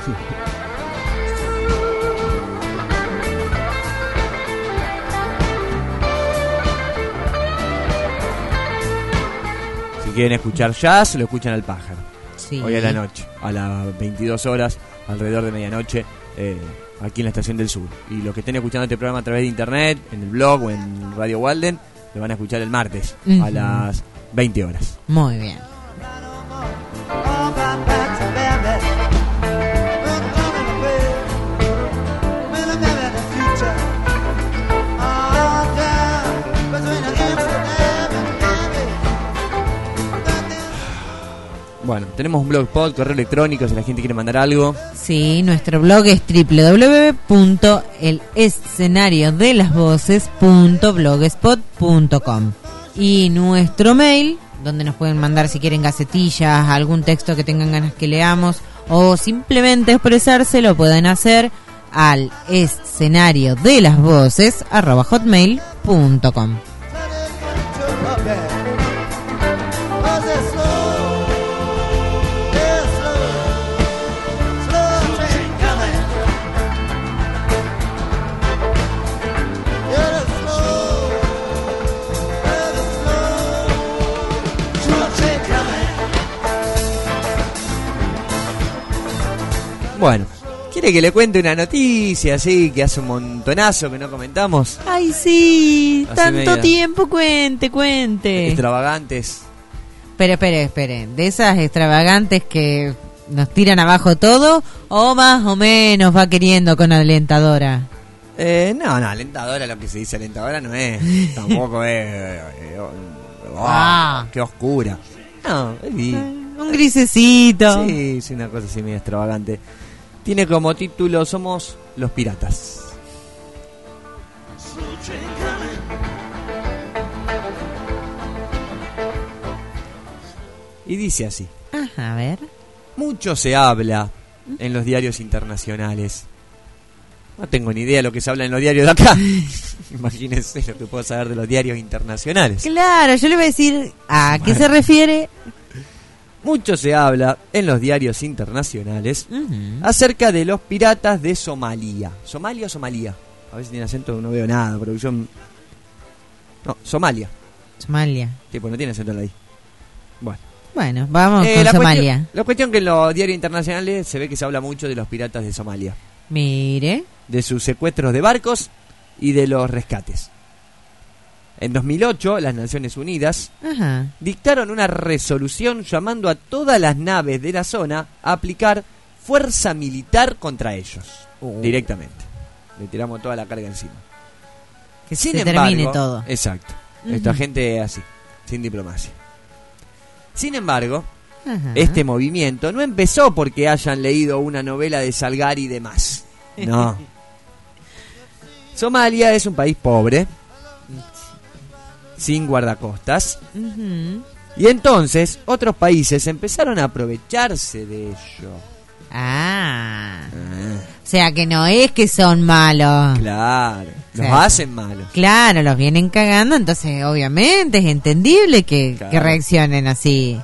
Si quieren escuchar jazz, lo escuchan al pájaro. Sí. Hoy a la noche, a las 22 horas, alrededor de medianoche, aquí en la Estación del Sur. Y los que estén escuchando este programa a través de internet, en el blog o en Radio Walden, lo van a escuchar el martes a las 20 horas. Muy bien. Bueno, tenemos un blogspot, correo electrónico, si la gente quiere mandar algo. Sí, nuestro blog es www.elescenariodelasvoces.blogspot.com. Y nuestro mail, donde nos pueden mandar si quieren gacetillas, algún texto que tengan ganas que leamos o simplemente expresarse, lo pueden hacer al escenariodelasvoces@hotmail.com. Bueno, ¿quiere que le cuente una noticia así que hace un montonazo que no comentamos? Ay, sí, Así tanto media. tiempo, cuente. Extravagantes. Pero espere, de esas extravagantes que nos tiran abajo todo, o más o menos va queriendo con alentadora. No, alentadora, lo que se dice alentadora no es, tampoco es, qué oscura. No, es bien. Un grisecito. Sí, una cosa así medio extravagante. Tiene como título Somos los Piratas. Y dice así. Ajá, a ver. Mucho se habla en los diarios internacionales No tengo ni idea de lo que se habla en los diarios de acá. Imagínense lo que puedo saber de los diarios internacionales. Claro, yo le voy a decir a qué se refiere. Mucho se habla en los diarios internacionales acerca de los piratas de Somalia. ¿Somalia o Somalia? A ver si tiene acento, no veo nada, producción. No, Somalia. Somalia. Sí, pues no tiene acento en la I. Bueno, vamos con Somalia. La cuestión que en los diarios internacionales se ve que se habla mucho de los piratas de Somalia. Mire. De sus secuestros de barcos y de los rescates. En 2008, las Naciones Unidas dictaron una resolución llamando a todas las naves de la zona a aplicar fuerza militar contra ellos. Directamente. Le tiramos toda la carga encima. Que sin se termine todo. Exacto. Esta gente así, sin diplomacia. Sin embargo, este movimiento no empezó porque hayan leído una novela de Salgari y demás. No. Somalia es un país pobre, sin guardacostas, y entonces otros países empezaron a aprovecharse de ello. O sea que no es que son malos. Claro, los hacen malos. Claro, los vienen cagando, entonces obviamente es entendible que reaccionen así.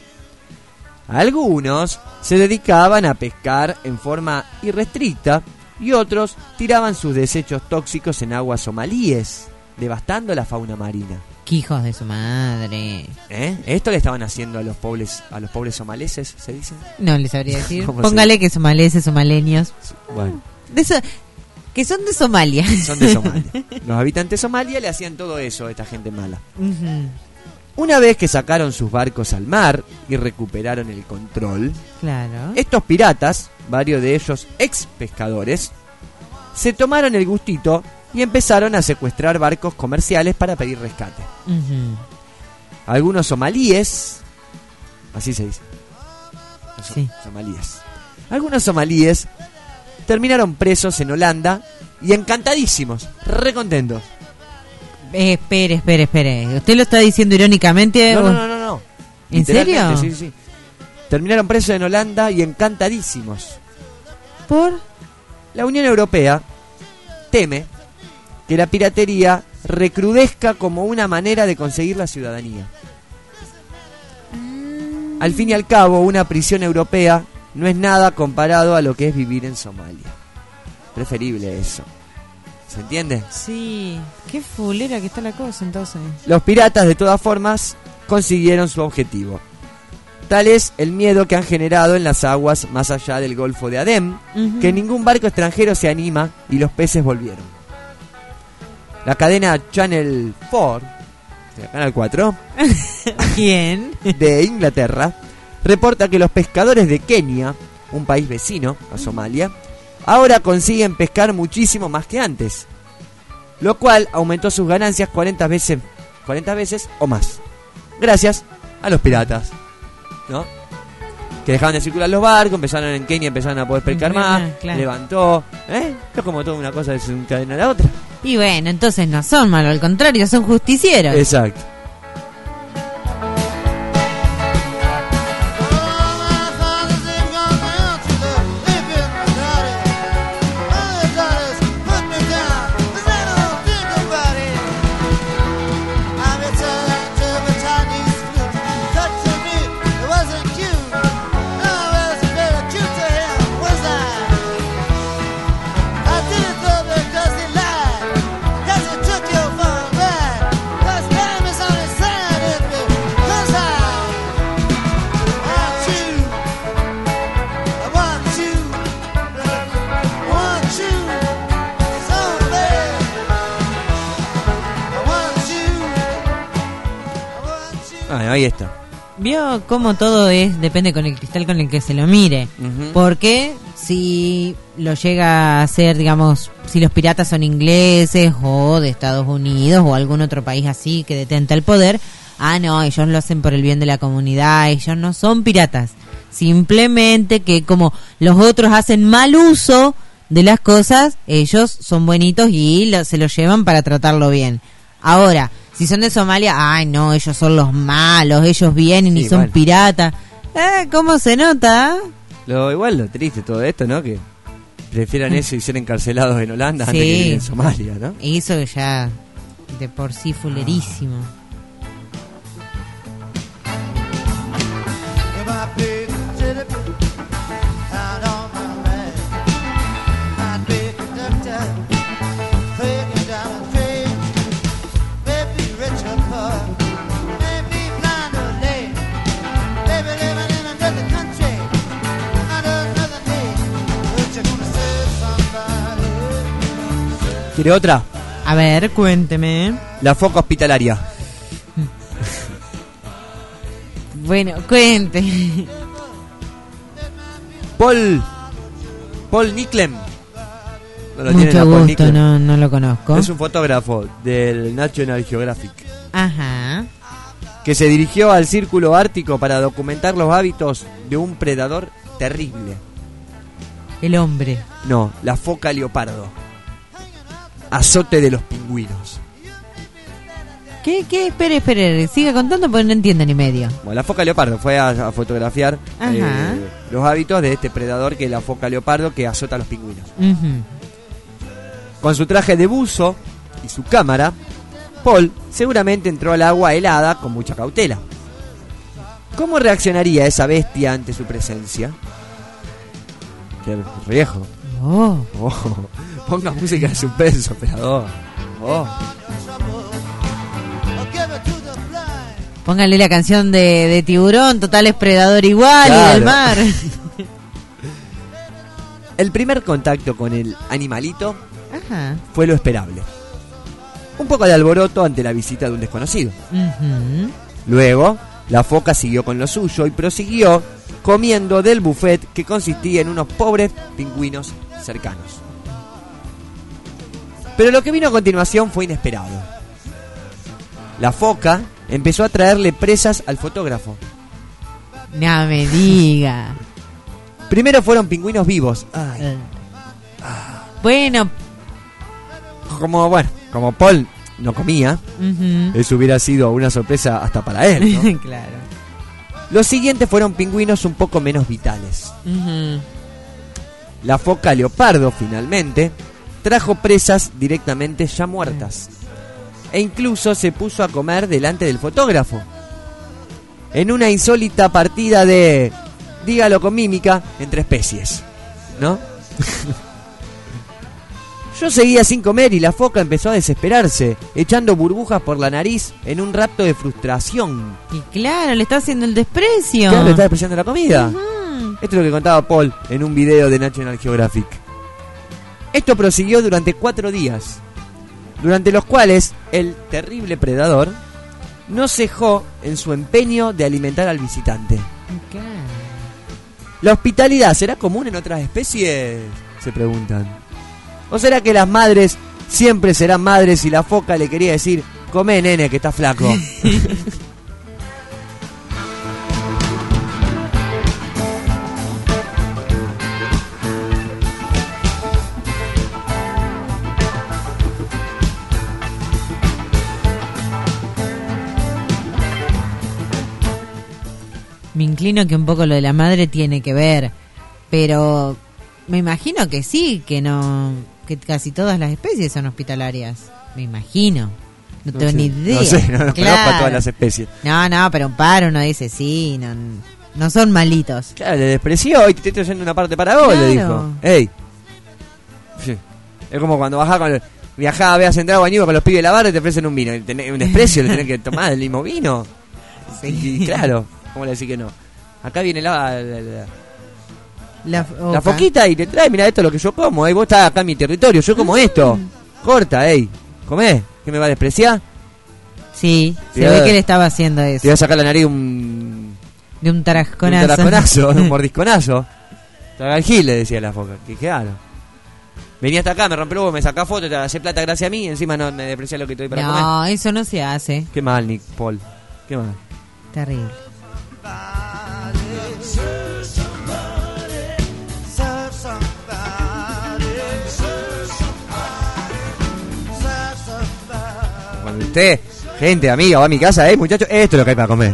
Algunos se dedicaban a pescar en forma irrestricta y otros tiraban sus desechos tóxicos en aguas somalíes, devastando la fauna marina. ¡Qué hijos de su madre! ¿Esto le estaban haciendo a los pobres somaleses, se dice? No les sabría decir. Póngale que somaleses, somaleños. Bueno. Que son de Somalia. Son de Somalia. Los habitantes de Somalia le hacían todo eso a esta gente mala. Una vez que sacaron sus barcos al mar y recuperaron el control, estos piratas, varios de ellos ex pescadores, se tomaron el gustito y empezaron a secuestrar barcos comerciales para pedir rescate. Algunos somalíes, así se dice, somalíes. Algunos somalíes terminaron presos en Holanda y encantadísimos, recontentos. Espere. ¿Usted lo está diciendo irónicamente? No. ¿En serio? Sí. Terminaron presos en Holanda y encantadísimos. ¿Por? La Unión Europea teme que la piratería recrudezca como una manera de conseguir la ciudadanía. Al fin y al cabo, una prisión europea no es nada comparado a lo que es vivir en Somalia. Preferible eso. ¿Se entiende? Sí. Qué fulera que está la cosa entonces. Los piratas, de todas formas, consiguieron su objetivo. Tal es el miedo que han generado en las aguas más allá del Golfo de Adén, que ningún barco extranjero se anima y los peces volvieron. La cadena Channel 4, Canal 4, ¿quién? De Inglaterra, reporta que los pescadores de Kenia, un país vecino a Somalia, ahora consiguen pescar muchísimo más que antes, lo cual aumentó sus ganancias 40 veces o más, gracias a los piratas, ¿no? Que dejaban de circular los barcos, empezaron en Kenia, empezaron a poder pescar más, levantó, es como toda una cosa desencadena a la otra. Y bueno, entonces no son malos, al contrario, son justicieros. Exacto. Ahí está. Vio cómo todo depende con el cristal con el que se lo mire. Porque si lo llega a ser, digamos, si los piratas son ingleses o de Estados Unidos o algún otro país así que detenta el poder, no, ellos lo hacen por el bien de la comunidad, ellos no son piratas. Simplemente que como los otros hacen mal uso de las cosas, ellos son buenitos y se lo llevan para tratarlo bien. Ahora, si son de Somalia, no, ellos son los malos, ellos vienen y son piratas. ¿Cómo se nota? Igual lo triste todo esto, ¿no? Que Prefieran eso y ser encarcelados en Holanda antes que vivir en Somalia, ¿no? Eso ya de por sí fulerísimo. ¿Quiere otra? A ver, cuénteme. La foca hospitalaria. Bueno, cuente. Paul Nicklem. Mucho gusto, no lo conozco. Es un fotógrafo del National Geographic. Ajá. Que se dirigió al Círculo Ártico para documentar los hábitos de un predador terrible. El hombre. No, la foca leopardo. Azote de los pingüinos. ¿Qué? Espere. Siga contando porque no entiendo ni medio. Bueno, la foca leopardo fue a fotografiar los hábitos de este predador que es la foca leopardo que azota a los pingüinos. Con su traje de buzo y su cámara, Paul seguramente entró al agua helada con mucha cautela. ¿Cómo reaccionaría esa bestia ante su presencia? ¡Qué riesgo! Ponga música de suspenso, operador. Póngale la canción de Tiburón, total es predador igual, claro. Y del mar. El primer contacto con el animalito Ajá. fue lo esperable. Un poco de alboroto ante la visita de un desconocido. Luego, la foca siguió con lo suyo y prosiguió comiendo del buffet que consistía en unos pobres pingüinos cercanos. Pero lo que vino a continuación fue inesperado. La foca empezó a traerle presas al fotógrafo. No me diga. Primero fueron pingüinos vivos. Bueno, como Paul no comía, eso hubiera sido una sorpresa hasta para él, ¿no? Claro. Los siguientes fueron pingüinos un poco menos vitales. La foca leopardo, finalmente, trajo presas directamente ya muertas. E incluso se puso a comer delante del fotógrafo. En una insólita partida de, dígalo con mímica, entre especies, ¿no? Yo seguía sin comer y la foca empezó a desesperarse, echando burbujas por la nariz en un rapto de frustración. Y claro, le está haciendo el desprecio. Claro, le está despreciando la comida. Esto es lo que contaba Paul en un video de National Geographic. Esto prosiguió durante 4 días, durante los cuales el terrible predador no cejó en su empeño de alimentar al visitante. ¿La hospitalidad será común en otras especies?, se preguntan. ¿O será que las madres siempre serán madres y la foca le quería decir, comé nene que está flaco? Me inclino que un poco lo de la madre tiene que ver, pero me imagino que sí, que no, que casi todas las especies son hospitalarias. Me imagino. No tengo ni idea. No sé, no conozco a todas las especies. No, pero un par uno dice sí, no son malitos. Claro, le despreció y te estoy haciendo una parte para vos, le dijo. Ey. Sí. Es como cuando viajaba a ver a Central Bañudo con los pibes de la barra y te ofrecen un vino. Un desprecio, le tenés que tomar el mismo vino. Sí. Y claro, ¿cómo le decís que no? Acá viene la foquita y te trae, mira, esto es lo que yo como, vos estás acá en mi territorio, yo como esto. Corta, comé, ¿qué me va a despreciar? Sí, se ve que le estaba haciendo eso. Te voy a sacar la nariz de un tarasconazo. De un mordisconazo. Traga el gil, le decía la foca, que claro. Venía hasta acá, me rompió el huevo, me sacá foto, te hace plata gracias a mí, y encima no me desprecia lo que te doy para comer. No, eso no se hace. Qué mal, Nick, Paul, qué mal. Terrible. Cuando usted, gente, amiga, va a mi casa, muchachos, esto es lo que hay para comer.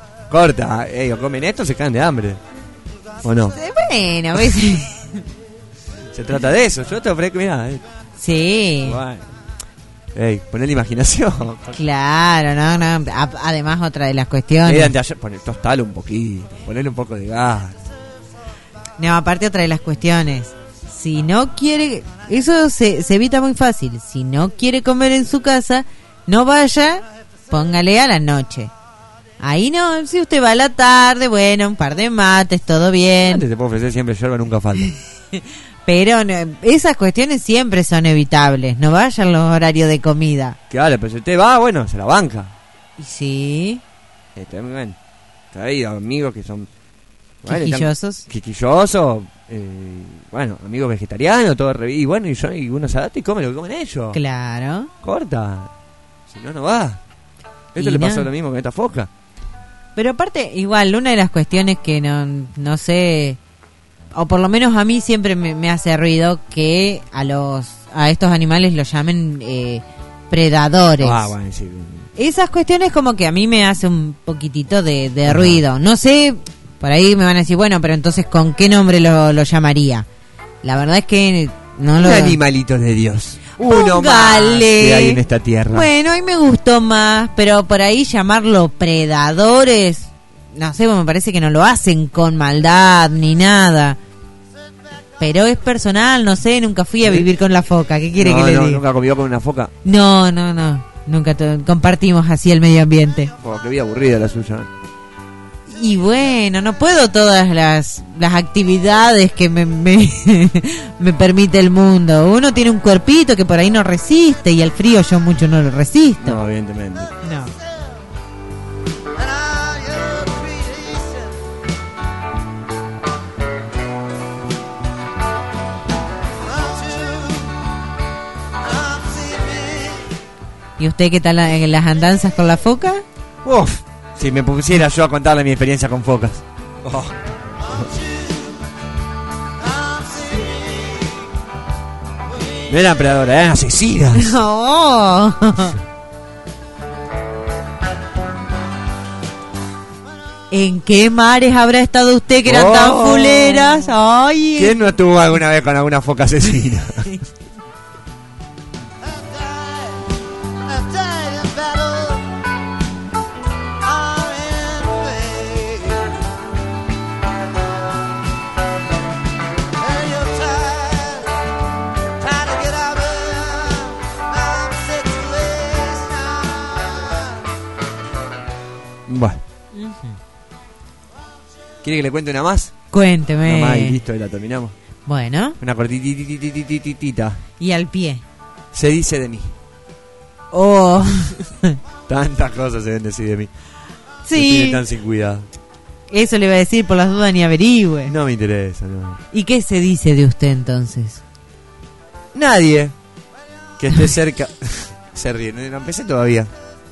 Corta, o comen esto o se caen de hambre. ¿O no? Bueno, a veces. Se trata de eso. Yo te ofrezco, mirá. Sí. Bueno. Ey, poné la imaginación. Claro, no. Además, otra de las cuestiones. Tostalo un poquito. Ponele un poco de gas. No, aparte otra de las cuestiones. Si no quiere, eso se evita muy fácil. Si no quiere comer en su casa, no vaya, póngale a la noche. Ahí no, si usted va a la tarde, bueno, un par de mates, todo bien. Antes te puedo ofrecer siempre yerba, nunca falta. Pero no, esas cuestiones siempre son evitables. No vaya en los horarios de comida. Claro, pero si usted va, bueno, se la banca. Sí. Muy bien. Hay amigos que son... Quisquillosos. Quisquillosos. Bueno, amigos vegetarianos, todo y bueno, y uno se adapta y come lo que comen ellos. Claro. Corta. Si no, no va. Esto le pasó lo mismo con esta foca. Pero aparte, igual, una de las cuestiones que no sé, o por lo menos a mí siempre me hace ruido que a estos animales los llamen predadores. Bueno, sí. Esas cuestiones como que a mí me hace un poquitito de ruido. No sé, por ahí me van a decir, bueno, pero entonces ¿con qué nombre lo llamaría? La verdad es que no lo... Animalitos de Dios. Uno más que hay en esta tierra. Bueno, a mí me gustó más, pero por ahí llamarlo predadores, no sé, me parece que no lo hacen con maldad ni nada. Pero es personal, no sé, nunca fui a vivir con la foca. ¿Qué quiere que le diga? ¿Nunca comió con una foca? No. Nunca compartimos así el medio ambiente. Qué vida aburrida la suya. Y bueno, no puedo todas las actividades que me permite el mundo. Uno tiene un cuerpito que por ahí no resiste y el frío yo mucho no lo resisto. No, evidentemente. No. ¿Y usted qué tal las andanzas con la foca? Uf. Si me pusiera yo a contarle mi experiencia con focas. No eran predadoras, eran asesinas. No. ¿En qué mares habrá estado usted que eran tan fuleras? Ay. ¿Quién no estuvo alguna vez con alguna foca asesina? Bueno. ¿Quiere que le cuente una más? Cuénteme. Una más y listo, y la terminamos. Bueno. Una cortitititititita. Y al pie. Se dice de mí. Oh. Tantas cosas se ven decir de mí. Sí. Me tiene tan sin cuidado. Eso le iba a decir, por las dudas ni averigüe. No me interesa, no. ¿Y qué se dice de usted entonces? Nadie que esté cerca. Se ríe, no empecé todavía.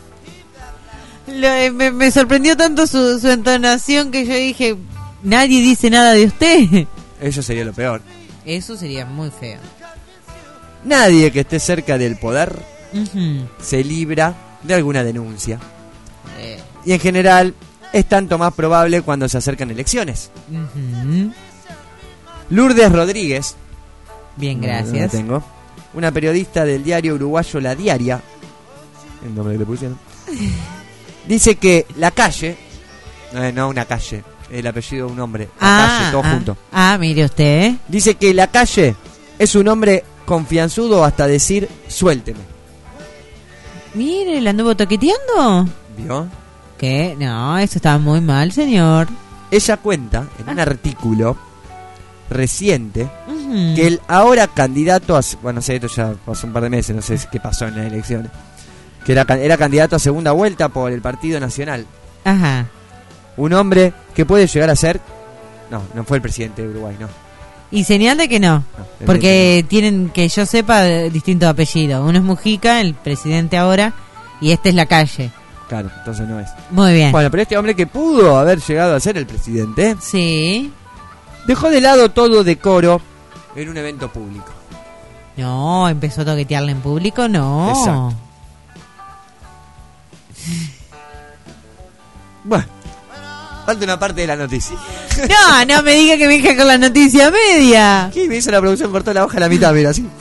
Me sorprendió tanto su entonación que yo dije, nadie dice nada de usted. Eso sería lo peor. Eso sería muy feo. Nadie que esté cerca del poder se libra de alguna denuncia. Y en general es tanto más probable cuando se acercan elecciones. Lourdes Rodríguez. Bien, gracias. No tengo. Una periodista del diario uruguayo La Diaria. El nombre que le pusieron. Dice que la calle, no una calle, el apellido de un hombre, calle, todo junto. Mire usted. Dice que la calle es un hombre confianzudo hasta decir suélteme. Mire, ¿la anduvo toqueteando? ¿Vio? ¿Qué? No, eso estaba muy mal, señor. Ella cuenta en un artículo reciente que el ahora candidato a... Bueno, no sé, esto ya pasó un par de meses, no sé qué pasó en las elecciones. Que era candidato a segunda vuelta por el Partido Nacional. Ajá. Un hombre que puede llegar a ser... No fue el presidente de Uruguay, no. Y señal de que no porque tienen, que yo sepa, distintos apellidos. Uno es Mujica, el presidente ahora, y este es Lacalle. Claro, entonces no es. Muy bien. Bueno, pero este hombre que pudo haber llegado a ser el presidente... Sí. Dejó de lado todo decoro en un evento público. No, empezó a toquetearle en público, no. Exacto. Bueno, Falta una parte de la noticia. No me diga que me deja con la noticia media. ¿Qué me hizo la producción? Cortó la hoja a la mitad, mira, así.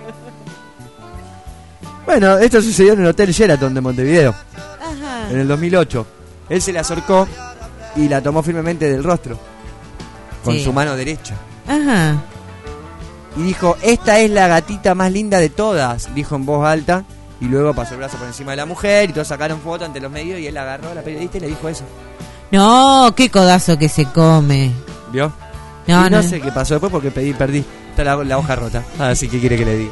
Bueno, esto sucedió en el Hotel Sheraton de Montevideo. Ajá. En el 2008. Él se le acercó y la tomó firmemente del rostro. Con Sí. su mano derecha. Ajá. Y dijo, esta es la gatita más linda de todas, dijo en voz alta. Y luego pasó el brazo por encima de la mujer y todos sacaron foto ante los medios y él agarró a la periodista y le dijo eso. No, qué codazo que se come. ¿Vio? No, y no no. sé qué pasó después porque perdí. Está la hoja rota. Así que quiere que le diga.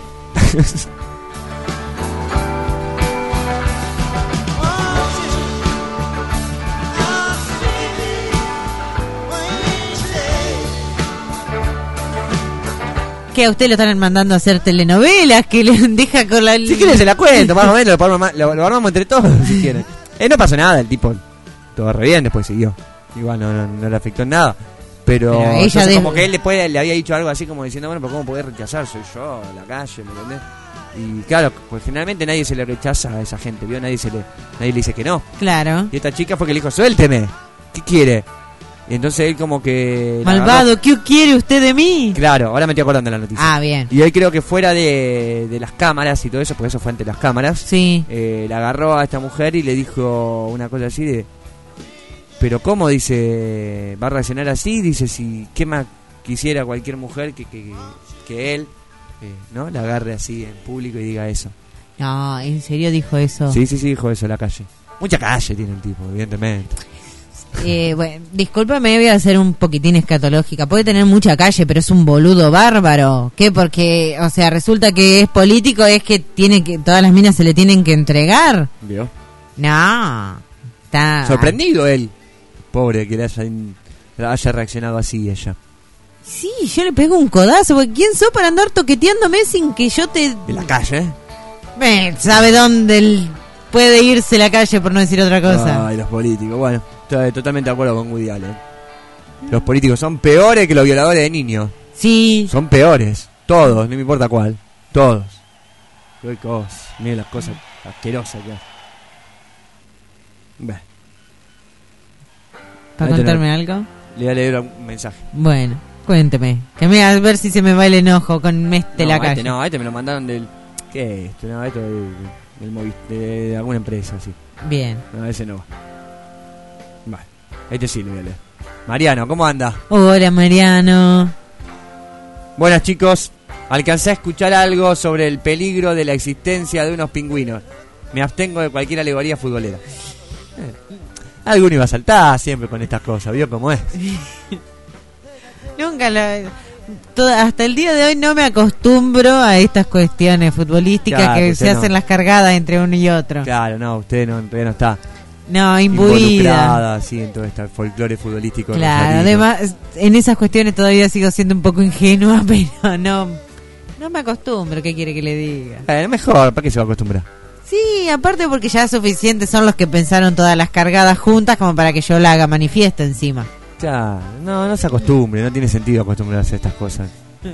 Que a usted lo están mandando a hacer telenovelas, que le deja con la... Si quiere se la cuento, más o menos, lo armamos entre todos si quieren. No pasó nada, el tipo todo re bien, después siguió. Igual no le afectó en nada. Pero ella entonces como que él le había dicho algo así como diciendo, bueno, pero ¿cómo podés rechazar? Soy yo, la calle, ¿me entendés? Y claro, pues generalmente nadie se le rechaza a esa gente, ¿vio? Nadie le dice que no. Claro. Y esta chica fue que le dijo, suélteme, ¿qué quiere? Y entonces él como que... Malvado, ¿qué quiere usted de mí? Claro, ahora me estoy acordando de la noticia. Ah, bien. Y hoy creo que fuera de las cámaras y todo eso, porque eso fue ante las cámaras. Sí. La agarró a esta mujer y le dijo una cosa así de... Pero ¿cómo? Dice, va a reaccionar así, dice, si qué más quisiera cualquier mujer que él, ¿no? La agarre así en público y diga eso. No, ¿en serio dijo eso? Sí, dijo eso en la calle. Mucha calle tiene el tipo, evidentemente. Bueno, discúlpame, voy a ser un poquitín escatológica. Puede tener mucha calle, pero es un boludo bárbaro. ¿Qué? Porque, o sea, resulta que es político, es que todas las minas se le tienen que entregar. ¿Vio? No. Está sorprendido él. Pobre que le haya reaccionado así ella. Sí, yo le pego un codazo, porque ¿quién sos para andar toqueteándome sin que yo te... En la calle, ¿Sabe dónde puede irse la calle, por no decir otra cosa? Ay, los políticos, bueno, estoy totalmente de acuerdo con Woody Allen. Los políticos son peores que los violadores de niños. Sí. Son peores, todos, no me importa cuál, todos. Qué cosas, miren las cosas asquerosas que hacen. Bueno. ¿Para contarme algo? Le voy a leer un mensaje. Bueno, cuénteme. A ver si se me va el enojo con la calle. Este me lo mandaron del... ¿Qué es esto? No, esto es de alguna empresa, sí. Bien. No, ese no va. Vale, este sí lo voy a leer. Mariano, ¿cómo anda? Hola, Mariano. Buenas, chicos. Alcancé a escuchar algo sobre el peligro de la existencia de unos pingüinos. Me abstengo de cualquier alegoría futbolera. Alguno iba a saltar siempre con estas cosas, ¿vio cómo es? Nunca hasta el día de hoy no me acostumbro a estas cuestiones futbolísticas, claro, que se hacen las cargadas entre uno y otro. Claro, no, usted no está imbuida. Involucrada así en todo este folclore futbolístico. Claro, rosarino. además en esas cuestiones todavía sigo siendo un poco ingenua, pero no me acostumbro. ¿Qué quiere que le diga? Mejor, ¿para qué se va a acostumbrar? Sí, aparte porque ya suficientes son los que pensaron todas las cargadas juntas como para que yo la haga manifiesto encima. Ya, no se acostumbre, no tiene sentido acostumbrarse a estas cosas.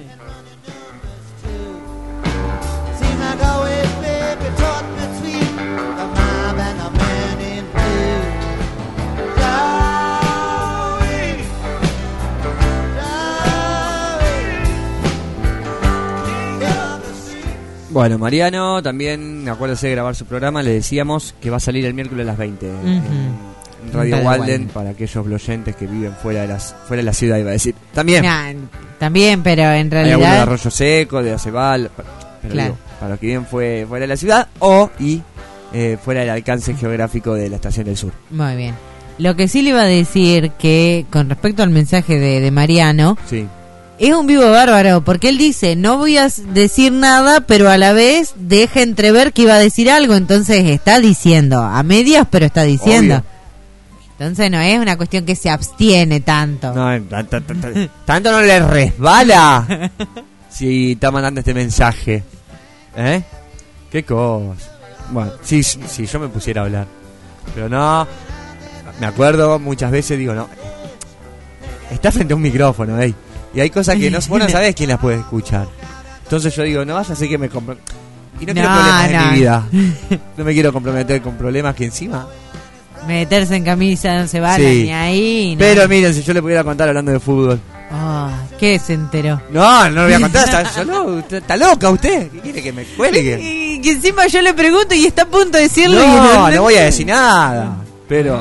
Bueno, Mariano también, acuérdese de grabar su programa, le decíamos que va a salir el miércoles a las 20 en Radio Walden para aquellos oyentes que viven fuera de la ciudad, iba a decir. También. También, pero en realidad... Hay algunos de Arroyo Seco, de Acebal, pero claro. Digo, para los que viven fuera de la ciudad fuera del alcance geográfico de la Estación del Sur. Muy bien. Lo que sí le iba a decir que con respecto al mensaje de Mariano... Sí. Es un vivo bárbaro, porque él dice, no voy a decir nada, pero a la vez deja entrever que iba a decir algo, entonces está diciendo, a medias, pero está diciendo. Obvio. Entonces no es una cuestión que se abstiene tanto. No, tanto no le resbala si está mandando este mensaje. ¿Qué cosa? Bueno, si yo me pusiera a hablar. Pero no, me acuerdo muchas veces, digo, no, está frente a un micrófono, y hay cosas que vos no sabés quién las puede escuchar. Entonces yo digo, no vas a hacer que me y no quiero problemas en mi vida. No me quiero comprometer con problemas que encima meterse en camisa, no se van ni ahí. No. Pero miren, si yo le pudiera contar hablando de fútbol. ¿Qué se enteró? No lo voy a contar, está loca usted. ¿Qué quiere que me cuelgue? Y que encima yo le pregunto y está a punto de decirlo. No voy a decir nada. Pero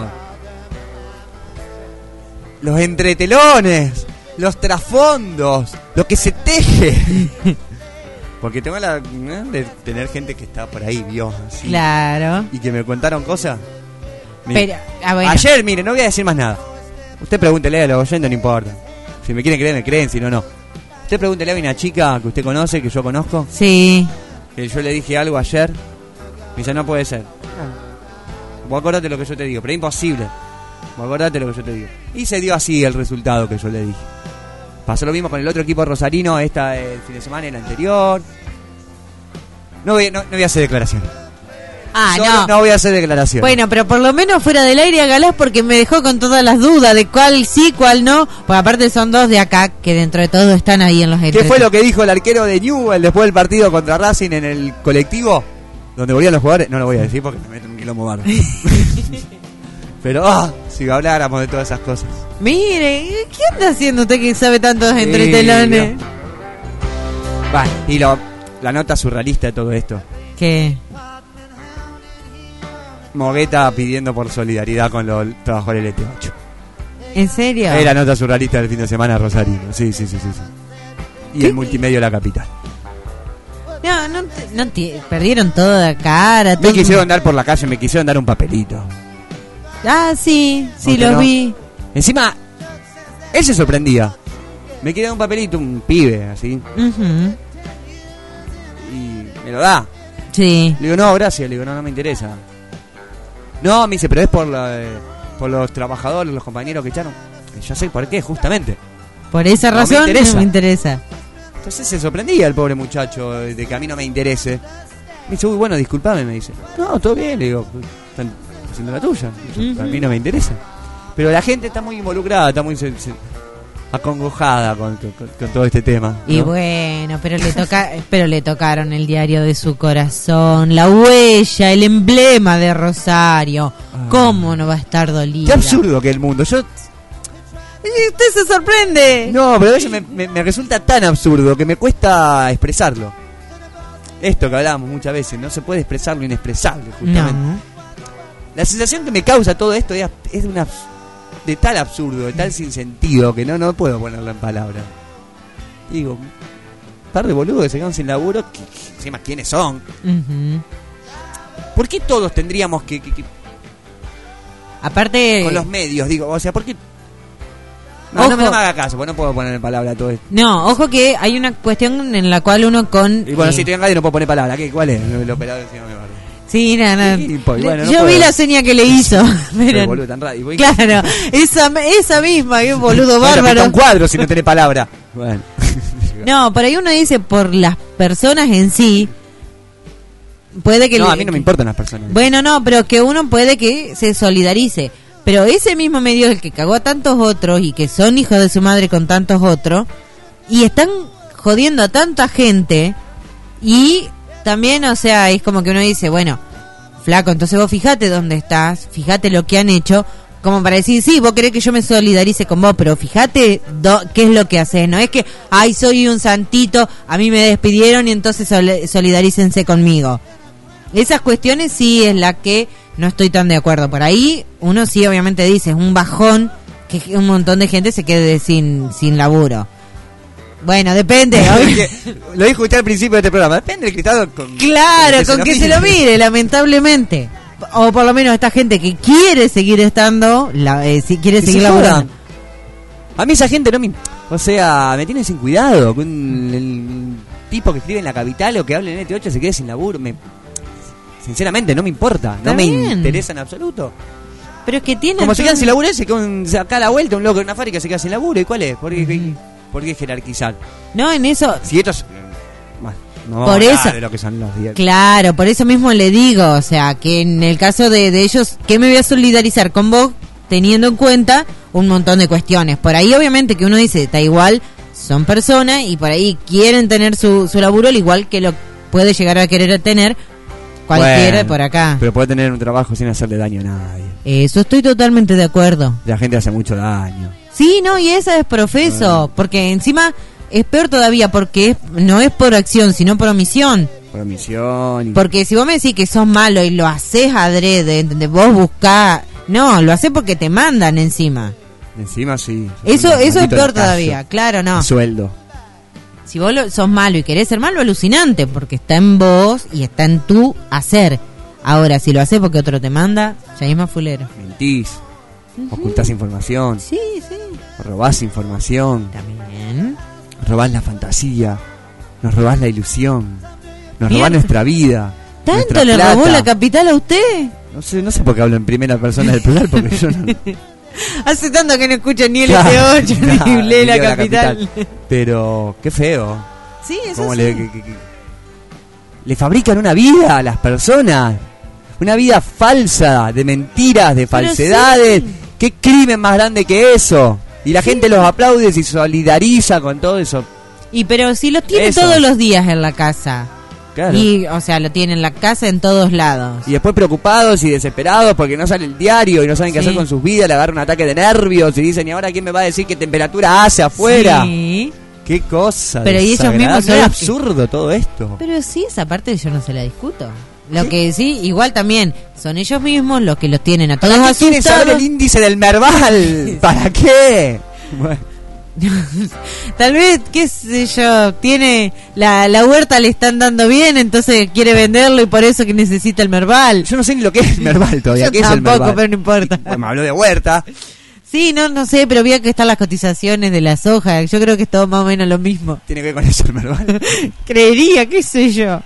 los entretelones, los trasfondos, lo que se teje. Porque tengo la de tener gente que está por ahí, vio, así. Claro. Y que me contaron cosas. Pero, bueno. Ayer, mire, no voy a decir más nada. Usted pregúntele a los oyentes, no importa. Si me quieren creer, me creen, si no, no. Usted pregúntele a una chica que usted conoce, que yo conozco. Sí. Que yo le dije algo ayer. Me dice, no puede ser. Vos acordate lo que yo te digo, pero es imposible. Vos acordate lo que yo te digo. Y se dio así el resultado que yo le dije. Pasó lo mismo con el otro equipo rosarino, el fin de semana y el anterior. No voy a hacer declaración. No voy a hacer declaración. Bueno, pero por lo menos fuera del aire hágalas porque me dejó con todas las dudas de cuál sí, cuál no. Pues aparte son dos de acá que dentro de todo están ahí en los ¿Qué fue lo que dijo el arquero de Newell después del partido contra Racing en el colectivo? Donde volvían los jugadores. No lo voy a decir porque me meto en un quilombo barro. Pero, si habláramos de todas esas cosas. Mire, ¿qué anda haciendo usted que sabe tantos entretelones? Bueno, y la nota surrealista de todo esto. ¿Qué? Mogueta pidiendo por solidaridad con los trabajadores del ET8. ¿En serio? Es la nota surrealista del fin de semana rosarino. Sí. Y el multimedio La Capital. No perdieron toda cara. Me quisieron andar por la calle, me quisieron dar un papelito. Sí, los vi. Encima, él se sorprendía. Me quería dar un papelito, un pibe, así. Y me lo da. Sí. Le digo, no, gracias. Le digo, no me interesa. No, me dice, pero es por los trabajadores, los compañeros que echaron. Ya sé por qué, justamente. Por esa razón no me interesa. Entonces se sorprendía el pobre muchacho de que a mí no me interese. Me dice, uy, bueno, disculpame, me dice. No, todo bien, le digo, están haciendo la tuya. A mí no me interesa. Pero la gente está muy involucrada, está muy acongojada con todo este tema, ¿no? Y bueno, pero le tocaron el diario de su corazón, la huella, el emblema de Rosario. ¿Cómo no va a estar dolida? Qué absurdo que el mundo. Usted se sorprende. No, pero a veces me resulta tan absurdo que me cuesta expresarlo. Esto que hablábamos muchas veces, no se puede expresar lo inexpresable, justamente. No. La sensación que me causa todo esto es de tal absurdo, de tal sinsentido, que no puedo ponerlo en palabras. Digo, un par de boludos que se quedan sin laburo, que encima quiénes son. ¿Por qué todos tendríamos que aparte con los medios, digo, o sea, ¿por qué? No me haga caso, porque no puedo poner en palabra todo esto. No, ojo que hay una cuestión en la cual uno y bueno, si estoy en radio no puedo poner palabra. ¿Cuál es? El operador encima me va. Sí, nada. Bueno, yo vi la seña que le hizo. Pero boludo tan radio. Claro, esa misma, que boludo bárbaro. Un cuadro si no tiene palabra. Bueno. No, por ahí uno dice por las personas en sí. Puede que a mí no me importan las personas. Bueno, no, pero que uno puede que se solidarice. Pero ese mismo medio es el que cagó a tantos otros y que son hijos de su madre con tantos otros y están jodiendo a tanta gente y también, o sea, es como que uno dice, bueno, flaco, entonces vos fíjate dónde estás, fíjate lo que han hecho, como para decir, sí, vos querés que yo me solidarice con vos, pero fíjate qué es lo que haces, no es que, ay, soy un santito, a mí me despidieron y entonces solidarícense conmigo. Esas cuestiones sí es la que no estoy tan de acuerdo. Por ahí uno sí obviamente dice, es un bajón que un montón de gente se quede sin laburo. Bueno, depende. Lo dijo usted al principio de este programa. Depende del criterio claro, con que se lo mire, lamentablemente. O por lo menos esta gente que quiere seguir estando, si quiere seguir laburando. A mí esa gente no me... O sea, me tiene sin cuidado. Con el tipo que escribe en La Capital o que habla en ET8 se quede sin laburo. Sinceramente, no me importa. No me interesa en absoluto. Pero es que tiene... Como se quedan sin laburo, acá a la vuelta un loco en una fábrica se queda sin laburo. ¿Y cuál es? ¿Por qué jerarquizar? No, en eso... Si estos... No por eso, de lo que son los días. Claro, por eso mismo le digo, o sea, que en el caso de ellos, ¿qué me voy a solidarizar con vos teniendo en cuenta un montón de cuestiones? Por ahí obviamente que uno dice, está igual, son personas y por ahí quieren tener su laburo al igual que lo puede llegar a querer tener cualquiera por acá. Pero puede tener un trabajo sin hacerle daño a nadie. Eso estoy totalmente de acuerdo. La gente hace mucho daño. Sí, no, y esa es profeso, porque encima es peor todavía, porque no es por acción, sino por omisión. Por omisión. Porque si vos me decís que sos malo y lo haces adrede, ¿entendés? Vos buscás... No, lo haces porque te mandan encima. Encima sí. Eso es peor todavía, claro, no. Sueldo. Si vos sos malo y querés ser malo, alucinante, porque está en vos y está en tu hacer. Ahora, si lo haces porque otro te manda, ya es más fulero. Mentís, ocultás información. Sí, sí. Robás información. También. Robás la fantasía. Nos robás la ilusión. Nos Bien. robás nuestra vida. ¿Tanto le robó la capital a usted? No sé por qué hablo en primera persona del plural, porque yo no... Hace tanto que no escucho ni el Claro, S8 claro, ni lee la leo capital. Pero, qué feo. Sí, eso Cómo sí. le fabrican una vida a las personas. Una vida falsa, de mentiras, de Pero falsedades. sí. ¿Qué crimen más grande que eso? Y la gente los aplaude y se solidariza con todo eso. Y pero si los tiene Eso. todos los días en la casa. Claro. Y, o sea, lo tiene en la casa en todos lados. Y después preocupados y desesperados porque no sale el diario y no saben qué Sí. hacer con sus vidas, le agarra un ataque de nervios y dicen, ¿y ahora quién me va a decir qué temperatura hace afuera? Sí. Qué cosa. Pero y ellos mismos son es los que- absurdo todo esto. Pero sí, esa parte yo no se la discuto. Lo que sí, igual también, son ellos mismos los que los tienen a todos ¿Para qué quieren saber asustados. el índice del Merval? ¿Para qué? Bueno. Tal vez, qué sé yo, tiene la huerta le están dando bien, entonces quiere venderlo y por eso que necesita el Merval. Yo no sé ni lo que es el Merval todavía. Yo ¿Qué es el tampoco, Merval? pero no importa. Bueno, me habló de huerta. Sí, no sé, pero vi que están las cotizaciones de la soja. Yo creo que es todo más o menos lo mismo. ¿Tiene que ver con eso el Merval? Creería, qué sé yo.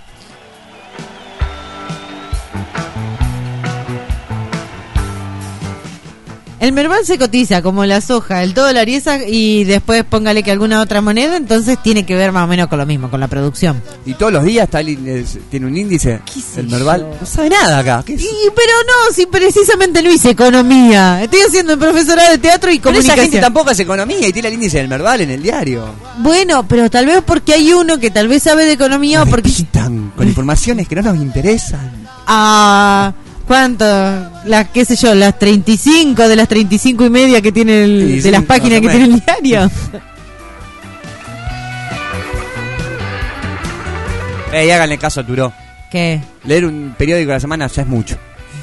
El Merval se cotiza como la soja, el dólar y esa, y después póngale que alguna otra moneda, entonces tiene que ver más o menos con lo mismo, con la producción. Y todos los días está tiene un índice. El Merval no sabe nada acá. ¿Qué es? Pero no, si precisamente no hice economía. Estoy haciendo profesorado de teatro y Pero esa comunicación. gente tampoco hace economía y tiene el índice del Merval en el diario. Bueno, pero tal vez porque hay uno que tal vez sabe de economía o porque... Están con informaciones que no nos interesan. Ah, ¿cuánto? Las, qué sé yo, las 35 de las 35 y media que tiene el, Sí, de sí, las páginas más o que tiene el menos. diario. Háganle caso a Turó. ¿Qué? Leer un periódico a la semana ya es mucho.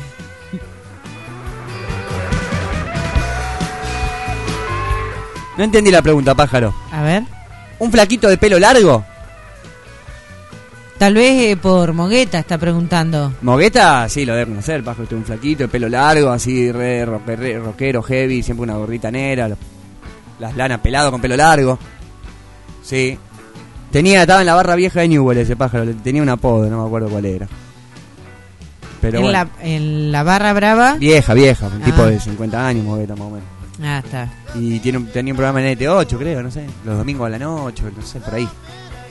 No entendí la pregunta, pájaro. A ver. ¿Un flaquito de pelo largo? Tal vez por Mogueta está preguntando. Mogueta, sí, lo debe conocer, pájaro, un flaquito de pelo largo, así re rockero, heavy, siempre una gorrita negra, las lanas pelado con pelo largo. Sí. Estaba en la barra vieja de Newell ese pájaro, tenía un apodo, no me acuerdo cuál era. Pero En, bueno. en la barra brava. Vieja, un tipo de 50 años, Mogueta más o menos. Ah, está. Y tenía un programa en NT8, creo, no sé, los domingos a la noche, no sé, por ahí.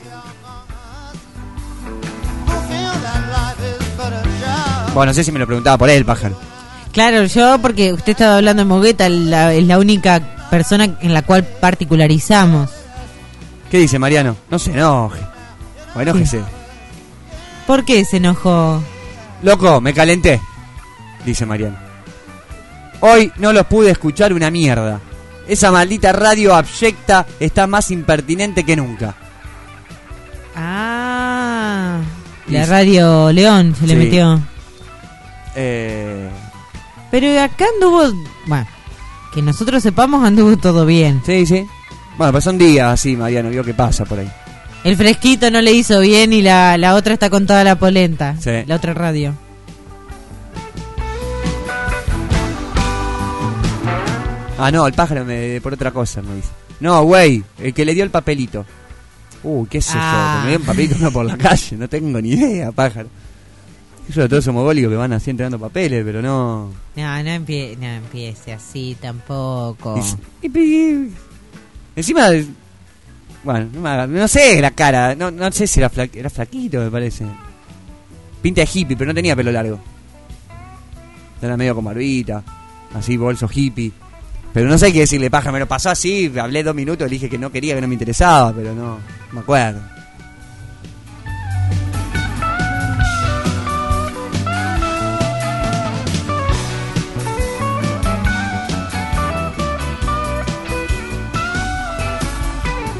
Bueno, no sé si me lo preguntaba por él, pájaro. Claro, yo porque usted estaba hablando de Mogueta, es la única persona en la cual particularizamos. ¿Qué dice Mariano? No se enoje. O enójese. ¿Por qué se enojó? Loco, me calenté, dice Mariano. Hoy no los pude escuchar una mierda. Esa maldita radio abyecta está más impertinente que nunca. Ah, la radio León se le Sí. metió. Pero acá anduvo, bueno, que nosotros sepamos anduvo todo bien. Sí, sí. Bueno, pues son días así, Mariano, vio qué pasa por ahí. El fresquito no le hizo bien y la otra está con toda la polenta. Sí. La otra radio. Ah, no, el pájaro por otra cosa me dice. No, güey, el que le dio el papelito. Qué sé yo, que me dio un papelito no por la calle, no tengo ni idea, pájaro. Yo de todos esos mogólicos que van así entregando papeles, pero no... No empiece así tampoco. Encima, bueno, no sé la cara, no sé si era flaquito, me parece. Pinta de hippie, pero no tenía pelo largo. Era medio con barbita, así bolso hippie. Pero no sé qué decirle, paja, me lo pasó así, hablé 2 minutos, le dije que no quería, que no me interesaba, pero no me acuerdo.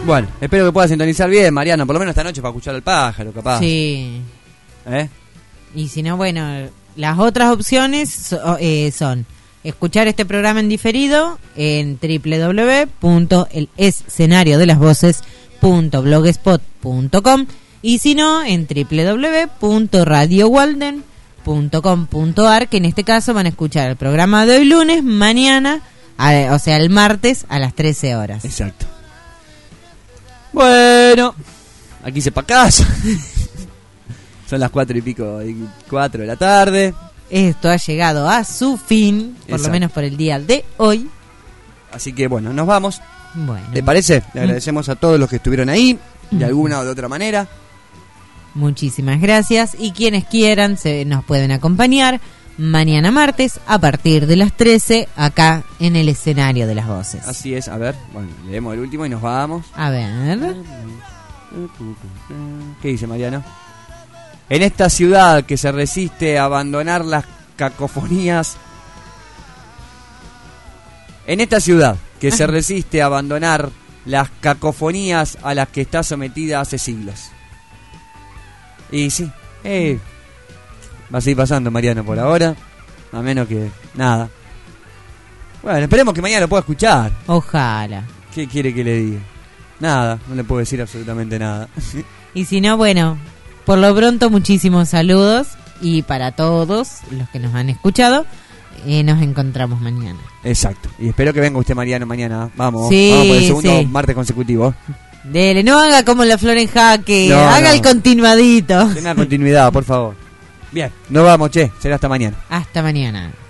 Bueno, espero que puedas sintonizar bien, Mariano, por lo menos esta noche para escuchar al pájaro, capaz. Sí. ¿Eh? Y si no, bueno, las otras opciones son escuchar este programa en diferido en www.elescenariodelasvoces.blogspot.com y si no, en www.radiowalden.com.ar, que en este caso van a escuchar el programa de hoy lunes, mañana, o sea, el martes a las 13 horas. Exacto. Bueno, aquí se pa' casa. Son las 4 de la tarde. Esto ha llegado a su fin, por lo menos por el día de hoy. Así que bueno, nos vamos. Bueno. ¿Te parece? Le agradecemos a todos los que estuvieron ahí, de alguna o de otra manera. Muchísimas gracias. Y quienes quieran nos pueden acompañar mañana martes a partir de las 13 acá en el escenario de las voces. Así es, a ver, bueno, leemos el último y nos vamos. A ver. ¿Qué dice Mariano? En esta ciudad que se resiste a abandonar las cacofonías. En esta ciudad que se resiste a abandonar las cacofonías a las que está sometida hace siglos. Y sí, va a seguir pasando, Mariano, por ahora. A menos que nada. Bueno, esperemos que mañana lo pueda escuchar. Ojalá. ¿Qué quiere que le diga? Nada, no le puedo decir absolutamente nada. Y si no, bueno, por lo pronto muchísimos saludos. Y para todos los que nos han escuchado, nos encontramos mañana. Exacto. Y espero que venga usted, Mariano, mañana. Vamos, sí, vamos por el segundo martes consecutivo. Dele, no haga como la Flor en Jaque, no, haga el continuadito. Tenga continuidad, por favor. Bien, nos vamos, che. Será hasta mañana. Hasta mañana.